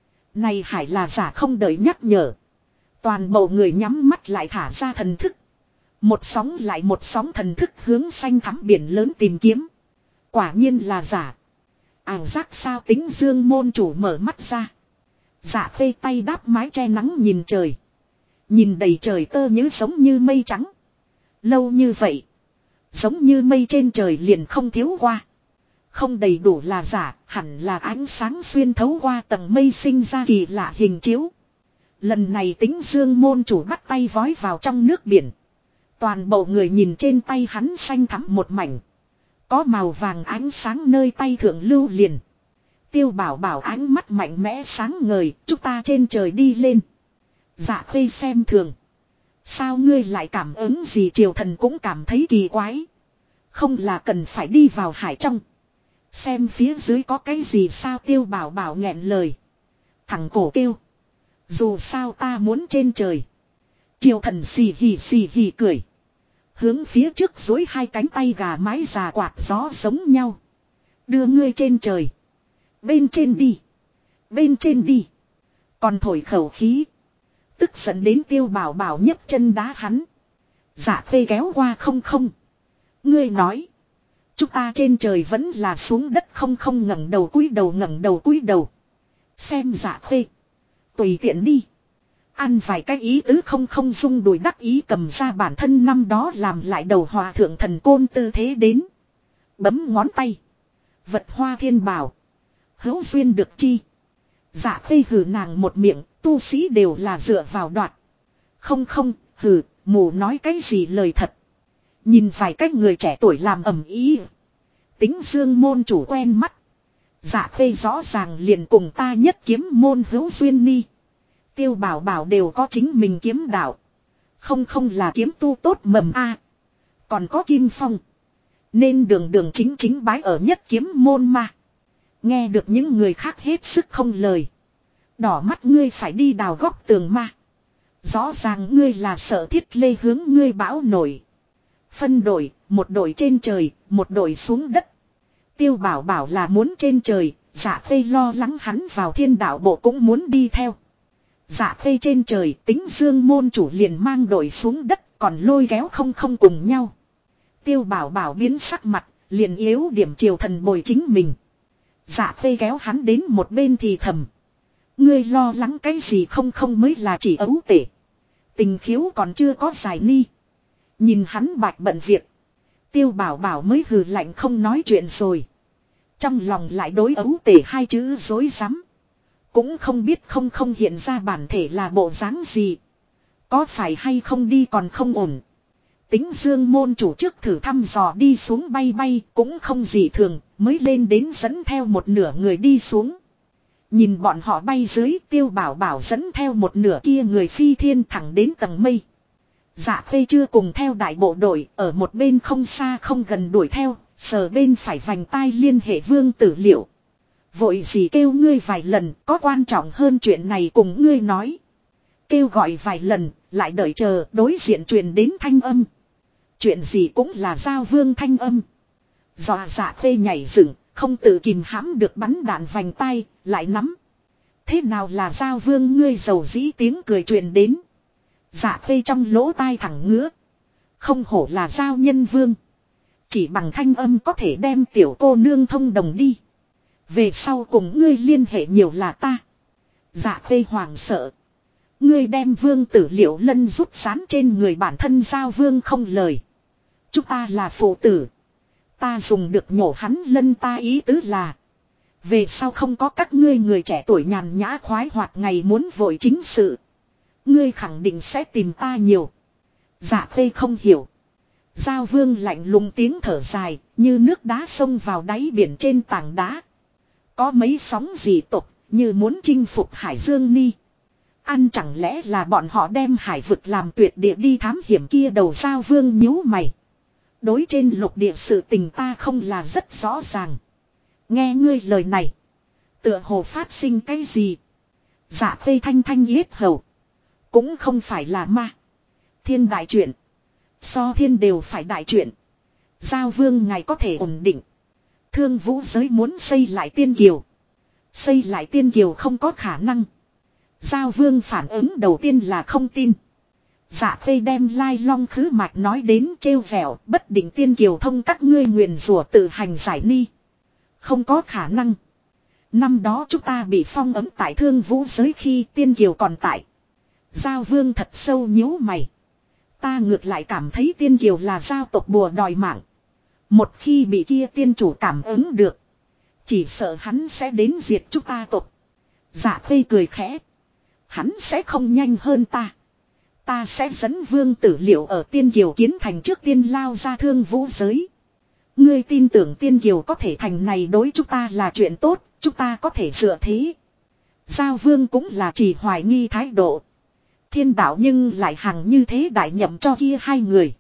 Này hải là giả không đợi nhắc nhở. Toàn bộ người nhắm mắt lại thả ra thần thức. Một sóng lại một sóng thần thức hướng xanh thẳm biển lớn tìm kiếm. Quả nhiên là giả. Ảo giác sao? Tính Dương môn chủ mở mắt ra. Dạ phê tay đáp mái che nắng nhìn trời. Nhìn đầy trời tơ nhớ giống như mây trắng. Lâu như vậy. Giống như mây trên trời liền không thiếu qua. Không đầy đủ là giả, hẳn là ánh sáng xuyên thấu qua tầng mây sinh ra kỳ lạ hình chiếu. Lần này Tính Dương môn chủ bắt tay vói vào trong nước biển. Toàn bộ người nhìn trên tay hắn xanh thắm một mảnh. Có màu vàng ánh sáng nơi tay thượng lưu liền. Tiêu Bảo Bảo ánh mắt mạnh mẽ sáng ngời, chúng ta trên trời đi lên. Dạ Khê xem thường. Sao ngươi lại cảm ứng gì? Triều thần cũng cảm thấy kỳ quái. Không là cần phải đi vào hải trong. Xem phía dưới có cái gì sao? Tiêu Bảo Bảo nghẹn lời. Thằng cổ kêu. Dù sao ta muốn trên trời. Triều thần xì hì cười. Hướng phía trước dối hai cánh tay gà mái già quạt gió giống nhau. Đưa ngươi trên trời. Bên trên đi. Bên trên đi. Còn thổi khẩu khí. Tức giận đến Tiêu Bảo Bảo nhấc chân đá hắn. Dạ phê kéo qua không. Ngươi nói. Chúng ta trên trời vẫn là xuống đất không ngẩng đầu cúi đầu. Xem dạ phê. Tùy tiện đi. Ăn vài cái ý tứ không dung đùi đắc ý cầm ra bản thân năm đó làm lại đầu hòa thượng thần côn tư thế đến. Bấm ngón tay. Vật hoa thiên bảo. Hữu duyên được chi. Dạ phê hừ nàng một miệng, tu sĩ đều là dựa vào đoạt. Không, hừ, mù nói cái gì lời thật. Nhìn vài cách người trẻ tuổi làm ầm ĩ. Tính Dương môn chủ quen mắt. Dạ phê rõ ràng liền cùng ta nhất kiếm môn hữu duyên ni. Tiêu Bảo Bảo đều có chính mình kiếm đạo. Không là kiếm tu tốt mầm a. Còn có Kim Phong. Nên đường chính bái ở nhất kiếm môn mà. Nghe được những người khác hết sức không lời. Đỏ mắt ngươi phải đi đào góc tường mà. Rõ ràng ngươi là sợ Thiết Lê hướng ngươi bão nổi. Phân đội, một đội trên trời, một đội xuống đất. Tiêu Bảo Bảo là muốn trên trời, Dạ Phê lo lắng hắn vào thiên đạo bộ cũng muốn đi theo. Dạ Phê trên trời, Tính Dương môn chủ liền mang đội xuống đất, còn lôi kéo không cùng nhau. Tiêu Bảo Bảo biến sắc mặt, liền yếu điểm triều thần bồi chính mình. Dạ Phê kéo hắn đến một bên thì thầm. Ngươi lo lắng cái gì không mới là chỉ ấu tể. Tình khiếu còn chưa có giải ni. Nhìn hắn bạch bận việc. Tiêu Bảo Bảo mới hừ lạnh không nói chuyện rồi. Trong lòng lại đối ấu tể hai chữ dối rắm. Cũng không biết không hiện ra bản thể là bộ dáng gì. Có phải hay không đi còn không ổn. Tính Dương môn chủ trước thử thăm dò đi xuống bay cũng không gì thường. mới lên đến dẫn theo một nửa người đi xuống. Nhìn bọn họ bay dưới, Tiêu Bảo Bảo dẫn theo một nửa kia người phi thiên thẳng đến tầng mây. Dạ Khê chưa cùng theo đại bộ đội, ở một bên không xa không gần đuổi theo, sờ bên phải vành tai liên hệ Vương Tử Liệu. Vội gì kêu ngươi vài lần, có quan trọng hơn chuyện này cùng ngươi nói. Kêu gọi vài lần, lại đợi chờ đối diện truyền đến thanh âm. Chuyện gì cũng là Giao Vương thanh âm. Dọa Dạ Khê nhảy dựng, không tự kìm hãm được bắn đạn vành tay, lại nắm. Thế nào là Giao Vương ngươi dầu dĩ tiếng cười truyền đến. Dạ Khê trong lỗ tai thẳng ngứa. Không hổ là Giao Nhân Vương. Chỉ bằng thanh âm có thể đem tiểu cô nương thông đồng đi. Về sau cùng ngươi liên hệ nhiều là ta. Dạ Khê hoảng sợ. Ngươi đem Vương Tử Liệu lân rút sán trên người bản thân Giao Vương không lời. Chúng ta là phụ tử. Ta dùng được nhổ hắn lân, ta ý tứ là. Về sau không có các ngươi người trẻ tuổi nhàn nhã khoái hoạt ngày muốn vội chính sự. Ngươi khẳng định sẽ tìm ta nhiều. Dạ Khê không hiểu. Giao Vương lạnh lùng tiếng thở dài, như nước đá xông vào đáy biển trên tảng đá. Có mấy sóng dị tộc, như muốn chinh phục Hải Dương Ni. Ăn chẳng lẽ là bọn họ đem hải vực làm tuyệt địa đi thám hiểm kia đầu. Giao Vương nhíu mày. Đối trên lục địa sự tình ta không là rất rõ ràng. Nghe ngươi lời này. Tựa hồ phát sinh cái gì. Dạ Khê thanh thanh yết hầu. Cũng không phải là ma. Thiên đại chuyện. So thiên đều phải đại chuyện. Giao Vương ngài có thể ổn định. Thương Vũ giới muốn xây lại Tiên Kiều. Xây lại Tiên Kiều không có khả năng. Giao Vương phản ứng đầu tiên là không tin. Dạ Khê đem lai long khứ mạch nói đến trêu vẻo, bất định Tiên Kiều thông các ngươi nguyền rủa tự hành giải ni. Không có khả năng. Năm đó chúng ta bị phong ấm tại Thương Vũ giới khi Tiên Kiều còn tại. Giao Vương thật sâu nhíu mày. Ta ngược lại cảm thấy Tiên Kiều là giao tộc bùa đòi mạng. Một khi bị kia tiên chủ cảm ứng được. Chỉ sợ hắn sẽ đến diệt chúng ta tộc. Dạ Khê cười khẽ. Hắn sẽ không nhanh hơn ta. Ta sẽ dẫn Vương Tử Liệu ở Tiên Kiều kiến thành trước tiên lao ra Thương Vũ giới. Ngươi tin tưởng Tiên Kiều có thể thành này đối chúng ta là chuyện tốt. Chúng ta có thể dựa thế. Giao Vương cũng là chỉ hoài nghi thái độ. Thiên đạo nhưng lại hằng như thế đại nhậm cho kia hai người.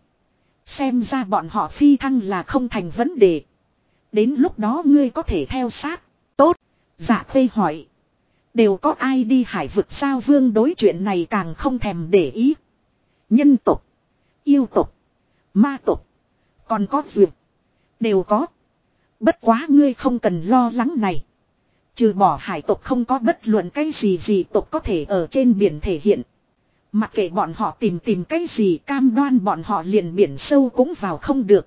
Xem ra bọn họ phi thăng là không thành vấn đề. Đến lúc đó ngươi có thể theo sát. Tốt. Dạ Khê hỏi. Đều có ai đi hải vực. Giao Vương đối chuyện này càng không thèm để ý. Nhân tộc, yêu tộc, ma tộc, còn có dược. Đều có. Bất quá ngươi không cần lo lắng này. Trừ bỏ hải tộc không có bất luận cái gì tộc có thể ở trên biển thể hiện. Mặc kệ bọn họ tìm cái gì, cam đoan bọn họ liền biển sâu cũng vào không được.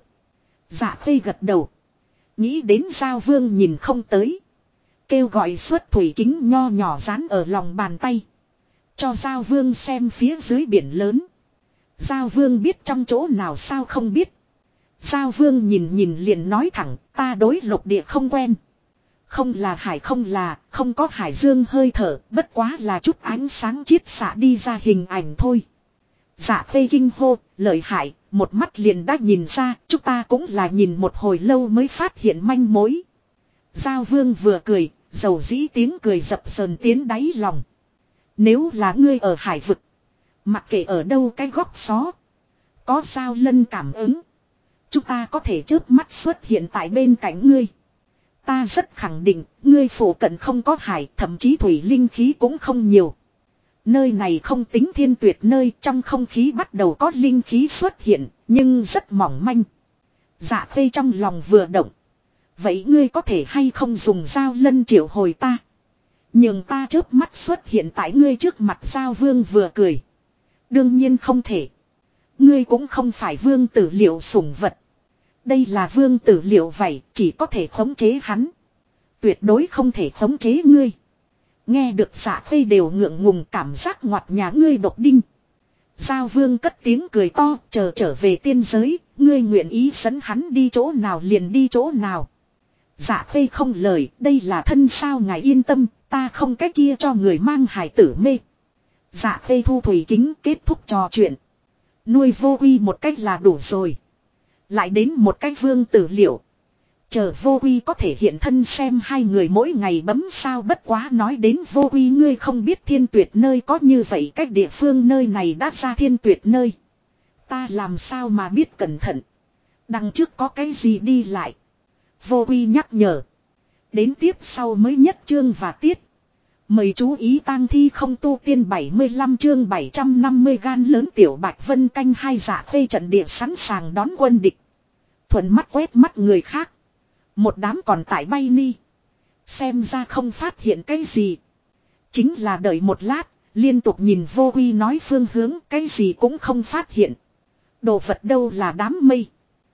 Dạ Khê gật đầu. Nghĩ đến Giao Vương nhìn không tới. Kêu gọi xuất thủy kính nho nhỏ dán ở lòng bàn tay. Cho Giao Vương xem phía dưới biển lớn. Giao Vương biết trong chỗ nào sao không biết. Giao Vương nhìn liền nói thẳng, ta đối lục địa không quen. Không là hải, không có hải dương hơi thở, bất quá là chút ánh sáng chiết xạ đi ra hình ảnh thôi. Dạ Khê kinh hô, lợi hại, một mắt liền đã nhìn ra, chúng ta cũng là nhìn một hồi lâu mới phát hiện manh mối. Giao Vương vừa cười, dầu dĩ tiếng cười dập dờn tiến đáy lòng. Nếu là ngươi ở hải vực, mặc kệ ở đâu cái góc xó, có sao lân cảm ứng, chúng ta có thể chớp mắt xuất hiện tại bên cạnh ngươi. Ta rất khẳng định, ngươi phủ cận không có hải, thậm chí thủy linh khí cũng không nhiều. Nơi này không tính thiên tuyệt nơi, trong không khí bắt đầu có linh khí xuất hiện, nhưng rất mỏng manh. Dạ Khê trong lòng vừa động. Vậy ngươi có thể hay không dùng dao lân triệu hồi ta? Nhưng ta chớp mắt xuất hiện tại ngươi trước mặt. Giao Vương vừa cười. Đương nhiên không thể. Ngươi cũng không phải Vương Tử Liệu sủng vật. Đây là Vương Tử Liệu vậy, chỉ có thể khống chế hắn. Tuyệt đối không thể khống chế ngươi. Nghe được Dạ Khê đều ngượng ngùng, cảm giác ngoặt nhà ngươi độc đinh. Giao Vương cất tiếng cười to, trở về tiên giới, ngươi nguyện ý dẫn hắn đi chỗ nào liền đi chỗ nào. Dạ Khê không lời, đây là thân sao ngài yên tâm, ta không cái kia cho người mang hài tử mê. Dạ Khê thu thủy kính kết thúc trò chuyện. Nuôi vô uy một cách là đủ rồi. Lại đến một cách Vương Tử Liệu. Chờ Vô Quy có thể hiện thân xem hai người mỗi ngày bấm sao, bất quá nói đến Vô Quy, ngươi không biết Thiên Tuyệt nơi có như vậy cách địa phương nơi này đã ra Thiên Tuyệt nơi. Ta làm sao mà biết cẩn thận. Đằng trước có cái gì đi lại. Vô Quy nhắc nhở. Đến tiếp sau mới nhất chương và tiết. Mời chú ý tang thi không tu tiên 75 chương 750 gan lớn Tiểu Bạch Vân canh hai Dạ Khê trận địa sẵn sàng đón quân địch. Thuận mắt quét mắt người khác. Một đám còn tại bay ni. Xem ra không phát hiện cái gì. Chính là đợi một lát, liên tục nhìn Vô Quy nói phương hướng, cái gì cũng không phát hiện. Đồ vật đâu là đám mây.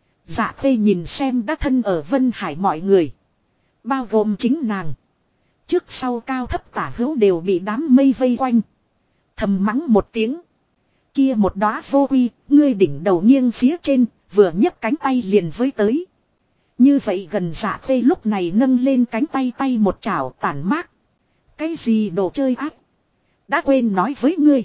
Dạ Khê nhìn xem đã thân ở Vân Hải mọi người. Bao gồm chính nàng. Trước sau cao thấp tả hữu đều bị đám mây vây quanh. Thầm mắng một tiếng. Kia một đóa Vô Quy, ngươi đỉnh đầu nghiêng phía trên, vừa nhấc cánh tay liền với tới. Như vậy gần Dạ Khê lúc này nâng lên cánh tay, tay một chảo tản mát. Cái gì đồ chơi ác. Đã quên nói với ngươi.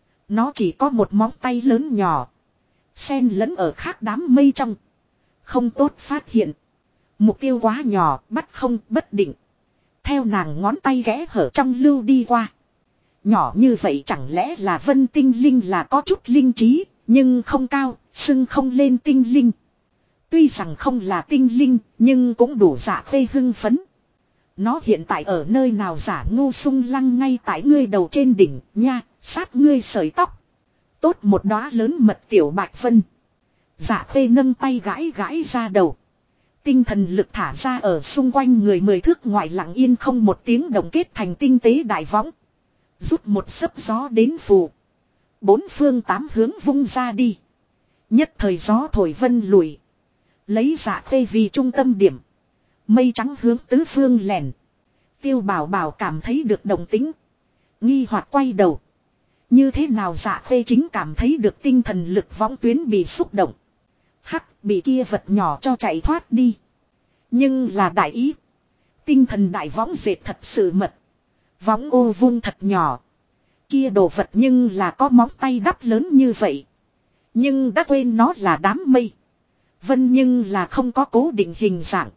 Nó chỉ có một móng tay lớn nhỏ. Xen lẫn ở khác đám mây trong. Không tốt phát hiện. Mục tiêu quá nhỏ, bắt không bất định. Theo nàng ngón tay ghé hở trong lưu đi qua. Nhỏ như vậy chẳng lẽ là Vân tinh linh là có chút linh trí, nhưng không cao, xưng không lên tinh linh. Tuy rằng không là tinh linh, nhưng cũng đủ Dạ Khê hưng phấn. Nó hiện tại ở nơi nào giả ngu sung lăng ngay tại ngươi đầu trên đỉnh, nha, sát ngươi sợi tóc. Tốt một đóa lớn mật Tiểu Bạch Vân. Dạ Khê nâng tay gãi gãi ra đầu. Tinh thần lực thả ra ở xung quanh người 10 thước ngoại lặng yên không một tiếng động kết thành tinh tế đại võng. Rút một sấp gió đến phù. Bốn phương tám hướng vung ra đi. Nhất thời gió thổi vân lùi. Lấy Dạ Khê vì trung tâm điểm. Mây trắng hướng tứ phương lèn. Tiêu Bảo Bảo cảm thấy được động tĩnh. Nghi hoặc quay đầu. Như thế nào Dạ Khê chính cảm thấy được tinh thần lực võng tuyến bị xúc động. Hắc, bị kia vật nhỏ cho chạy thoát đi. Nhưng là đại ý. Tinh thần đại võng dệt thật sự mật. Võng ô vung thật nhỏ. Kia đồ vật nhưng là có móng tay đắp lớn như vậy. Nhưng đã quên nó là đám mây. Vân nhưng là không có cố định hình dạng.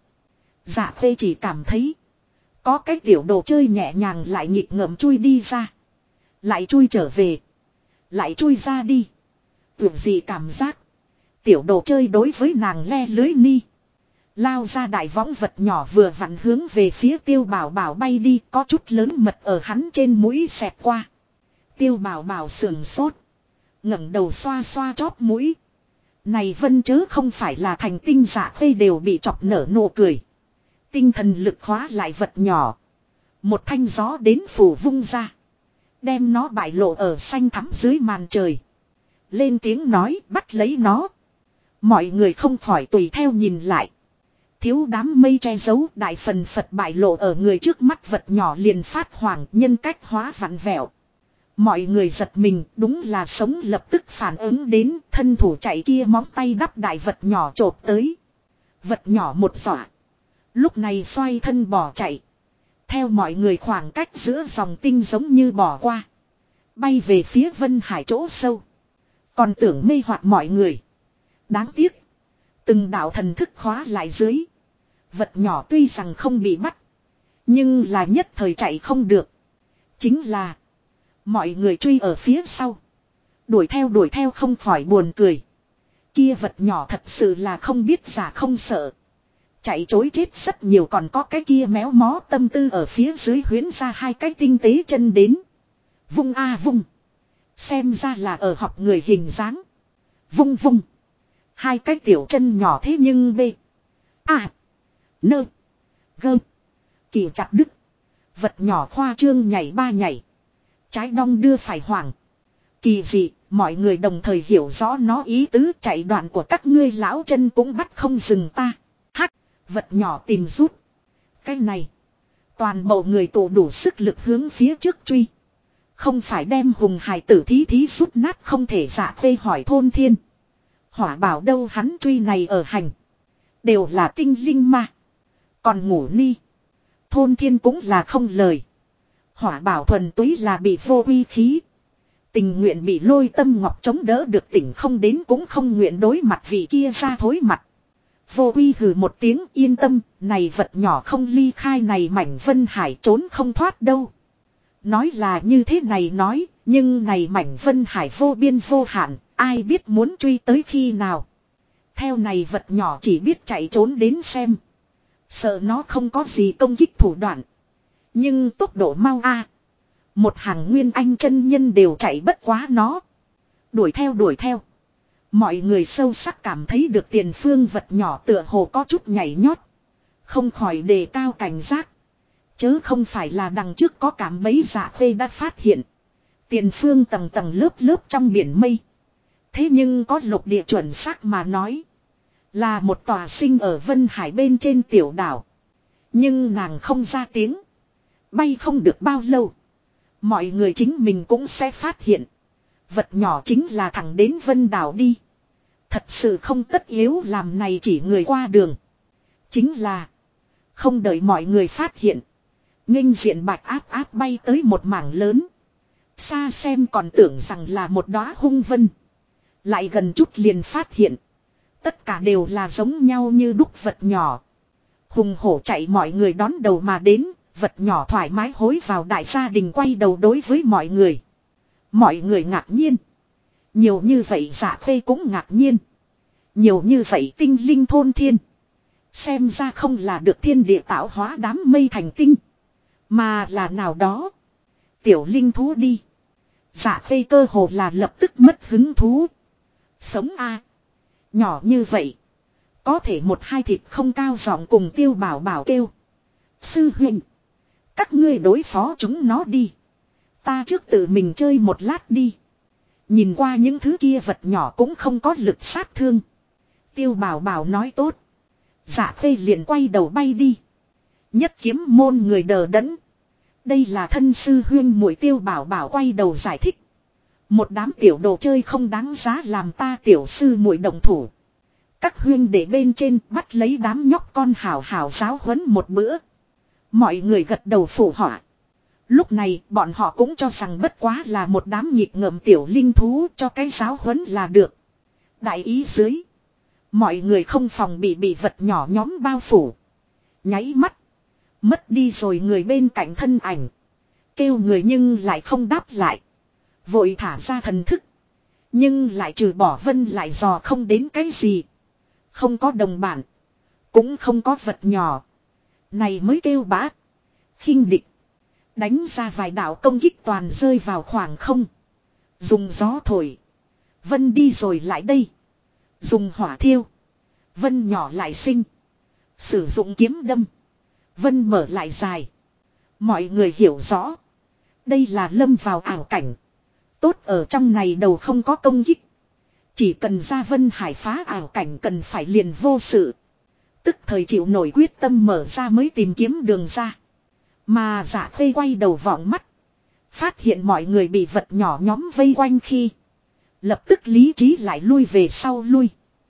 Dạ Khê chỉ cảm thấy. Có cái tiểu đồ chơi nhẹ nhàng lại nghịch ngợm chui đi ra. Lại chui trở về. Lại chui ra đi. Tưởng gì cảm giác. Tiểu đồ chơi đối với nàng le lưới ni. Lao ra đại võng vật nhỏ vừa vặn hướng về phía Tiêu Bảo Bảo bay đi, có chút lớn mật ở hắn trên mũi xẹt qua. Tiêu Bảo Bảo sườn sốt. Ngẩng đầu xoa xoa chóp mũi. Này Vân chớ không phải là thành tinh. Dạ Khê đều bị chọc nở nụ cười. Tinh thần lực khóa lại vật nhỏ. Một thanh gió đến phủ vung ra. Đem nó bại lộ ở xanh thắm dưới màn trời. Lên tiếng nói bắt lấy nó. Mọi người không khỏi tùy theo nhìn lại. Thiếu đám mây che giấu, đại phần Phật bại lộ ở người trước mắt, vật nhỏ liền phát hoàng, nhân cách hóa vặn vẹo. Mọi người giật mình, đúng là sống lập tức phản ứng đến, thân thủ chạy kia móng tay đắp đại vật nhỏ chộp tới. Vật nhỏ một dọa. Lúc này xoay thân bỏ chạy. Theo mọi người khoảng cách giữa dòng tinh giống như bỏ qua. Bay về phía Vân Hải chỗ sâu. Còn tưởng mê hoặc mọi người. Đáng tiếc. Từng đạo thần thức khóa lại dưới. Vật nhỏ tuy rằng không bị bắt. Nhưng là nhất thời chạy không được. Chính là. Mọi người truy ở phía sau. Đuổi theo không khỏi buồn cười. Kia vật nhỏ thật sự là không biết giả không sợ. Chạy chối chết rất nhiều, còn có cái kia méo mó tâm tư ở phía dưới huyến ra hai cái tinh tế chân đến. Vung a vung. Xem ra là ở học người hình dáng. Vung vung. Hai cái tiểu chân nhỏ thế nhưng bê. A. Nơ. Gơ. Kỳ chặt đứt. Vật nhỏ khoa trương nhảy ba nhảy. Trái đong đưa phải hoảng. Kỳ dị, mọi người đồng thời hiểu rõ nó ý tứ, chạy đoạn của các ngươi lão chân cũng bắt không dừng ta. Hắc, vật nhỏ tìm rút. Cái này. Toàn bộ người tụ đủ sức lực hướng phía trước truy. Không phải đem hùng hải tử thí rút nát không thể. Dạ Khê hỏi Thôn Thiên. Hỏa Bảo đâu, hắn truy này ở hành. Đều là tinh linh mà. Còn ngủ ni. Thôn Thiên cũng là không lời. Hỏa Bảo thuần túy là bị vô uy khí. Tình nguyện bị Lôi Tâm Ngọc chống đỡ được, tỉnh không đến cũng không nguyện đối mặt vị kia ra thối mặt. Vô Uy hừ một tiếng, yên tâm, này vật nhỏ không ly khai này mảnh Vân Hải trốn không thoát đâu. Nói là như thế này nói, nhưng này mảnh Vân Hải vô biên vô hạn, ai biết muốn truy tới khi nào. Theo này vật nhỏ chỉ biết chạy trốn đến xem. Sợ nó không có gì công kích thủ đoạn. Nhưng tốc độ mau a, một hàng nguyên anh chân nhân đều chạy bất quá nó. Đuổi theo đuổi theo. Mọi người sâu sắc cảm thấy được tiền phương vật nhỏ tựa hồ có chút nhảy nhót. Không khỏi đề cao cảnh giác. Chớ không phải là đằng trước có cảm bấy Dạ Khê đã phát hiện. Tiền phương tầng tầng lớp lớp trong biển mây. Thế nhưng có lục địa chuẩn xác mà nói. Là một tòa sinh ở Vân Hải bên trên tiểu đảo. Nhưng nàng không ra tiếng. Bay không được bao lâu. Mọi người chính mình cũng sẽ phát hiện. Vật nhỏ chính là thẳng đến Vân Đảo đi. Thật sự không tất yếu làm này chỉ người qua đường. Chính là. Không đợi mọi người phát hiện. Nghênh diện bạch áp áp bay tới một mảng lớn. Xa xem còn tưởng rằng là một đóa hung vân. Lại gần chút liền phát hiện. Tất cả đều là giống nhau như đúc vật nhỏ. Hùng hổ chạy mọi người đón đầu mà đến. Vật nhỏ thoải mái hối vào đại gia đình quay đầu đối với mọi người. Mọi người ngạc nhiên. Nhiều như vậy Dạ Khê cũng ngạc nhiên. Nhiều như vậy tinh linh thôn thiên. Xem ra không là được thiên địa tạo hóa đám mây thành tinh. Mà là nào đó. Tiểu linh thú đi. Dạ Khê cơ hồ là lập tức mất hứng thú. Sống a, nhỏ như vậy. Có thể một hai thịt không cao giọng cùng Tiêu Bảo Bảo kêu. Sư huynh. Các ngươi đối phó chúng nó đi. Ta trước tự mình chơi một lát đi. Nhìn qua những thứ kia vật nhỏ cũng không có lực sát thương. Tiêu Bảo Bảo nói tốt. Dạ Khê liền quay đầu bay đi. Nhất kiếm môn người đờ đẫn. Đây là thân sư huyên muội. Tiêu Bảo Bảo quay đầu giải thích. Một đám tiểu đồ chơi không đáng giá làm ta tiểu sư muội động thủ. Các huyên để bên trên bắt lấy đám nhóc con hảo hảo giáo huấn một bữa. Mọi người gật đầu phụ họa. Lúc này bọn họ cũng cho rằng bất quá là một đám nhịp ngợm tiểu linh thú cho cái giáo huấn là được. Đại ý dưới. Mọi người không phòng bị vật nhỏ nhóm bao phủ. Nháy mắt. Mất đi rồi người bên cạnh thân ảnh. Kêu người nhưng lại không đáp lại. Vội thả ra thần thức. Nhưng lại trừ bỏ Vân lại dò không đến cái gì. Không có đồng bản. Cũng không có vật nhỏ. Này mới kêu bá. Khinh địch. Đánh ra vài đạo công kích toàn rơi vào khoảng không. Dùng gió thổi. Vân đi rồi lại đây. Dùng hỏa thiêu. Vân nhỏ lại sinh. Sử dụng kiếm đâm. Vân mở lại dài. Mọi người hiểu rõ. Đây là lâm vào ảo cảnh. Tốt ở trong này đầu không có công kích. Chỉ cần ra Vân Hải phá ảo cảnh cần phải liền vô sự. Tức thời chịu nổi quyết tâm mở ra mới tìm kiếm đường ra. Mà Dạ Khê quay đầu vọng mắt. Phát hiện mọi người bị vật nhỏ nhóm vây quanh khi. Lập tức lý trí lại lui về sau lui.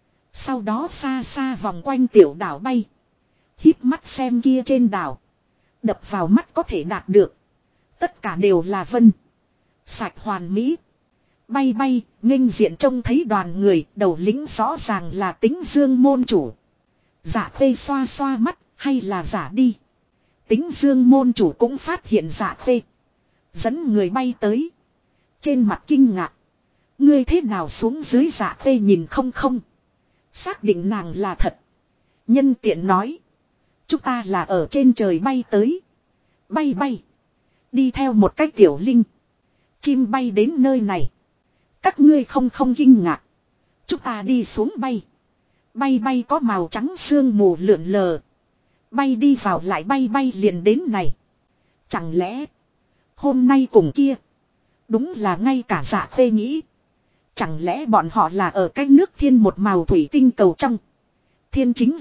Sau đó xa xa vòng quanh tiểu đảo bay. Híp mắt xem kia trên đảo. Đập vào mắt có thể đạt được. Tất cả đều là vân. Sạch hoàn mỹ. Bay bay, nghênh diện trông thấy đoàn người, đầu lĩnh rõ ràng là Tính Dương môn chủ. Dạ Khê xoa xoa mắt, hay là giả đi. Tính Dương môn chủ cũng phát hiện Dạ Khê. Dẫn người bay tới. Trên mặt kinh ngạc. Ngươi thế nào xuống dưới? Dạ Khê nhìn không không. Xác định nàng là thật. Nhân tiện nói. Chúng ta là ở trên trời bay tới. Bay bay. Đi theo một cái tiểu linh. Chim bay đến nơi này. Các ngươi không kinh ngạc. Chúng ta đi xuống bay. Bay bay có màu trắng sương mù lượn lờ. Bay đi vào lại bay bay liền đến này. Chẳng lẽ. Hôm nay cùng kia. Đúng là ngay cả Dạ Khê nghĩ. Chẳng lẽ bọn họ là ở cái nước thiên một màu thủy tinh cầu trong. Thiên chính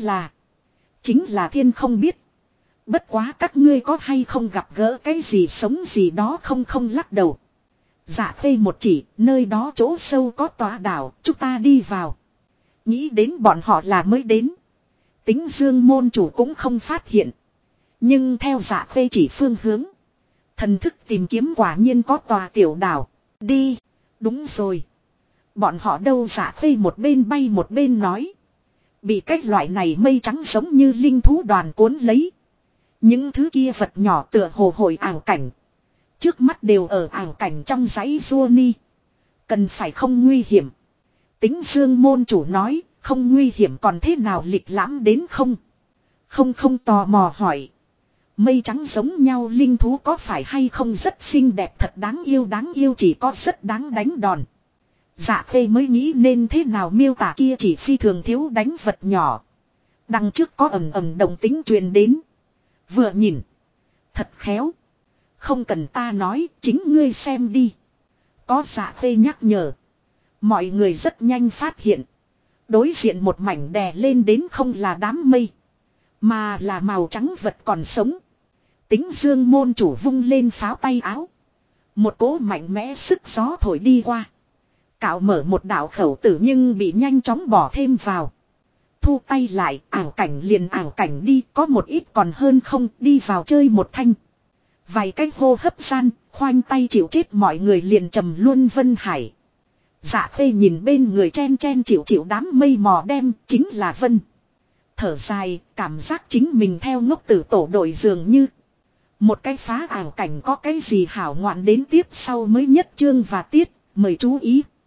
là thiên không biết. Bất quá các ngươi có hay không gặp gỡ cái gì sống gì đó không lắc đầu. Dạ Khê một chỉ, nơi đó chỗ sâu có tòa đảo, chúng ta đi vào. Nghĩ đến bọn họ là mới đến. Tính Dương môn chủ cũng không phát hiện. Nhưng theo Dạ Khê chỉ phương hướng. Thần thức tìm kiếm quả nhiên có tòa tiểu đảo. Đi, đúng rồi. Bọn họ đâu? Dạ Khê một bên bay một bên nói. Bị cái loại này mây trắng giống như linh thú đoàn cuốn lấy. Những thứ kia vật nhỏ tựa hồ hồi ảo cảnh. Trước mắt đều ở ảo cảnh trong dãy rua ni. Cần phải không nguy hiểm. Tính Dương môn chủ nói, không nguy hiểm còn thế nào lịch lãm đến không? Không tò mò hỏi. Mây trắng giống nhau linh thú có phải hay không rất xinh đẹp thật đáng yêu chỉ có rất đáng đánh đòn. Dạ Khê mới nghĩ nên thế nào miêu tả kia chỉ phi thường thiếu đánh vật nhỏ. Đằng trước có ầm đồng tính truyền đến. Vừa nhìn. Thật khéo. Không cần ta nói, chính ngươi xem đi. Có Dạ Khê nhắc nhở. Mọi người rất nhanh phát hiện. Đối diện một mảnh đè lên đến không là đám mây. Mà là màu trắng vật còn sống. Tính Dương môn chủ vung lên pháo tay áo. Một cỗ mạnh mẽ sức gió thổi đi qua. Cạo mở một đạo khẩu tử nhưng bị nhanh chóng bỏ thêm vào. Thu tay lại, ảo cảnh liền ảo cảnh đi, có một ít còn hơn không, đi vào chơi một thanh. Vài cái hô hấp gian, khoanh tay chịu chết mọi người liền trầm luôn Vân Hải. Dạ Khê nhìn bên người chen chịu đám mây mò đem, chính là Vân. Thở dài, cảm giác chính mình theo ngốc tử tổ đội dường như. Một cái phá ảo cảnh có cái gì hảo ngoạn đến tiếp sau mới nhất chương và tiết, mời chú ý.